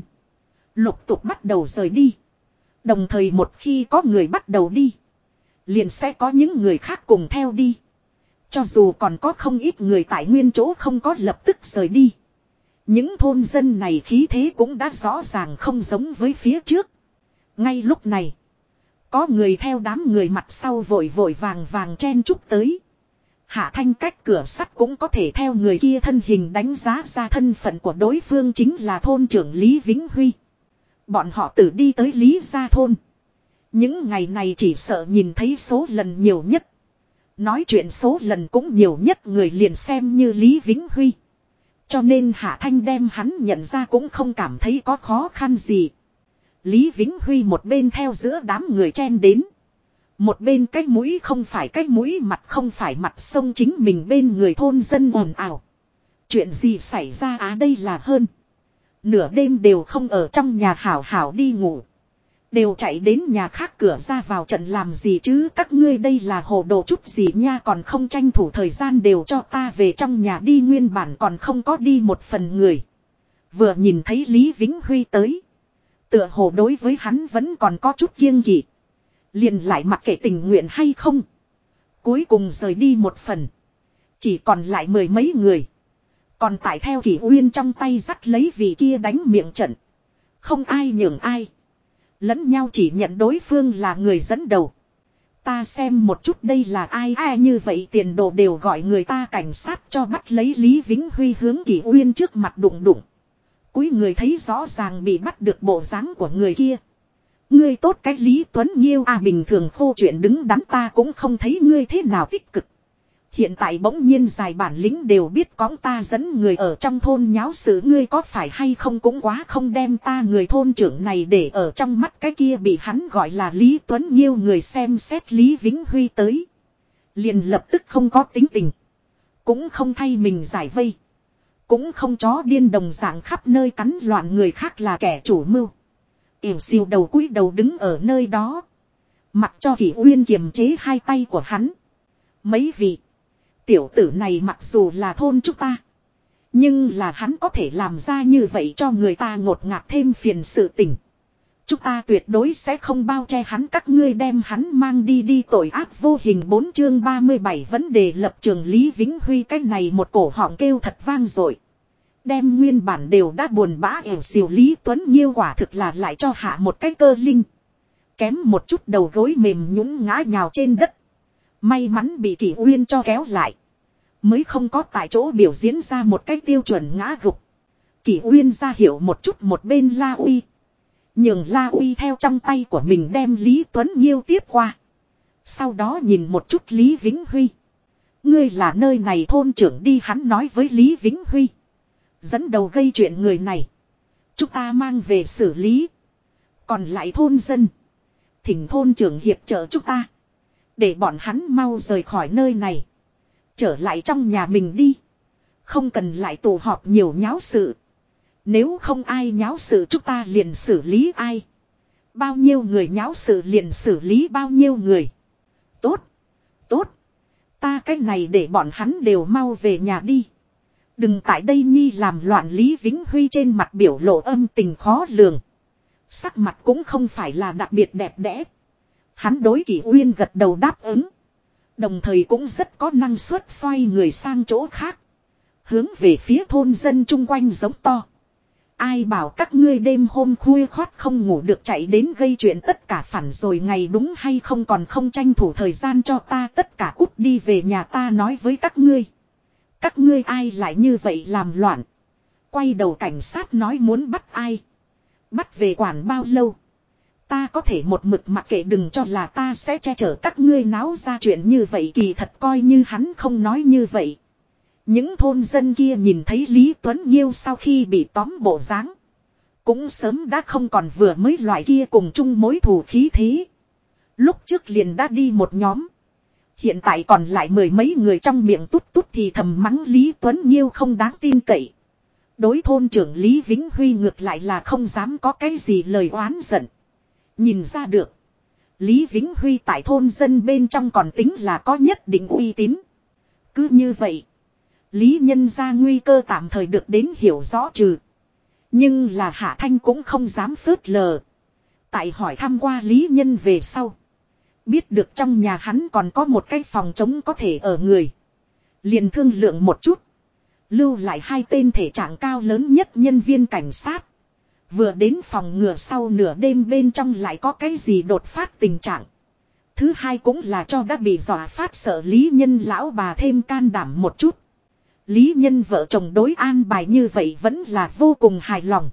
Lục tục bắt đầu rời đi. Đồng thời một khi có người bắt đầu đi. Liền sẽ có những người khác cùng theo đi. Cho dù còn có không ít người tại nguyên chỗ không có lập tức rời đi. Những thôn dân này khí thế cũng đã rõ ràng không giống với phía trước. Ngay lúc này. Có người theo đám người mặt sau vội vội vàng vàng chen chúc tới. Hạ Thanh cách cửa sắt cũng có thể theo người kia thân hình đánh giá ra thân phận của đối phương chính là thôn trưởng Lý Vĩnh Huy. Bọn họ tự đi tới Lý Gia Thôn. Những ngày này chỉ sợ nhìn thấy số lần nhiều nhất. Nói chuyện số lần cũng nhiều nhất người liền xem như Lý Vĩnh Huy. Cho nên Hạ Thanh đem hắn nhận ra cũng không cảm thấy có khó khăn gì. Lý Vĩnh Huy một bên theo giữa đám người chen đến. Một bên cái mũi không phải cái mũi mặt không phải mặt sông chính mình bên người thôn dân ồn ào. Chuyện gì xảy ra đây là hơn. Nửa đêm đều không ở trong nhà hảo hảo đi ngủ. Đều chạy đến nhà khác cửa ra vào trận làm gì chứ các ngươi đây là hồ đồ chút gì nha còn không tranh thủ thời gian đều cho ta về trong nhà đi nguyên bản còn không có đi một phần người. Vừa nhìn thấy Lý Vĩnh Huy tới. Tựa hồ đối với hắn vẫn còn có chút kiêng kỵ. Liền lại mặc kệ tình nguyện hay không. Cuối cùng rời đi một phần. Chỉ còn lại mười mấy người. Còn tại theo Kỷ Uyên trong tay dắt lấy vị kia đánh miệng trận. Không ai nhường ai. Lẫn nhau chỉ nhận đối phương là người dẫn đầu. Ta xem một chút đây là ai như vậy tiền đồ đều gọi người ta cảnh sát cho bắt lấy Lý Vĩnh Huy hướng Kỷ Uyên trước mặt đụng đụng. Cúi người thấy rõ ràng bị bắt được bộ dáng của người kia. Ngươi tốt cái Lý Tuấn Nhiêu bình thường khô chuyện đứng đắn ta cũng không thấy ngươi thế nào tích cực. Hiện tại bỗng nhiên dài bản lĩnh đều biết có ta dẫn người ở trong thôn nháo sự ngươi có phải hay không cũng quá không đem ta người thôn trưởng này để ở trong mắt cái kia bị hắn gọi là Lý Tuấn Nhiêu người xem xét Lý Vĩnh Huy tới. Liền lập tức không có tính tình. Cũng không thay mình giải vây. Cũng không chó điên đồng dạng khắp nơi cắn loạn người khác là kẻ chủ mưu. Yểu siêu đầu cúi đầu đứng ở nơi đó. Mặc cho Kỷ Uyên kiềm chế hai tay của hắn. Mấy vị. Tiểu tử này mặc dù là thôn chúng ta. Nhưng là hắn có thể làm ra như vậy cho người ta ngột ngạt thêm phiền sự tình. Chúng ta tuyệt đối sẽ không bao che hắn, các ngươi đem hắn mang đi đi, tội ác vô hình. 4 chương 37 vấn đề lập trường. Lý Vĩnh Huy cái này một cổ họng kêu thật vang dội. Đem nguyên bản đều đã buồn bã ẻo xìu Lý Tuấn Nhiêu quả thực là lại cho hạ một cái cơ linh. Kém một chút đầu gối mềm nhũn ngã nhào trên đất. May mắn bị Kỷ Uyên cho kéo lại. Mới không có tại chỗ biểu diễn ra một cái tiêu chuẩn ngã gục. Kỷ Uyên ra hiểu một chút một bên La Uy. Nhường La Uy theo trong tay của mình đem Lý Tuấn Nhiêu tiếp qua. Sau đó nhìn một chút Lý Vĩnh Huy. Ngươi là nơi này thôn trưởng đi, hắn nói với Lý Vĩnh Huy. Dẫn đầu gây chuyện người này. Chúng ta mang về xử lý. Còn lại thôn dân. Thỉnh thôn trưởng hiệp trợ chúng ta. Để bọn hắn mau rời khỏi nơi này. Trở lại trong nhà mình đi. Không cần lại tụ họp nhiều nháo sự. Nếu không ai nháo sự chúng ta liền xử lý ai. Bao nhiêu người nháo sự liền xử lý bao nhiêu người. Tốt. Tốt. Ta cách này để bọn hắn đều mau về nhà đi. Đừng tại đây nhi làm loạn. Lý Vĩnh Huy trên mặt biểu lộ âm tình khó lường. Sắc mặt cũng không phải là đặc biệt đẹp đẽ. Hắn đối Kỷ Uyên gật đầu đáp ứng. Đồng thời cũng rất có năng suất xoay người sang chỗ khác. Hướng về phía thôn dân chung quanh giống to. Ai bảo các ngươi đêm hôm khuya khoắt không ngủ được chạy đến gây chuyện tất cả phản rồi ngày đúng hay không, còn không tranh thủ thời gian cho ta tất cả cút đi về nhà. Ta nói với các ngươi. Các ngươi ai lại như vậy làm loạn. Quay đầu cảnh sát nói muốn bắt ai. Bắt về quản bao lâu. Ta có thể một mực mặc kệ, đừng cho là ta sẽ che chở các ngươi náo ra chuyện như vậy. Kỳ thật coi như hắn không nói như vậy. Những thôn dân kia nhìn thấy Lý Tuấn Nhiêu sau khi bị tóm bộ dáng, cũng sớm đã không còn vừa mới loại kia cùng chung mối thù khí thế. Lúc trước liền đã đi một nhóm. Hiện tại còn lại mười mấy người trong miệng tút tút thì thầm mắng Lý Tuấn Nhiêu không đáng tin cậy. Đối thôn trưởng Lý Vĩnh Huy ngược lại là không dám có cái gì lời oán giận. Nhìn ra được, Lý Vĩnh Huy tại thôn dân bên trong còn tính là có nhất định uy tín. Cứ như vậy, Lý nhân ra nguy cơ tạm thời được đến hiểu rõ trừ. Nhưng là Hạ Thanh cũng không dám phớt lờ. Tại hỏi thăm qua Lý nhân về sau, biết được trong nhà hắn còn có một cái phòng trống có thể ở người. Liền thương lượng một chút. Lưu lại hai tên thể trạng cao lớn nhất nhân viên cảnh sát. Vừa đến phòng ngừa sau nửa đêm bên trong lại có cái gì đột phát tình trạng. Thứ hai cũng là cho đã bị dọa phát sợ Lý nhân lão bà thêm can đảm một chút. Lý nhân vợ chồng đối an bài như vậy vẫn là vô cùng hài lòng.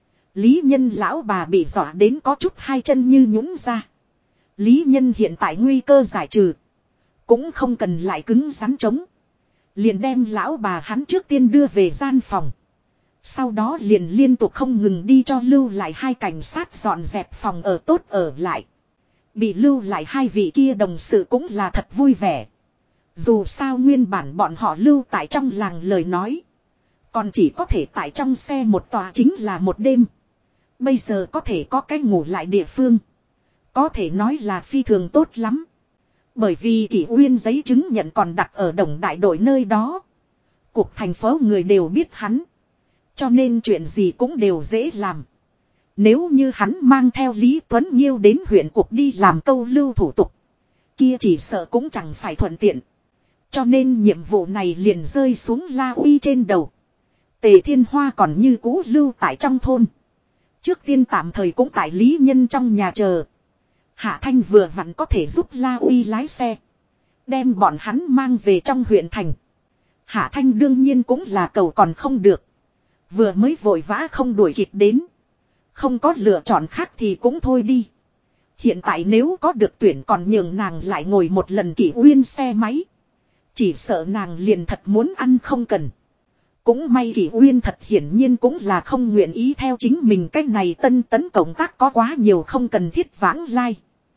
Lý nhân lão bà bị dọa đến có chút hai chân như nhũn ra. Lý nhân hiện tại nguy cơ giải trừ. Cũng không cần lại cứng rắn chống. Liền đem lão bà hắn trước tiên đưa về gian phòng. Sau đó liền liên tục không ngừng đi cho lưu lại hai cảnh sát dọn dẹp phòng ở tốt ở lại. Bị lưu lại hai vị kia đồng sự cũng là thật vui vẻ. Dù sao nguyên bản bọn họ lưu tại trong làng lời nói. Còn chỉ có thể tại trong xe một tòa chính là một đêm. Bây giờ có thể có cái ngủ lại địa phương. Có thể nói là phi thường tốt lắm. Bởi vì Kỷ Uyên giấy chứng nhận còn đặt ở Đồng Đại đội nơi đó. Cục thành phố người đều biết hắn. Cho nên chuyện gì cũng đều dễ làm. Nếu như hắn mang theo Lý Tuấn Nhiêu đến huyện cục đi làm câu lưu thủ tục, kia chỉ sợ cũng chẳng phải thuận tiện. Cho nên nhiệm vụ này liền rơi xuống La Uy trên đầu. Tề Thiên Hoa còn như cũ lưu tại trong thôn. Trước tiên tạm thời cũng tại Lý nhân trong nhà chờ. Hạ Thanh vừa vặn có thể giúp La Uy lái xe, đem bọn hắn mang về trong huyện thành. Hạ Thanh đương nhiên cũng là cầu còn không được. Vừa mới vội vã không đuổi kịp đến. Không có lựa chọn khác thì cũng thôi đi. Hiện tại nếu có được tuyển còn nhường nàng lại ngồi một lần Kỷ Uyên xe máy. Chỉ sợ nàng liền thật muốn ăn không cần. Cũng may Kỷ Uyên thật hiển nhiên cũng là không nguyện ý theo chính mình cái này tân tấn cộng tác có quá nhiều không cần thiết vãng lai.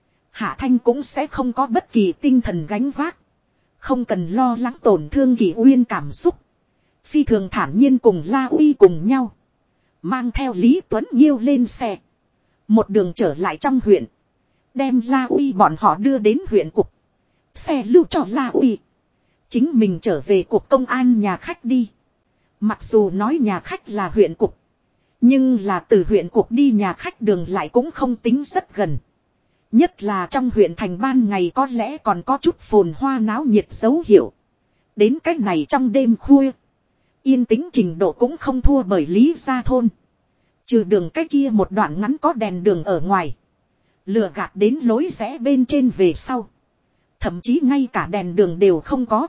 Hạ Thanh cũng sẽ không có bất kỳ tinh thần gánh vác. Không cần lo lắng tổn thương Kỷ Uyên cảm xúc. Phi thường thản nhiên cùng La Uy cùng nhau. Mang theo Lý Tuấn Nhiêu lên xe. Một đường trở lại trong huyện. Đem La Uy bọn họ đưa đến huyện cục. Xe lưu cho La Uy. Chính mình trở về cục công an nhà khách đi. Mặc dù nói nhà khách là huyện cục. Nhưng là từ huyện cục đi nhà khách đường lại cũng không tính rất gần. Nhất là trong huyện thành ban ngày có lẽ còn có chút phồn hoa náo nhiệt dấu hiệu. Đến cách này trong đêm khuya. Yên tĩnh trình độ cũng không thua bởi Lý Gia Thôn. Trừ đường cái kia một đoạn ngắn có đèn đường ở ngoài. Lừa gạt đến lối rẽ bên trên về sau. Thậm chí ngay cả đèn đường đều không có.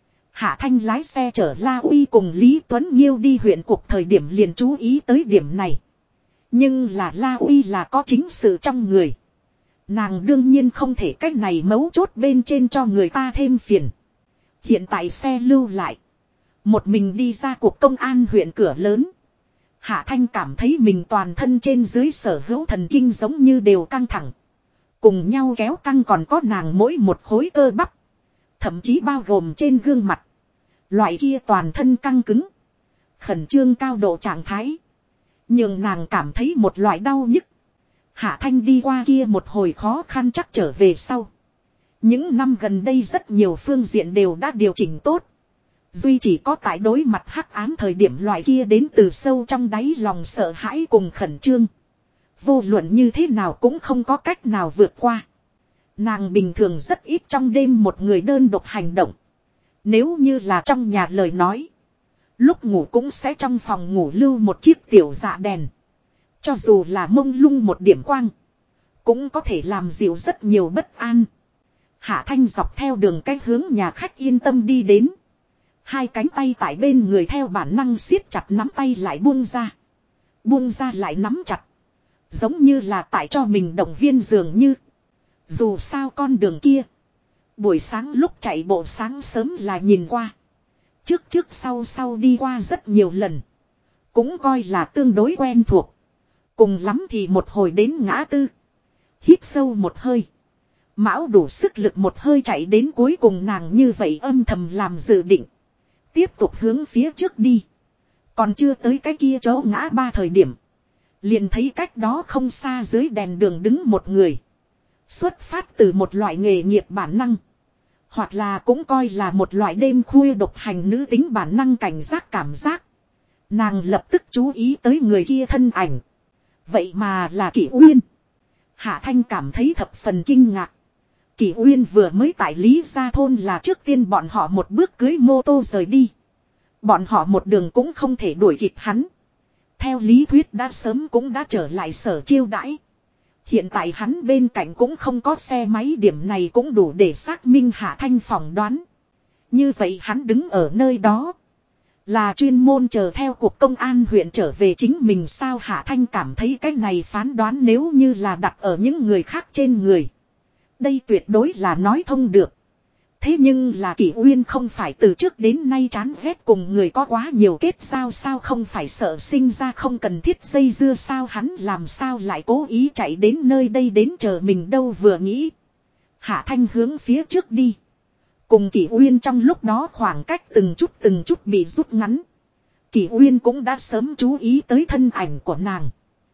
Hạ Thanh lái xe chở La Uy cùng Lý Tuấn Nhiêu đi huyện cục thời điểm liền chú ý tới điểm này. Nhưng là La Uy là có chính sự trong người. Nàng đương nhiên không thể cách này mấu chốt bên trên cho người ta thêm phiền. Hiện tại xe lưu lại. Một mình đi ra cuộc công an huyện cửa lớn. Hạ Thanh cảm thấy mình toàn thân trên dưới sở hữu thần kinh giống như đều căng thẳng. Cùng nhau kéo căng còn có nàng mỗi một khối cơ bắp. Thậm chí bao gồm trên gương mặt. Loại kia toàn thân căng cứng. Khẩn trương cao độ trạng thái. Nhưng nàng cảm thấy một loại đau nhức. Hạ Thanh đi qua kia một hồi khó khăn chắc trở về sau. Những năm gần đây rất nhiều phương diện đều đã điều chỉnh tốt. Duy chỉ có tại đối mặt hắc ám thời điểm loại kia đến từ sâu trong đáy lòng sợ hãi cùng khẩn trương. Vô luận như thế nào cũng không có cách nào vượt qua. Nàng bình thường rất ít trong đêm một người đơn độc hành động. Nếu như là trong nhà lời nói. Lúc ngủ cũng sẽ trong phòng ngủ lưu một chiếc tiểu dạ đèn. Cho dù là mông lung một điểm quang. Cũng có thể làm dịu rất nhiều bất an. Hạ Thanh dọc theo đường cái hướng nhà khách yên tâm đi đến. Hai cánh tay tại bên người theo bản năng siết chặt nắm tay lại buông ra. Buông ra lại nắm chặt. Giống như là tại cho mình động viên dường như. Dù sao con đường kia. Buổi sáng lúc chạy bộ sáng sớm là nhìn qua. Trước sau đi qua rất nhiều lần. Cũng coi là tương đối quen thuộc. Cùng lắm thì một hồi đến ngã tư. Hít sâu một hơi. Mão đủ sức lực một hơi chạy đến cuối cùng nàng như vậy âm thầm làm dự định. Tiếp tục hướng phía trước đi. Còn chưa tới cái kia chỗ ngã ba thời điểm. Liền thấy cách đó không xa dưới đèn đường đứng một người. Xuất phát từ một loại nghề nghiệp bản năng. Hoặc là cũng coi là một loại đêm khuya độc hành nữ tính bản năng cảnh giác cảm giác. Nàng lập tức chú ý tới người kia thân ảnh. Vậy mà là Kỷ Uyên. Hạ Thanh cảm thấy thập phần kinh ngạc. Kỷ Uyên vừa mới tại Lý Gia Thôn là trước tiên bọn họ một bước cưới mô tô rời đi. Bọn họ một đường cũng không thể đuổi kịp hắn. Theo lý thuyết đã sớm cũng đã trở lại Sở Chiêu Đãi. Hiện tại hắn bên cạnh cũng không có xe máy, điểm này cũng đủ để xác minh Hạ Thanh phỏng đoán. Như vậy hắn đứng ở nơi đó. Là chuyên môn chờ theo cuộc công an huyện trở về chính mình sao? Hạ Thanh cảm thấy cái này phán đoán nếu như là đặt ở những người khác trên người. Đây tuyệt đối là nói thông được. Thế nhưng là Kỷ Uyên không phải từ trước đến nay chán ghét cùng người có quá nhiều kết giao sao, không phải sợ sinh ra không cần thiết dây dưa sao, hắn làm sao lại cố ý chạy đến nơi đây đến chờ mình đâu. Vừa nghĩ. Hạ Thanh hướng phía trước đi. Cùng Kỷ Uyên trong lúc đó khoảng cách từng chút bị rút ngắn. Kỷ Uyên cũng đã sớm chú ý tới thân ảnh của nàng.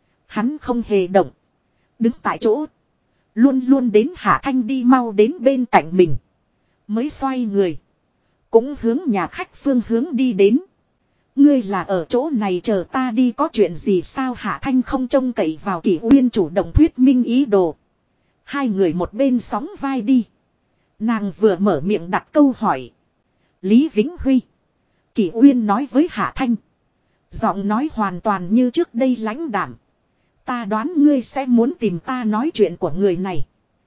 Hắn không hề động. Đứng tại chỗ. Luôn luôn đến Hạ Thanh đi mau đến bên cạnh mình. Mới xoay người. Cũng hướng nhà khách phương hướng đi đến. Ngươi là ở chỗ này chờ ta đi có chuyện gì sao? Hạ Thanh không trông cậy vào Kỷ Uyên chủ động thuyết minh ý đồ. Hai người một bên sóng vai đi. Nàng vừa mở miệng đặt câu hỏi. Lý Vĩnh Huy. Kỷ Uyên nói với Hạ Thanh. Giọng nói hoàn toàn như trước đây lãnh đạm. Ta đoán ngươi sẽ muốn tìm ta nói chuyện của người này.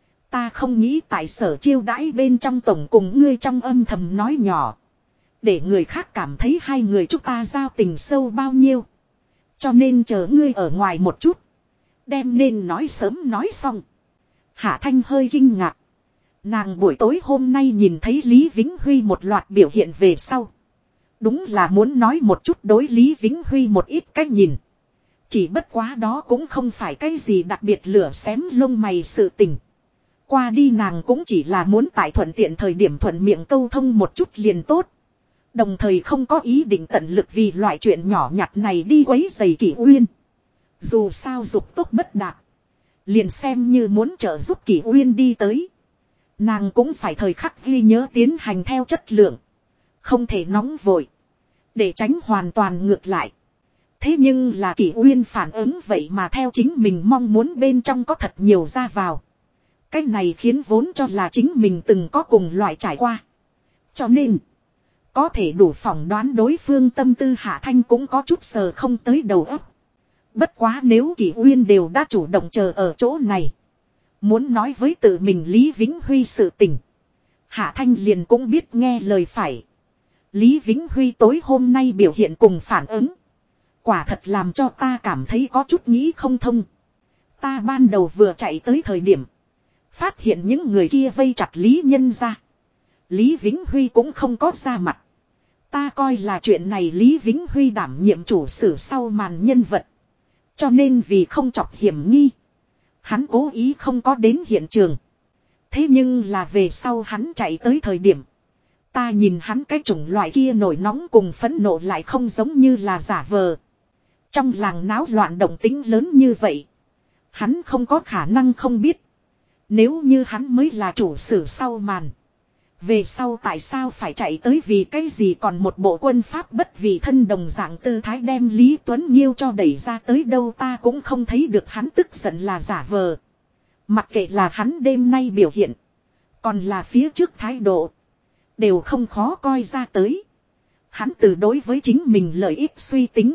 Ta không nghĩ tại Sở Chiêu Đãi bên trong tổng cùng ngươi trong âm thầm nói nhỏ. Để người khác cảm thấy hai người chúng ta giao tình sâu bao nhiêu. Cho nên chờ ngươi ở ngoài một chút. Đem nên nói sớm nói xong. Hạ Thanh hơi kinh ngạc. Nàng buổi tối hôm nay nhìn thấy Lý Vĩnh Huy một loạt biểu hiện về sau. Đúng là muốn nói một chút đối Lý Vĩnh Huy một ít cách nhìn. Chỉ bất quá đó cũng không phải cái gì đặc biệt lửa xém lông mày sự tình. Qua đi nàng cũng chỉ là muốn tại thuận tiện thời điểm thuận miệng câu thông một chút liền tốt. Đồng thời không có ý định tận lực vì loại chuyện nhỏ nhặt này đi quấy rầy Kỷ Uyên. Dù sao dục tốc bất đạt. Liền xem như muốn trợ giúp Kỷ Uyên đi tới. Nàng cũng phải thời khắc ghi nhớ tiến hành theo chất lượng. Không thể nóng vội. để tránh hoàn toàn ngược lại. Thế nhưng là Kỷ Uyên phản ứng vậy mà theo chính mình mong muốn bên trong có thật nhiều ra vào. Cái này khiến vốn cho là chính mình từng có cùng loại trải qua. Cho nên, có thể đủ phỏng đoán đối phương tâm tư Hạ Thanh cũng có chút sờ không tới đầu óc. Bất quá nếu Kỷ Uyên đều đã chủ động chờ ở chỗ này. Muốn nói với tự mình Lý Vĩnh Huy sự tình. Hạ Thanh liền cũng biết nghe lời phải. Lý Vĩnh Huy tối hôm nay biểu hiện cùng phản ứng. Quả thật làm cho ta cảm thấy có chút nghĩ không thông. Ta ban đầu vừa chạy tới thời điểm. Phát hiện những người kia vây chặt Lý Nhân ra. Lý Vĩnh Huy cũng không có ra mặt. Ta coi là chuyện này Lý Vĩnh Huy đảm nhiệm chủ sử sau màn nhân vật. Cho nên vì không chọc hiểm nghi. Hắn cố ý không có đến hiện trường. Thế nhưng là về sau hắn chạy tới thời điểm. Ta nhìn hắn cái chủng loại kia nổi nóng cùng phẫn nộ lại không giống như là giả vờ. Trong làng náo loạn động tính lớn như vậy. Hắn không có khả năng không biết. Nếu như hắn mới là chủ sử sau màn. Về sau tại sao phải chạy tới vì cái gì còn một bộ quân pháp bất vì thân đồng dạng tư thái đem Lý Tuấn Nhiêu cho đẩy ra tới đâu ta cũng không thấy được hắn tức giận là giả vờ. Mặc kệ là hắn đêm nay biểu hiện. Còn là phía trước thái độ. Đều không khó coi ra tới. Hắn từ đối với chính mình lợi ích suy tính.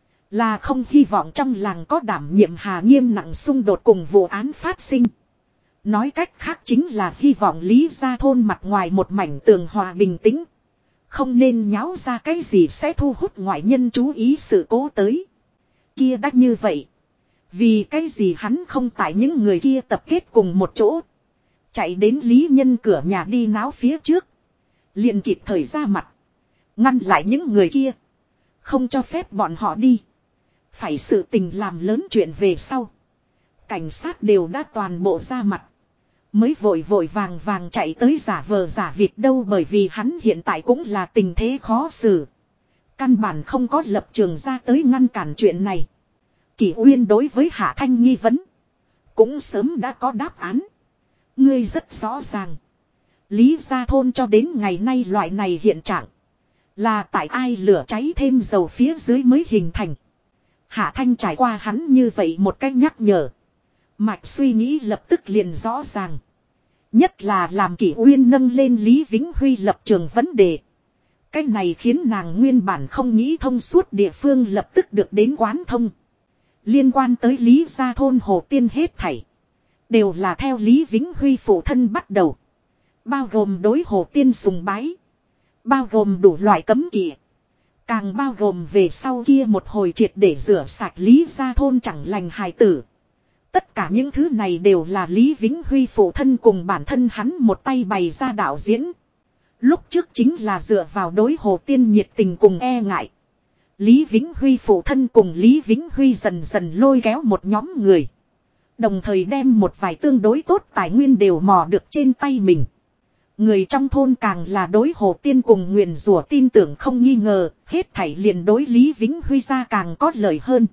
Là không hy vọng trong làng có đảm nhiệm hà nghiêm nặng xung đột cùng vụ án phát sinh. Nói cách khác chính là hy vọng Lý gia thôn mặt ngoài một mảnh tường hòa bình tĩnh. Không nên nháo ra cái gì sẽ thu hút ngoại nhân chú ý sự cố tới. Kia đắt như vậy. Vì cái gì hắn không tại những người kia tập kết cùng một chỗ. Chạy đến Lý Nhân cửa nhà đi náo phía trước. Liền kịp thời ra mặt. Ngăn lại những người kia. Không cho phép bọn họ đi. Phải sự tình làm lớn chuyện về sau. Cảnh sát đều đã toàn bộ ra mặt. Mới vội vội vàng vàng chạy tới giả vờ giả vịt đâu bởi vì hắn hiện tại cũng là tình thế khó xử. Căn bản không có lập trường ra tới ngăn cản chuyện này. Kỷ Uyên đối với Hạ Thanh nghi vấn. Cũng sớm đã có đáp án. Ngươi rất rõ ràng. Lý gia thôn cho đến ngày nay loại này hiện trạng. Là tại ai lửa cháy thêm dầu phía dưới mới hình thành. Hạ Thanh trải qua hắn như vậy một cách nhắc nhở. Mạch suy nghĩ lập tức liền rõ ràng. Nhất là làm Kỷ Uyên nâng lên Lý Vĩnh Huy lập trường vấn đề. Cái này khiến nàng nguyên bản không nghĩ thông suốt địa phương lập tức được đến quán thông. Liên quan tới Lý gia thôn Hồ Tiên hết thảy. Đều là theo Lý Vĩnh Huy phụ thân bắt đầu. Bao gồm đối Hồ Tiên sùng bái. Bao gồm đủ loại cấm kỵ. Càng bao gồm về sau kia một hồi triệt để rửa sạch Lý gia thôn chẳng lành hài tử. Tất cả những thứ này đều là Lý Vĩnh Huy phụ thân cùng bản thân hắn một tay bày ra đạo diễn. Lúc trước chính là dựa vào đối Hồ Tiên nhiệt tình cùng e ngại. Lý Vĩnh Huy phụ thân cùng Lý Vĩnh Huy dần dần lôi kéo một nhóm người. Đồng thời đem một vài tương đối tốt tài nguyên đều mò được trên tay mình. Người trong thôn càng là đối Hồ Tiên cùng nguyền rủa tin tưởng không nghi ngờ, hết thảy liền đối Lý Vĩnh Huy ra càng có lợi hơn.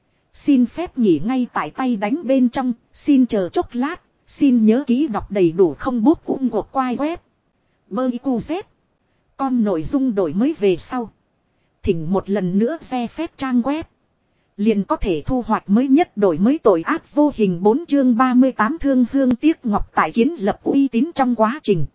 Xin phép nghỉ ngay tại tay đánh bên trong, xin chờ chốc lát, xin nhớ ký đọc đầy đủ không bút của quai web. Bơi cu z. Con nội dung đổi mới về sau. Thỉnh một lần nữa xe phép trang web. Liền có thể thu hoạch mới nhất đổi mới tội ác vô hình 4 chương 38 thương hương tiếc ngọc tại kiến lập uy tín trong quá trình.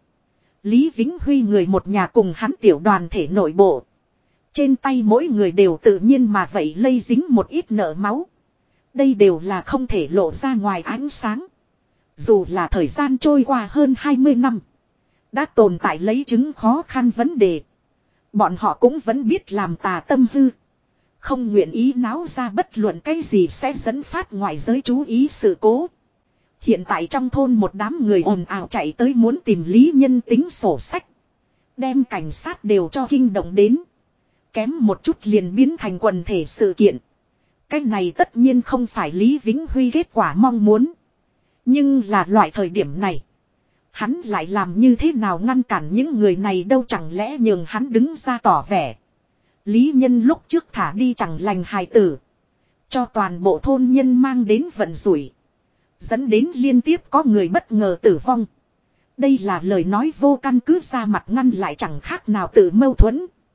Lý Vĩnh Huy người một nhà cùng hắn tiểu đoàn thể nội bộ. Trên tay mỗi người đều tự nhiên mà vậy lây dính một ít nợ máu. Đây đều là không thể lộ ra ngoài ánh sáng. Dù là thời gian trôi qua hơn 20 năm. Đã tồn tại lấy chứng khó khăn vấn đề. Bọn họ cũng vẫn biết làm tà tâm hư. Không nguyện ý náo ra bất luận cái gì sẽ dẫn phát ngoại giới chú ý sự cố. Hiện tại trong thôn một đám người ồn ào chạy tới muốn tìm Lý Nhân tính sổ sách. Đem cảnh sát đều cho kinh động đến. Kém một chút liền biến thành quần thể sự kiện. Cái này tất nhiên không phải Lý Vĩnh Huy kết quả mong muốn. Nhưng là loại thời điểm này. Hắn lại làm như thế nào ngăn cản những người này đâu chẳng lẽ nhường hắn đứng ra tỏ vẻ. Lý Nhân lúc trước thả đi chẳng lành hài tử. Cho toàn bộ thôn nhân mang đến vận rủi. Dẫn đến liên tiếp có người bất ngờ tử vong. Đây là lời nói vô căn cứ ra mặt ngăn lại chẳng khác nào tự mâu thuẫn.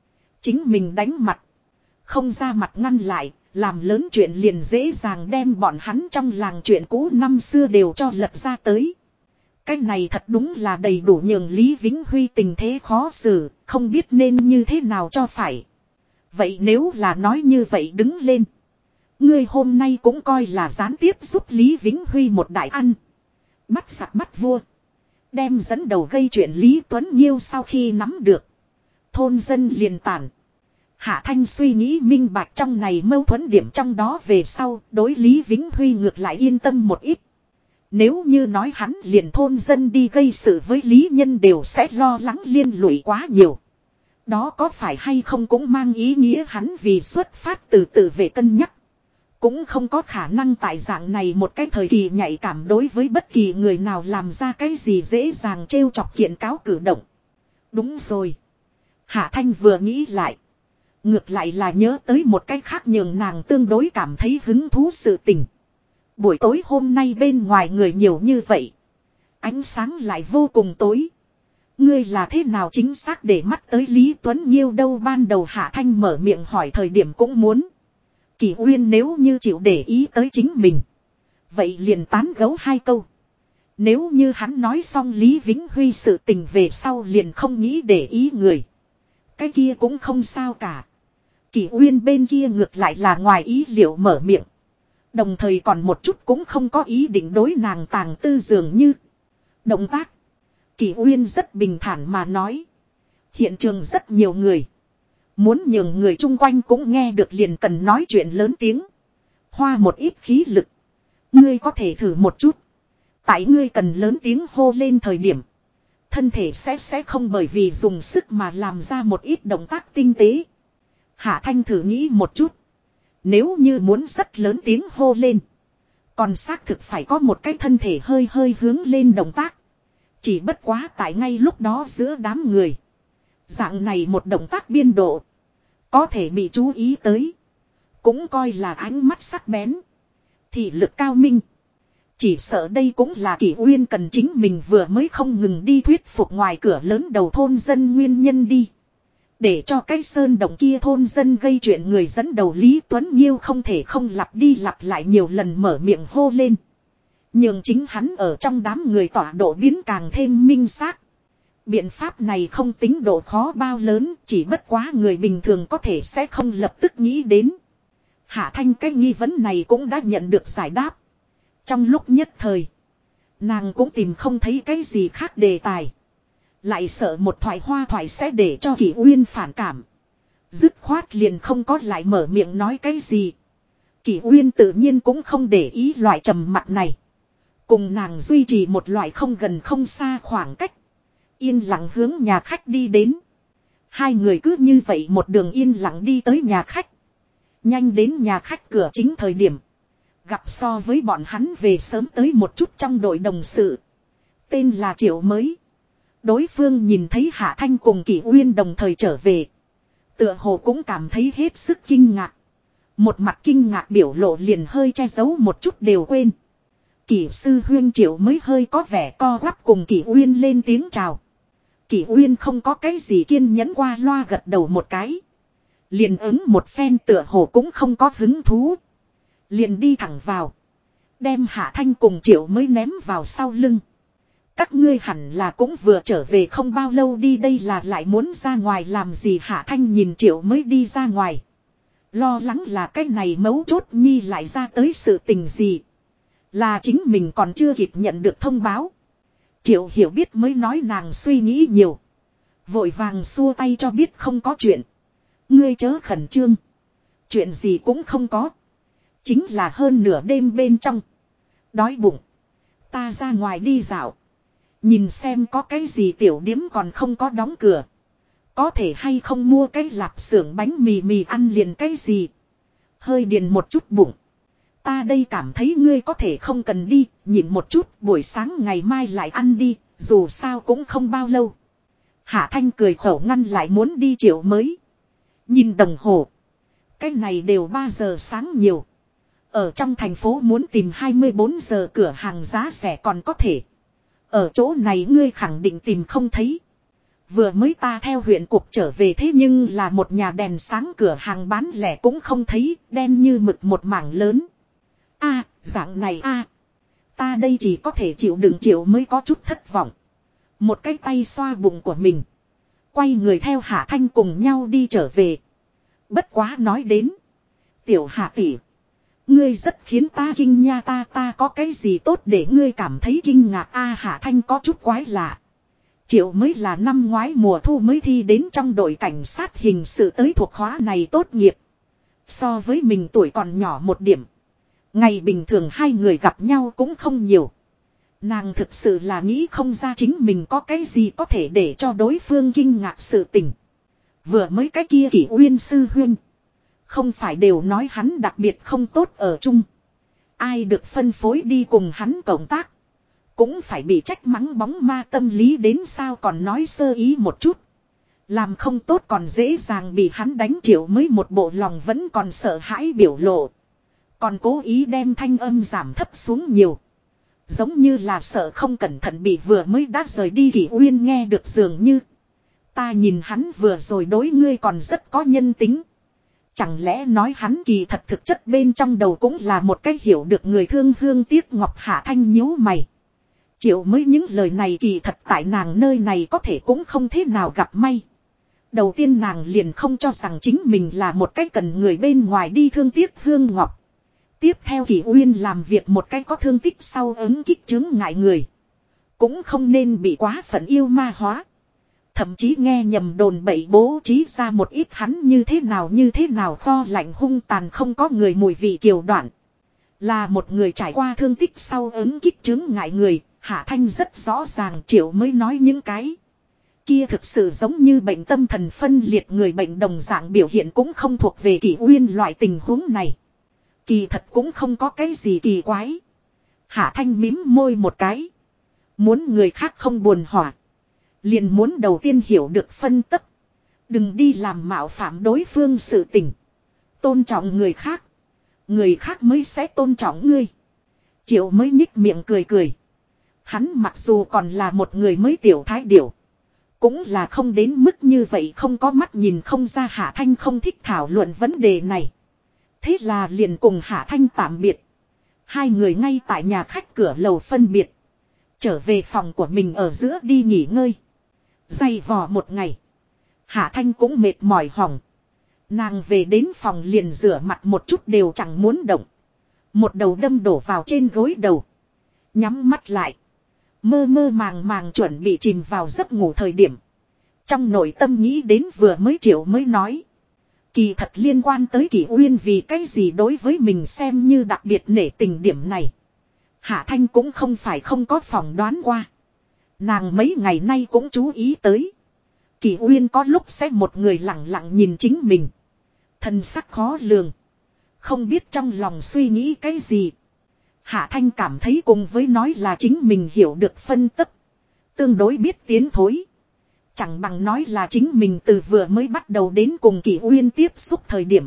Chính mình đánh mặt. Không ra mặt ngăn lại, làm lớn chuyện liền dễ dàng đem bọn hắn trong làng chuyện cũ năm xưa đều cho lật ra tới. Cái này thật đúng là đầy đủ nhường Lý Vĩnh Huy tình thế khó xử, không biết nên như thế nào cho phải. Vậy nếu là nói như vậy đứng lên. Ngươi hôm nay cũng coi là gián tiếp giúp Lý Vĩnh Huy một đại ăn. Bắt giặc bắt vua. Đem dẫn đầu gây chuyện Lý Tuấn Nhiêu sau khi nắm được. Thôn dân liền tản. Hạ Thanh suy nghĩ minh bạch trong này mâu thuẫn điểm trong đó về sau, đối Lý Vĩnh Huy ngược lại yên tâm một ít. Nếu như nói hắn liền thôn dân đi gây sự với Lý Nhân đều sẽ lo lắng liên lụy quá nhiều. Đó có phải hay không cũng mang ý nghĩa hắn vì xuất phát từ tự vệ cân nhắc. Cũng không có khả năng tại dạng này một cái thời kỳ nhạy cảm đối với bất kỳ người nào làm ra cái gì dễ dàng trêu chọc kiện cáo cử động. Đúng rồi. Hạ Thanh vừa nghĩ lại. Ngược lại là nhớ tới một cái khác nhường nàng tương đối cảm thấy hứng thú sự tình. Buổi tối hôm nay bên ngoài người nhiều như vậy. Ánh sáng lại vô cùng tối. Ngươi là thế nào chính xác để mắt tới Lý Tuấn Nhiêu đâu ban đầu Hạ Thanh mở miệng hỏi thời điểm cũng muốn. Kỳ Uyên nếu như chịu để ý tới chính mình. Vậy liền tán gẫu hai câu. Nếu như hắn nói xong Lý Vĩnh Huy sự tình về sau liền không nghĩ để ý người. Cái kia cũng không sao cả. Kỳ Uyên bên kia ngược lại là ngoài ý liệu mở miệng. Đồng thời còn một chút cũng không có ý định đối nàng tàng tư dường như. Động tác. Kỳ Uyên rất bình thản mà nói. Hiện trường rất nhiều người. Muốn nhường người chung quanh cũng nghe được liền cần nói chuyện lớn tiếng. Hoa một ít khí lực. Ngươi có thể thử một chút. Tại ngươi cần lớn tiếng hô lên thời điểm. Thân thể sẽ không bởi vì dùng sức mà làm ra một ít động tác tinh tế. Hạ Thanh thử nghĩ một chút. Nếu như muốn rất lớn tiếng hô lên. Còn xác thực phải có một cái thân thể hơi hơi hướng lên động tác. Chỉ bất quá tại ngay lúc đó giữa đám người. Dạng này một động tác biên độ. Có thể bị chú ý tới. Cũng coi là ánh mắt sắc bén. Thị lực cao minh. Chỉ sợ đây cũng là Kỷ Uyên cần chính mình vừa mới không ngừng đi thuyết phục ngoài cửa lớn đầu thôn dân nguyên nhân đi. Để cho cái sơn động kia thôn dân gây chuyện người dẫn đầu Lý Tuấn Nhiêu không thể không lặp đi lặp lại nhiều lần mở miệng hô lên. Nhưng chính hắn ở trong đám người tọa độ biến càng thêm minh xác. Biện pháp này không tính độ khó bao lớn, chỉ bất quá người bình thường có thể sẽ không lập tức nghĩ đến. Hạ Thanh cái nghi vấn này cũng đã nhận được giải đáp. Trong lúc nhất thời, nàng cũng tìm không thấy cái gì khác đề tài. Lại sợ một thoại hoa thoại sẽ để cho Kỷ Uyên phản cảm. Dứt khoát liền không có lại mở miệng nói cái gì. Kỷ Uyên tự nhiên cũng không để ý loại trầm mặc này. Cùng nàng duy trì một loại không gần không xa khoảng cách. Yên lặng hướng nhà khách đi đến. Hai người cứ như vậy một đường yên lặng đi tới nhà khách. Nhanh đến nhà khách cửa chính thời điểm. Gặp so với bọn hắn về sớm tới một chút trong đội đồng sự. Tên là Triệu Mới. Đối phương nhìn thấy Hạ Thanh cùng Kỷ Uyên đồng thời trở về. Tựa hồ cũng cảm thấy hết sức kinh ngạc. Một mặt kinh ngạc biểu lộ liền hơi che giấu một chút đều quên. Kỷ sư huyên Triệu Mới hơi có vẻ co quắp cùng Kỷ Uyên lên tiếng chào. Kỷ Uyên không có cái gì kiên nhẫn qua loa gật đầu một cái. Liền ứng một phen tựa hồ cũng không có hứng thú. Liền đi thẳng vào. Đem Hạ Thanh cùng Triệu Mới ném vào sau lưng. Các ngươi hẳn là cũng vừa trở về không bao lâu đi đây là lại muốn ra ngoài làm gì Hạ Thanh nhìn Triệu Mới đi ra ngoài. Lo lắng là cái này mấu chốt nhi lại ra tới sự tình gì. Là chính mình còn chưa kịp nhận được thông báo. Triệu Hiểu biết mới nói nàng suy nghĩ nhiều. Vội vàng xua tay cho biết không có chuyện. Ngươi chớ khẩn trương. Chuyện gì cũng không có. Chính là hơn nửa đêm bên trong. Đói bụng. Ta ra ngoài đi dạo. Nhìn xem có cái gì tiểu điếm còn không có đóng cửa. Có thể hay không mua cái lạp xưởng bánh mì mì ăn liền cái gì. Hơi điền một chút bụng. Ta đây cảm thấy ngươi có thể không cần đi. Nhịn một chút buổi sáng ngày mai lại ăn đi. Dù sao cũng không bao lâu. Hạ Thanh cười khổ ngăn lại muốn đi Triệu Mới. Nhìn đồng hồ. Cái này đều 3 giờ sáng nhiều. Ở trong thành phố muốn tìm 24 giờ cửa hàng giá rẻ còn có thể. Ở chỗ này ngươi khẳng định tìm không thấy. Vừa mới ta theo huyện cục trở về thế nhưng là một nhà đèn sáng cửa hàng bán lẻ cũng không thấy, đen như mực một mảng lớn. A, dạng này a, ta đây chỉ có thể chịu đựng chịu mới có chút thất vọng. Một cái tay xoa bụng của mình. Quay người theo Hạ Thanh cùng nhau đi trở về. Bất quá nói đến. Tiểu Hạ tỷ, ngươi rất khiến ta kinh nha, ta có cái gì tốt để ngươi cảm thấy kinh ngạc a? Hạ Thanh có chút quái lạ. Triệu mới là năm ngoái mùa thu mới thi đến trong đội cảnh sát hình sự tới thuộc khóa này tốt nghiệp. So với mình tuổi còn nhỏ một điểm. Ngày bình thường hai người gặp nhau cũng không nhiều. Nàng thực sự là nghĩ không ra chính mình có cái gì có thể để cho đối phương kinh ngạc sự tình. Vừa mới cái kia Kỷ Uyên sư huynh. Không phải đều nói hắn đặc biệt không tốt ở chung. Ai được phân phối đi cùng hắn cộng tác. Cũng phải bị trách mắng bóng ma tâm lý đến sao, còn nói sơ ý một chút. Làm không tốt còn dễ dàng bị hắn đánh. Triệu mới một bộ lòng vẫn còn sợ hãi biểu lộ. Còn cố ý đem thanh âm giảm thấp xuống nhiều. Giống như là sợ không cẩn thận bị vừa mới đã rời đi Kỷ Uyên nghe được, dường như. Ta nhìn hắn vừa rồi đối ngươi còn rất có nhân tính. Chẳng lẽ nói hắn kỳ thật thực chất bên trong đầu cũng là một cách hiểu được người thương hương tiếc ngọc? Hạ Thanh nhíu mày. Triệu mới những lời này kỳ thật tại nàng nơi này có thể cũng không thế nào gặp may. Đầu tiên nàng liền không cho rằng chính mình là một cách cần người bên ngoài đi thương tiếc hương ngọc. Tiếp theo Kỷ Uyên làm việc một cách có thương tích sau ứng kích chứng ngại người. Cũng không nên bị quá phận yêu ma hóa. Thậm chí nghe nhầm đồn bậy bố trí ra một ít hắn như thế nào kho lạnh hung tàn không có người mùi vị kiều đoạn. Là một người trải qua thương tích sau ứng kích chứng ngại người, Hạ Thanh rất rõ ràng. Triệu mới nói những cái kia thực sự giống như bệnh tâm thần phân liệt người bệnh đồng dạng biểu hiện cũng không thuộc về Kỷ Uyên loại tình huống này. Kỳ thật cũng không có cái gì kỳ quái. Hạ Thanh mím môi một cái. Muốn người khác không buồn hỏa. Liền muốn đầu tiên hiểu được phân tích. Đừng đi làm mạo phạm đối phương sự tình. Tôn trọng người khác. Người khác mới sẽ tôn trọng ngươi. Triệu mới nhích miệng cười cười. Hắn mặc dù còn là một người mới tiểu thái điểu. Cũng là không đến mức như vậy không có mắt nhìn không ra. Hạ Thanh không thích thảo luận vấn đề này. Thế là liền cùng Hạ Thanh tạm biệt. Hai người ngay tại nhà khách cửa lầu phân biệt. Trở về phòng của mình ở giữa đi nghỉ ngơi. Dày vò một ngày. Hạ Thanh cũng mệt mỏi hỏng. Nàng về đến phòng liền rửa mặt một chút đều chẳng muốn động. Một đầu đâm đổ vào trên gối đầu. Nhắm mắt lại. Mơ mơ màng màng chuẩn bị chìm vào giấc ngủ thời điểm. Trong nội tâm nghĩ đến vừa mới Triệu mới nói. Kỳ thật liên quan tới Kỷ Uyên vì cái gì đối với mình xem như đặc biệt nể tình điểm này. Hạ Thanh cũng không phải không có phỏng đoán qua. Nàng mấy ngày nay cũng chú ý tới. Kỷ Uyên có lúc sẽ một người lặng lặng nhìn chính mình. Thần sắc khó lường. Không biết trong lòng suy nghĩ cái gì. Hạ Thanh cảm thấy cùng với nói là chính mình hiểu được phân tích. Tương đối biết tiến thối. Chẳng bằng nói là chính mình từ vừa mới bắt đầu đến cùng Kỷ Uyên tiếp xúc thời điểm.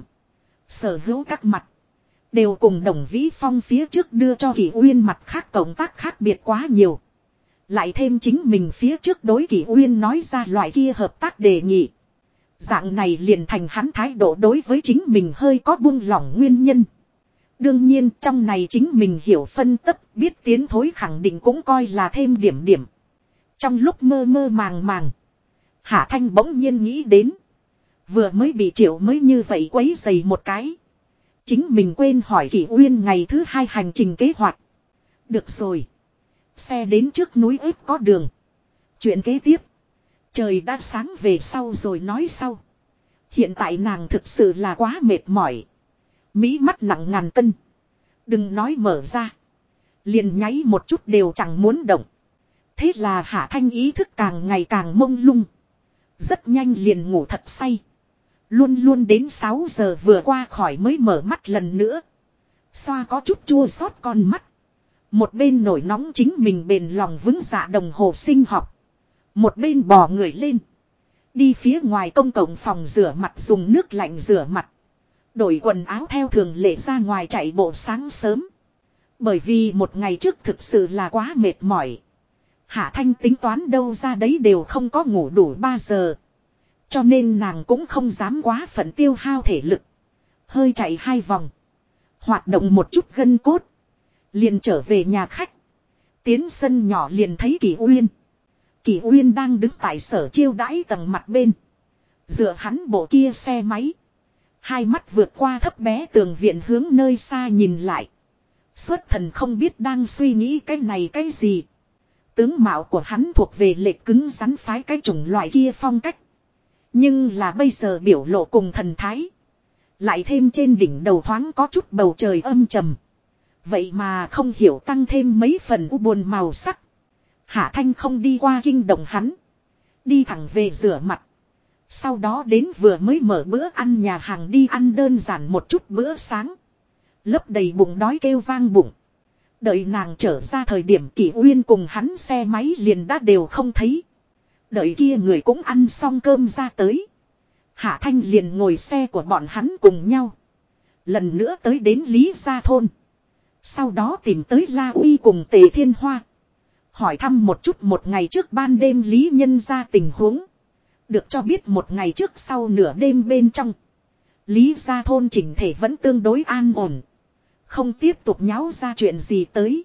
Sở hữu các mặt. Đều cùng Đồng Vĩ Phong phía trước đưa cho Kỷ Uyên mặt khác cộng tác khác biệt quá nhiều. Lại thêm chính mình phía trước đối Kỷ Uyên nói ra loại kia hợp tác đề nghị. Dạng này liền thành hắn thái độ đối với chính mình hơi có buông lỏng nguyên nhân. Đương nhiên trong này chính mình hiểu phân tích biết tiến thối khẳng định cũng coi là thêm điểm điểm. Trong lúc mơ mơ màng màng. Hạ Thanh bỗng nhiên nghĩ đến. Vừa mới bị Triệu mới như vậy quấy dày một cái. Chính mình quên hỏi Kỷ Uyên ngày thứ 2 hành trình kế hoạch. Được rồi. Xe đến trước núi ếp có đường. Chuyện kế tiếp. Trời đã sáng về sau rồi nói sau. Hiện tại nàng thực sự là quá mệt mỏi. Mí mắt nặng ngàn cân. Đừng nói mở ra. Liền nháy một chút đều chẳng muốn động. Thế là Hạ Thanh ý thức càng ngày càng mông lung. Rất nhanh liền ngủ thật say. Luôn luôn đến 6 giờ vừa qua khỏi mới mở mắt lần nữa. Xoa có chút chua xót con mắt. Một bên nổi nóng chính mình bền lòng vững dạ đồng hồ sinh học. Một bên bò người lên. Đi phía ngoài công cộng phòng rửa mặt dùng nước lạnh rửa mặt. Đổi quần áo theo thường lệ ra ngoài chạy bộ sáng sớm. Bởi vì một ngày trước thực sự là quá mệt mỏi. Hạ Thanh tính toán đâu ra đấy đều không có ngủ đủ 3 giờ. Cho nên nàng cũng không dám quá phận tiêu hao thể lực. Hơi chạy 2 vòng. Hoạt động một chút gân cốt. Liền trở về nhà khách. Tiến sân nhỏ liền thấy Kỳ Uyên. Kỳ Uyên đang đứng tại sở chiêu đãi tầng mặt bên. Dựa hắn bộ kia xe máy. Hai mắt vượt qua thấp bé tường viện hướng nơi xa nhìn lại. Xuất thần không biết đang suy nghĩ cái này cái gì. Tướng mạo của hắn thuộc về lệch cứng rắn phái cái chủng loại kia phong cách. Nhưng là bây giờ biểu lộ cùng thần thái. Lại thêm trên đỉnh đầu thoáng có chút bầu trời âm trầm. Vậy mà không hiểu tăng thêm mấy phần u buồn màu sắc. Hạ Thanh không đi qua kinh động hắn. Đi thẳng về rửa mặt. Sau đó đến vừa mới mở bữa ăn nhà hàng đi ăn đơn giản một chút bữa sáng. Lấp đầy bụng đói kêu vang bụng. Đợi nàng trở ra thời điểm Kỷ Uyên cùng hắn xe máy liền đã đều không thấy. Đợi kia người cũng ăn xong cơm ra tới. Hạ Thanh liền ngồi xe của bọn hắn cùng nhau. Lần nữa tới đến Lý Gia Thôn. Sau đó tìm tới La Uy cùng Tề Thiên Hoa. Hỏi thăm một chút một ngày trước ban đêm Lý Nhân ra tình huống. Được cho biết một ngày trước sau nửa đêm bên trong. Lý Gia Thôn chỉnh thể vẫn tương đối an ổn. Không tiếp tục nháo ra chuyện gì tới.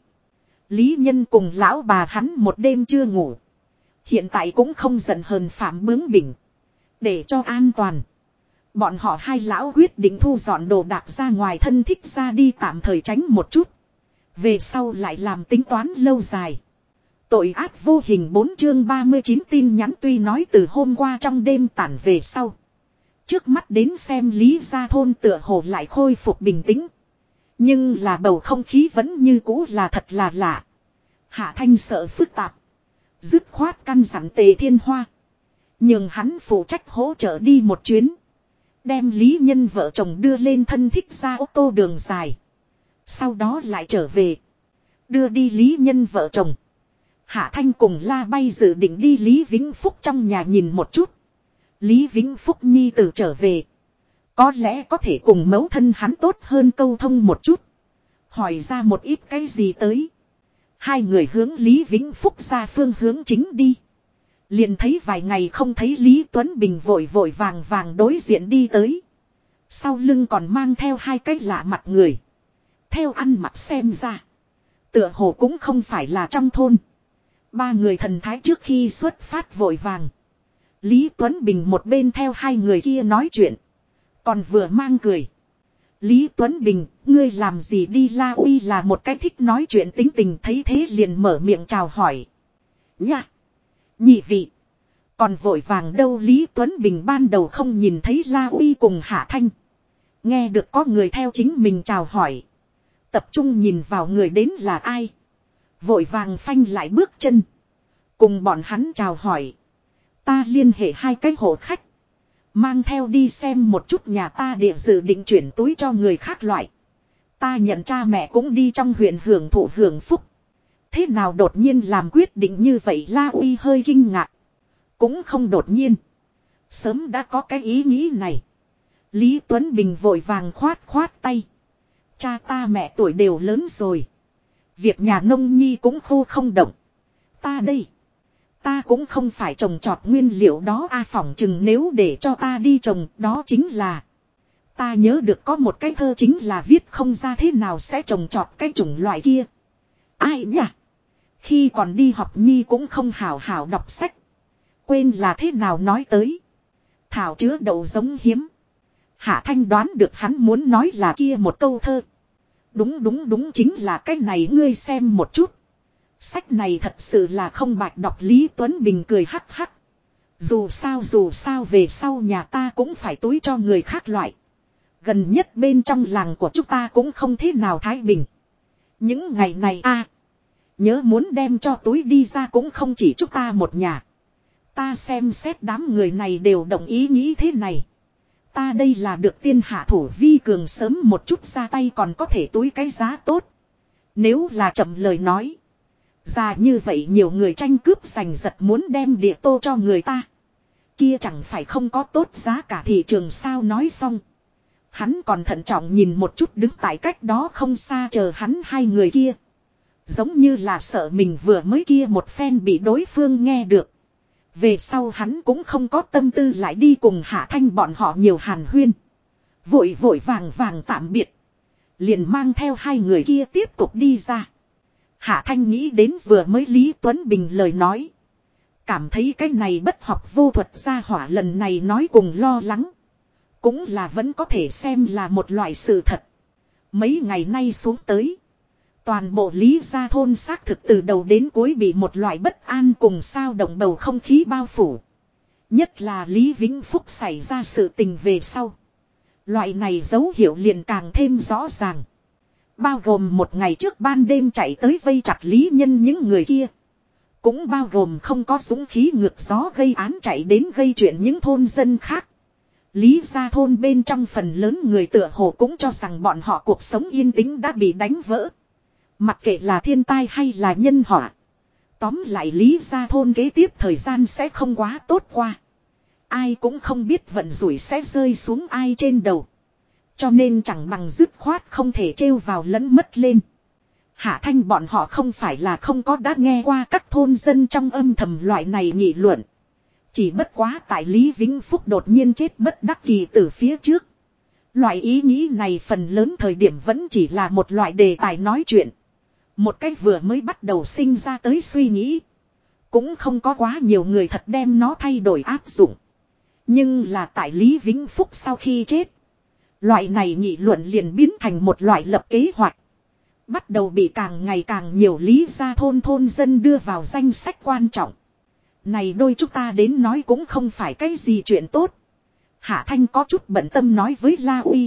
Lý Nhân cùng lão bà hắn một đêm chưa ngủ. Hiện tại cũng không giận hờn phạm bướng bỉnh. Để cho an toàn. Bọn họ hai lão quyết định thu dọn đồ đạc ra ngoài thân thích ra đi tạm thời tránh một chút. Về sau lại làm tính toán lâu dài. Tội ác vô hình 4 chương 39 tin nhắn tuy nói từ hôm qua trong đêm tản về sau. Trước mắt đến xem Lý Gia Thôn tựa hồ lại khôi phục bình tĩnh. Nhưng là bầu không khí vẫn như cũ là thật là lạ. Hạ Thanh sợ phức tạp. Dứt khoát căn dặn Tề Thiên Hoa. Nhưng hắn phụ trách hỗ trợ đi một chuyến. Đem Lý Nhân vợ chồng đưa lên thân thích ra ô tô đường dài. Sau đó lại trở về. Đưa đi Lý Nhân vợ chồng. Hạ Thanh cùng La Bay dự định đi Lý Vĩnh Phúc trong nhà nhìn một chút. Lý Vĩnh Phúc nhi tử trở về. Có lẽ có thể cùng mẫu thân hắn tốt hơn câu thông một chút. Hỏi ra một ít cái gì tới. Hai người hướng Lý Vĩnh Phúc ra phương hướng chính đi. Liền thấy vài ngày không thấy Lý Tuấn Bình vội vội vàng vàng đối diện đi tới. Sau lưng còn mang theo hai cái lạ mặt người. Theo ăn mặc xem ra. Tựa hồ cũng không phải là trong thôn. Ba người thần thái trước khi xuất phát vội vàng. Lý Tuấn Bình một bên theo hai người kia nói chuyện. Còn vừa mang cười. Lý Tuấn Bình, ngươi làm gì đi? La Uy là một cái thích nói chuyện tính tình, thấy thế liền mở miệng chào hỏi. Nha! Nhị vị! Còn vội vàng đâu? Lý Tuấn Bình ban đầu không nhìn thấy La Uy cùng Hạ Thanh. Nghe được có người theo chính mình chào hỏi. Tập trung nhìn vào người đến là ai. Vội vàng phanh lại bước chân. Cùng bọn hắn chào hỏi. Ta liên hệ hai cái hộ khách. Mang theo đi xem một chút nhà ta địa dự định chuyển túi cho người khác loại. Ta nhận cha mẹ cũng đi trong huyện hưởng thụ hưởng phúc. Thế nào đột nhiên làm quyết định như vậy? La Uy hơi kinh ngạc. Cũng không đột nhiên. Sớm đã có cái ý nghĩ này. Lý Tuấn Bình vội vàng khoát tay. Cha ta mẹ tuổi đều lớn rồi. Việc nhà nông nhi cũng khô không động. Ta đây. Ta cũng không phải trồng trọt nguyên liệu đó phỏng chừng nếu để cho ta đi trồng đó chính là. Ta nhớ được có một cái thơ chính là viết không ra thế nào sẽ trồng trọt cái chủng loại kia. Ai nhỉ? Khi còn đi học nhi cũng không hảo hảo đọc sách. Quên là thế nào nói tới. Thảo chứa đậu giống hiếm. Hạ Thanh đoán được hắn muốn nói là kia một câu thơ. Đúng chính là cái này, ngươi xem một chút. Sách này thật sự là không bạch đọc. Lý Tuấn Bình cười hắc hắc. Dù sao về sau nhà ta cũng phải túi cho người khác loại. Gần nhất bên trong làng của chúng ta cũng không thế nào thái bình. Những ngày này nhớ muốn đem cho túi đi ra cũng không chỉ chúng ta một nhà. Ta xem xét đám người này đều đồng ý nghĩ thế này. Ta đây là được tiên hạ thủ vi cường, sớm một chút ra tay còn có thể túi cái giá tốt. Nếu là chậm lời nói. Già như vậy nhiều người tranh cướp giành giật muốn đem địa tô cho người ta. Kia chẳng phải không có tốt giá cả thị trường sao? Nói xong. Hắn còn thận trọng nhìn một chút đứng tại cách đó không xa chờ hắn hai người kia. Giống như là sợ mình vừa mới kia một phen bị đối phương nghe được. Về sau hắn cũng không có tâm tư lại đi cùng Hạ Thanh bọn họ nhiều hàn huyên. Vội vội vàng vàng tạm biệt. Liền mang theo hai người kia tiếp tục đi ra. Hạ Thanh nghĩ đến vừa mới Lý Tuấn Bình lời nói. Cảm thấy cái này bất học vô thuật gia hỏa lần này nói cùng lo lắng. Cũng là vẫn có thể xem là một loại sự thật. Mấy ngày nay xuống tới. Toàn bộ Lý gia thôn xác thực từ đầu đến cuối bị một loại bất an cùng sao động bầu không khí bao phủ. Nhất là Lý Vĩnh Phúc xảy ra sự tình về sau. Loại này dấu hiệu liền càng thêm rõ ràng. Bao gồm một ngày trước ban đêm chạy tới vây chặt Lý Nhân những người kia. Cũng bao gồm không có dũng khí ngược gió gây án chạy đến gây chuyện những thôn dân khác. Lý gia thôn bên trong phần lớn người tựa hồ cũng cho rằng bọn họ cuộc sống yên tĩnh đã bị đánh vỡ. Mặc kệ là thiên tai hay là nhân họa. Tóm lại Lý gia thôn kế tiếp thời gian sẽ không quá tốt qua. Ai cũng không biết vận rủi sẽ rơi xuống ai trên đầu. Cho nên chẳng bằng dứt khoát không thể trêu vào lẫn mất lên. Hạ Thanh bọn họ không phải là không có đã nghe qua các thôn dân trong âm thầm loại này nghị luận. Chỉ bất quá tại Lý Vĩnh Phúc đột nhiên chết bất đắc kỳ từ phía trước. Loại ý nghĩ này phần lớn thời điểm vẫn chỉ là một loại đề tài nói chuyện. Một cách vừa mới bắt đầu sinh ra tới suy nghĩ. Cũng không có quá nhiều người thật đem nó thay đổi áp dụng. Nhưng là tại Lý Vĩnh Phúc sau khi chết. Loại này nghị luận liền biến thành một loại lập kế hoạch. Bắt đầu bị càng ngày càng nhiều Lý gia thôn dân đưa vào danh sách quan trọng. Này đôi chúng ta đến nói cũng không phải cái gì chuyện tốt. Hạ Thanh có chút bận tâm nói với La Uy.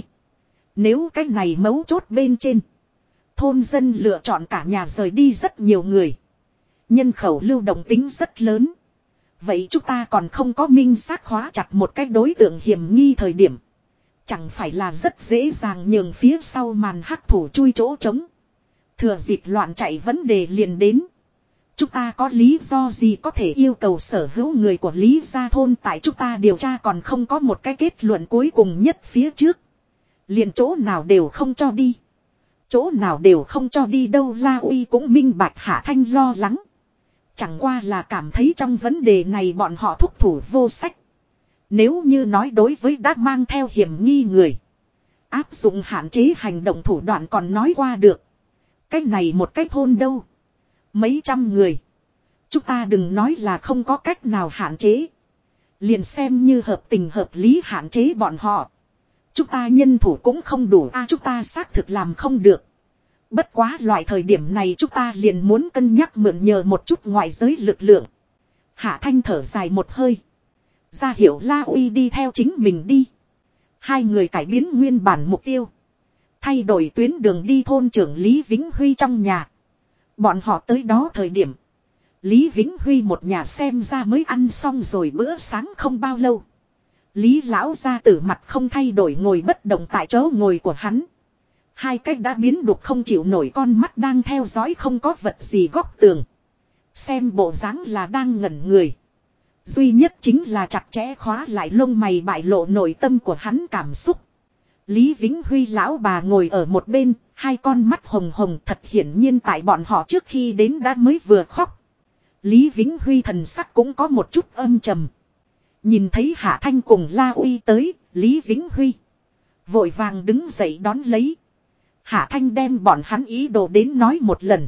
Nếu cái này mấu chốt bên trên. Thôn dân lựa chọn cả nhà rời đi rất nhiều người. Nhân khẩu lưu động tính rất lớn. Vậy chúng ta còn không có minh xác hóa chặt một cái đối tượng hiểm nghi thời điểm. Chẳng phải là rất dễ dàng nhường phía sau màn hắc thủ chui chỗ trống. Thừa dịp loạn chạy vấn đề liền đến. Chúng ta có lý do gì có thể yêu cầu sở hữu người của Lý gia thôn tại chúng ta điều tra còn không có một cái kết luận cuối cùng nhất phía trước. Liền chỗ nào đều không cho đi. Chỗ nào đều không cho đi đâu. La Uy cũng minh bạch Hạ Thanh lo lắng. Chẳng qua là cảm thấy trong vấn đề này bọn họ thúc thủ vô sách. Nếu như nói đối với đã mang theo hiểm nghi người. Áp dụng hạn chế hành động thủ đoạn còn nói qua được. Cái này một cái thôn đâu. Mấy trăm người. Chúng ta đừng nói là không có cách nào hạn chế. Liền xem như hợp tình hợp lý hạn chế bọn họ. Chúng ta nhân thủ cũng không đủ chúng ta xác thực làm không được. Bất quá loại thời điểm này chúng ta liền muốn cân nhắc mượn nhờ một chút ngoại giới lực lượng. Hạ Thanh thở dài một hơi. Ra hiệu La Uy đi theo chính mình đi. Hai người cải biến nguyên bản mục tiêu. Thay đổi tuyến đường đi thôn trưởng Lý Vĩnh Huy trong nhà. Bọn họ tới đó thời điểm. Lý Vĩnh Huy một nhà xem ra mới ăn xong rồi bữa sáng không bao lâu. Lý lão gia tử mặt không thay đổi ngồi bất động tại chỗ ngồi của hắn. Hai cách đã biến đục không chịu nổi con mắt đang theo dõi không có vật gì góc tường. Xem bộ dáng là đang ngẩn người. Duy nhất chính là chặt chẽ khóa lại lông mày bại lộ nội tâm của hắn cảm xúc. Lý Vĩnh Huy lão bà ngồi ở một bên, hai con mắt hồng hồng thật hiển nhiên tại bọn họ trước khi đến đã mới vừa khóc. Lý Vĩnh Huy thần sắc cũng có một chút âm trầm. Nhìn thấy Hạ Thanh cùng La Uy tới, Lý Vĩnh Huy vội vàng đứng dậy đón lấy. Hạ Thanh đem bọn hắn ý đồ đến nói một lần.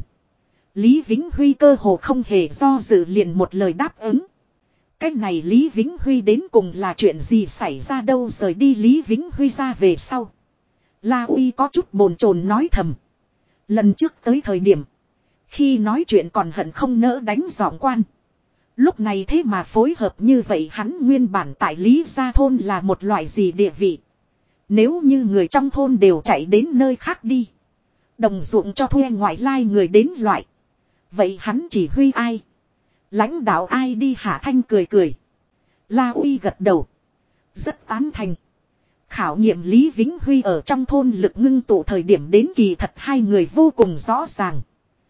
Lý Vĩnh Huy cơ hồ không hề do dự liền một lời đáp ứng. Cái này Lý Vĩnh Huy đến cùng là chuyện gì xảy ra đâu rời đi Lý Vĩnh Huy ra về sau. La Uy có chút bồn chồn nói thầm. Lần trước tới thời điểm. Khi nói chuyện còn hận không nỡ đánh giọng quan. Lúc này thế mà phối hợp như vậy hắn nguyên bản tại Lý gia thôn là một loại gì địa vị. Nếu như người trong thôn đều chạy đến nơi khác đi. Đồng ruộng cho thuê ngoại lai người đến loại. Vậy hắn chỉ huy ai? Lãnh đạo ai đi Hạ Thanh cười cười. La Uy gật đầu. Rất tán thành. Khảo nghiệm Lý Vĩnh Huy ở trong thôn lực ngưng tụ thời điểm đến kỳ thật hai người vô cùng rõ ràng.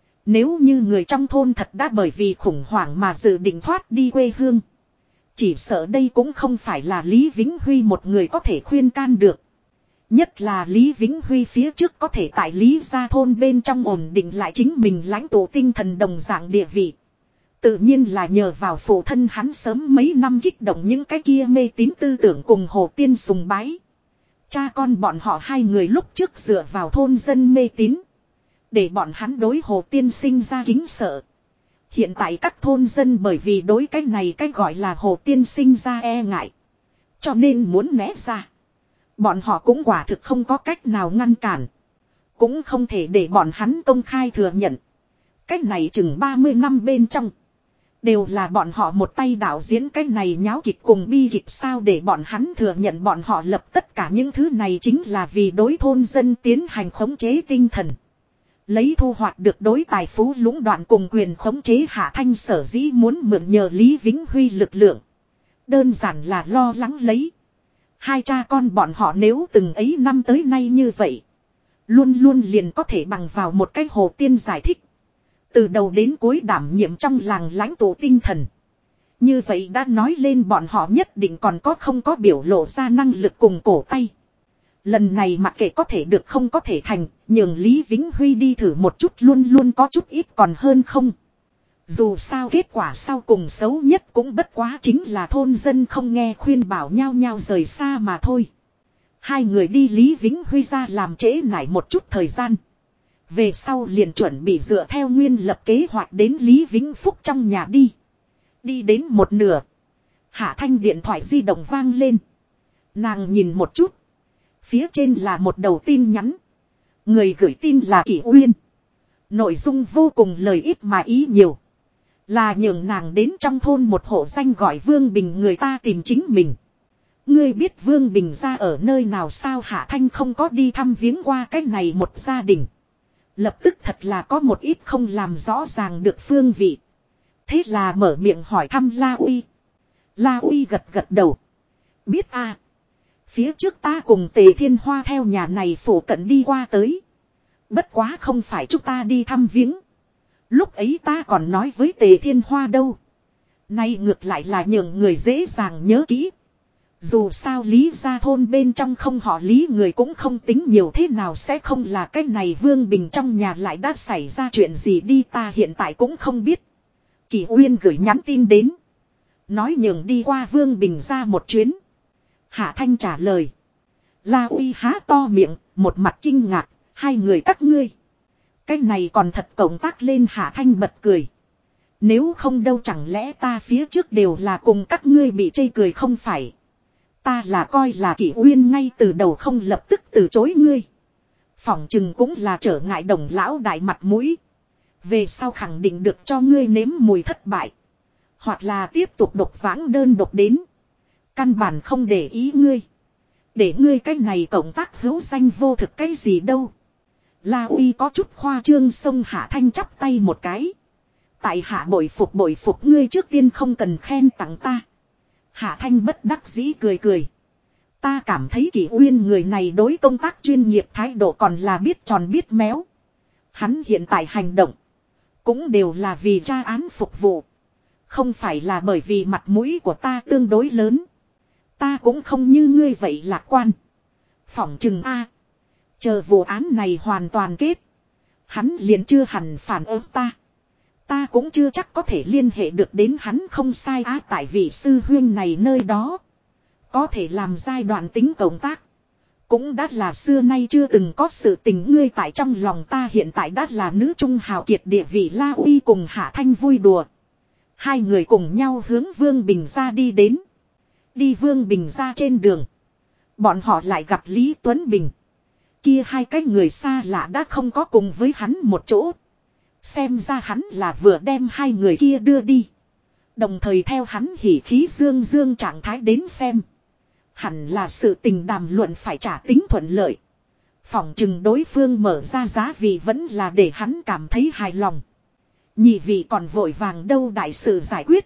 Nếu như người trong thôn thật đã bởi vì khủng hoảng mà dự định thoát đi quê hương. Chỉ sợ đây cũng không phải là Lý Vĩnh Huy một người có thể khuyên can được. Nhất là Lý Vĩnh Huy phía trước có thể tại Lý gia thôn bên trong ổn định lại chính mình lãnh tụ tinh thần đồng dạng địa vị. Tự nhiên là nhờ vào phụ thân hắn sớm mấy năm kích động những cái kia mê tín tư tưởng cùng Hồ Tiên sùng bái. Cha con bọn họ hai người lúc trước dựa vào thôn dân mê tín. Để bọn hắn đối Hồ Tiên sinh ra kính sợ. Hiện tại các thôn dân bởi vì đối cái này cái gọi là Hồ Tiên sinh ra e ngại. Cho nên muốn né ra. Bọn họ cũng quả thực không có cách nào ngăn cản. Cũng không thể để bọn hắn công khai thừa nhận. Cách này chừng 30 năm bên trong. Đều là bọn họ một tay đạo diễn cái này nháo kịch cùng bi kịch sao để bọn hắn thừa nhận bọn họ lập tất cả những thứ này chính là vì đối thôn dân tiến hành khống chế tinh thần. Lấy thu hoạch được đối tài phú lũng đoạn cùng quyền khống chế Hạ Thanh sở dĩ muốn mượn nhờ Lý Vĩnh Huy lực lượng. Đơn giản là lo lắng lấy. Hai cha con bọn họ nếu từng ấy năm tới nay như vậy. Luôn luôn liền có thể bằng vào một cái Hồ Tiên giải thích. Từ đầu đến cuối đảm nhiệm trong làng lãnh tụ tinh thần. Như vậy đã nói lên bọn họ nhất định còn có không có biểu lộ ra năng lực cùng cổ tay. Lần này mặc kệ có thể được không có thể thành, nhường Lý Vĩnh Huy đi thử một chút luôn luôn có chút ít còn hơn không. Dù sao kết quả sau cùng xấu nhất cũng bất quá chính là thôn dân không nghe khuyên bảo nhau nhau rời xa mà thôi. Hai người đi Lý Vĩnh Huy ra làm trễ nải một chút thời gian. Về sau liền chuẩn bị dựa theo nguyên lập kế hoạch đến Lý Vĩnh Phúc trong nhà đi. Đi đến một nửa. Hạ Thanh điện thoại di động vang lên. Nàng nhìn một chút. Phía trên là một đầu tin nhắn. Người gửi tin là Kỷ Uyên. Nội dung vô cùng lời ít mà ý nhiều. Là nhường nàng đến trong thôn một hộ danh gọi Vương Bình người ta tìm chính mình. Ngươi biết Vương Bình ra ở nơi nào sao? Hạ Thanh không có đi thăm viếng qua cái này một gia đình. Lập tức thật là có một ít không làm rõ ràng được phương vị. Thế là mở miệng hỏi thăm La Uy. La Uy gật gật đầu. Biết a. Phía trước ta cùng Tề Thiên Hoa theo nhà này phủ cận đi qua tới. Bất quá không phải chúng ta đi thăm viếng. Lúc ấy ta còn nói với Tề Thiên Hoa đâu. Nay ngược lại là nhường người dễ dàng nhớ kỹ. Dù sao Lý gia thôn bên trong không họ Lý người cũng không tính nhiều thế nào sẽ không là cái này Vương Bình trong nhà lại đã xảy ra chuyện gì đi ta hiện tại cũng không biết. Kỷ Uyên gửi nhắn tin đến. Nói nhường đi qua Vương Bình ra một chuyến. Hạ Thanh trả lời. La Uy há to miệng, một mặt kinh ngạc, hai người các ngươi. Cái này còn thật cộng tác lên Hạ Thanh bật cười. Nếu không đâu chẳng lẽ ta phía trước đều là cùng các ngươi bị chê cười không phải. Ta là coi là Kỷ Uyên ngay từ đầu không lập tức từ chối ngươi. Phỏng chừng cũng là trở ngại Đồng lão đại mặt mũi. Về sau khẳng định được cho ngươi nếm mùi thất bại. Hoặc là tiếp tục độc vãng đơn độc đến. Căn bản không để ý ngươi. Để ngươi cái này cộng tác hữu danh vô thực cái gì đâu. La Uy có chút khoa trương xông Hạ Thanh chắp tay một cái. Tại hạ bội phục ngươi trước tiên không cần khen tặng ta. Hạ Thanh bất đắc dĩ cười cười. Ta cảm thấy Kỷ Uyên người này đối công tác chuyên nghiệp thái độ còn là biết tròn biết méo. Hắn hiện tại hành động. Cũng đều là vì tra án phục vụ. Không phải là bởi vì mặt mũi của ta tương đối lớn. Ta cũng không như ngươi vậy lạc quan. Phỏng chừng A. Chờ vụ án này hoàn toàn kết. Hắn liền chưa hẳn phản ứng ta. Ta cũng chưa chắc có thể liên hệ được đến hắn không sai á tại vị sư huyên này nơi đó. Có thể làm giai đoạn tính cộng tác. Cũng đã là xưa nay chưa từng có sự tình ngươi tại trong lòng ta hiện tại đã là nữ trung hào kiệt địa vị La Uy cùng Hạ Thanh vui đùa. Hai người cùng nhau hướng Vương Bình ra đi đến. Đi Vương Bình ra trên đường. Bọn họ lại gặp Lý Tuấn Bình. Kia hai cái người xa lạ đã không có cùng với hắn một chỗ. Xem ra hắn là vừa đem hai người kia đưa đi. Đồng thời theo hắn hỉ khí dương dương trạng thái đến xem. Hẳn là sự tình đàm luận phải trả tính thuận lợi. Phỏng chừng đối phương mở ra giá vì vẫn là để hắn cảm thấy hài lòng. Nhị vị còn vội vàng đâu đại sự giải quyết.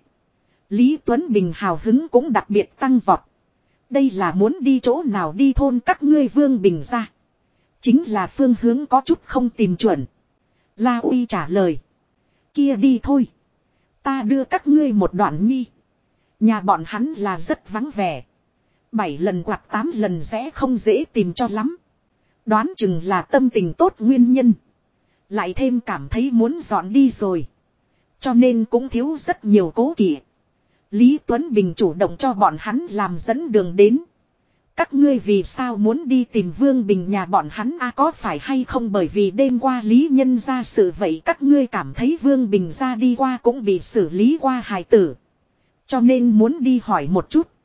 Lý Tuấn Bình hào hứng cũng đặc biệt tăng vọt. Đây là muốn đi chỗ nào đi thôn các ngươi Vương Bình ra. Chính là phương hướng có chút không tìm chuẩn. La Uy trả lời. Kia đi thôi. Ta đưa các ngươi một đoạn nhi. Nhà bọn hắn là rất vắng vẻ. 7 lần quạt 8 lần rẽ không dễ tìm cho lắm. Đoán chừng là tâm tình tốt nguyên nhân. Lại thêm cảm thấy muốn dọn đi rồi. Cho nên cũng thiếu rất nhiều cố kỵ. Lý Tuấn Bình chủ động cho bọn hắn làm dẫn đường đến. Các ngươi vì sao muốn đi tìm Vương Bình nhà bọn hắn có phải hay không bởi vì đêm qua Lý Nhân ra sự vậy các ngươi cảm thấy Vương Bình ra đi qua cũng bị xử lý qua hài tử. Cho nên muốn đi hỏi một chút.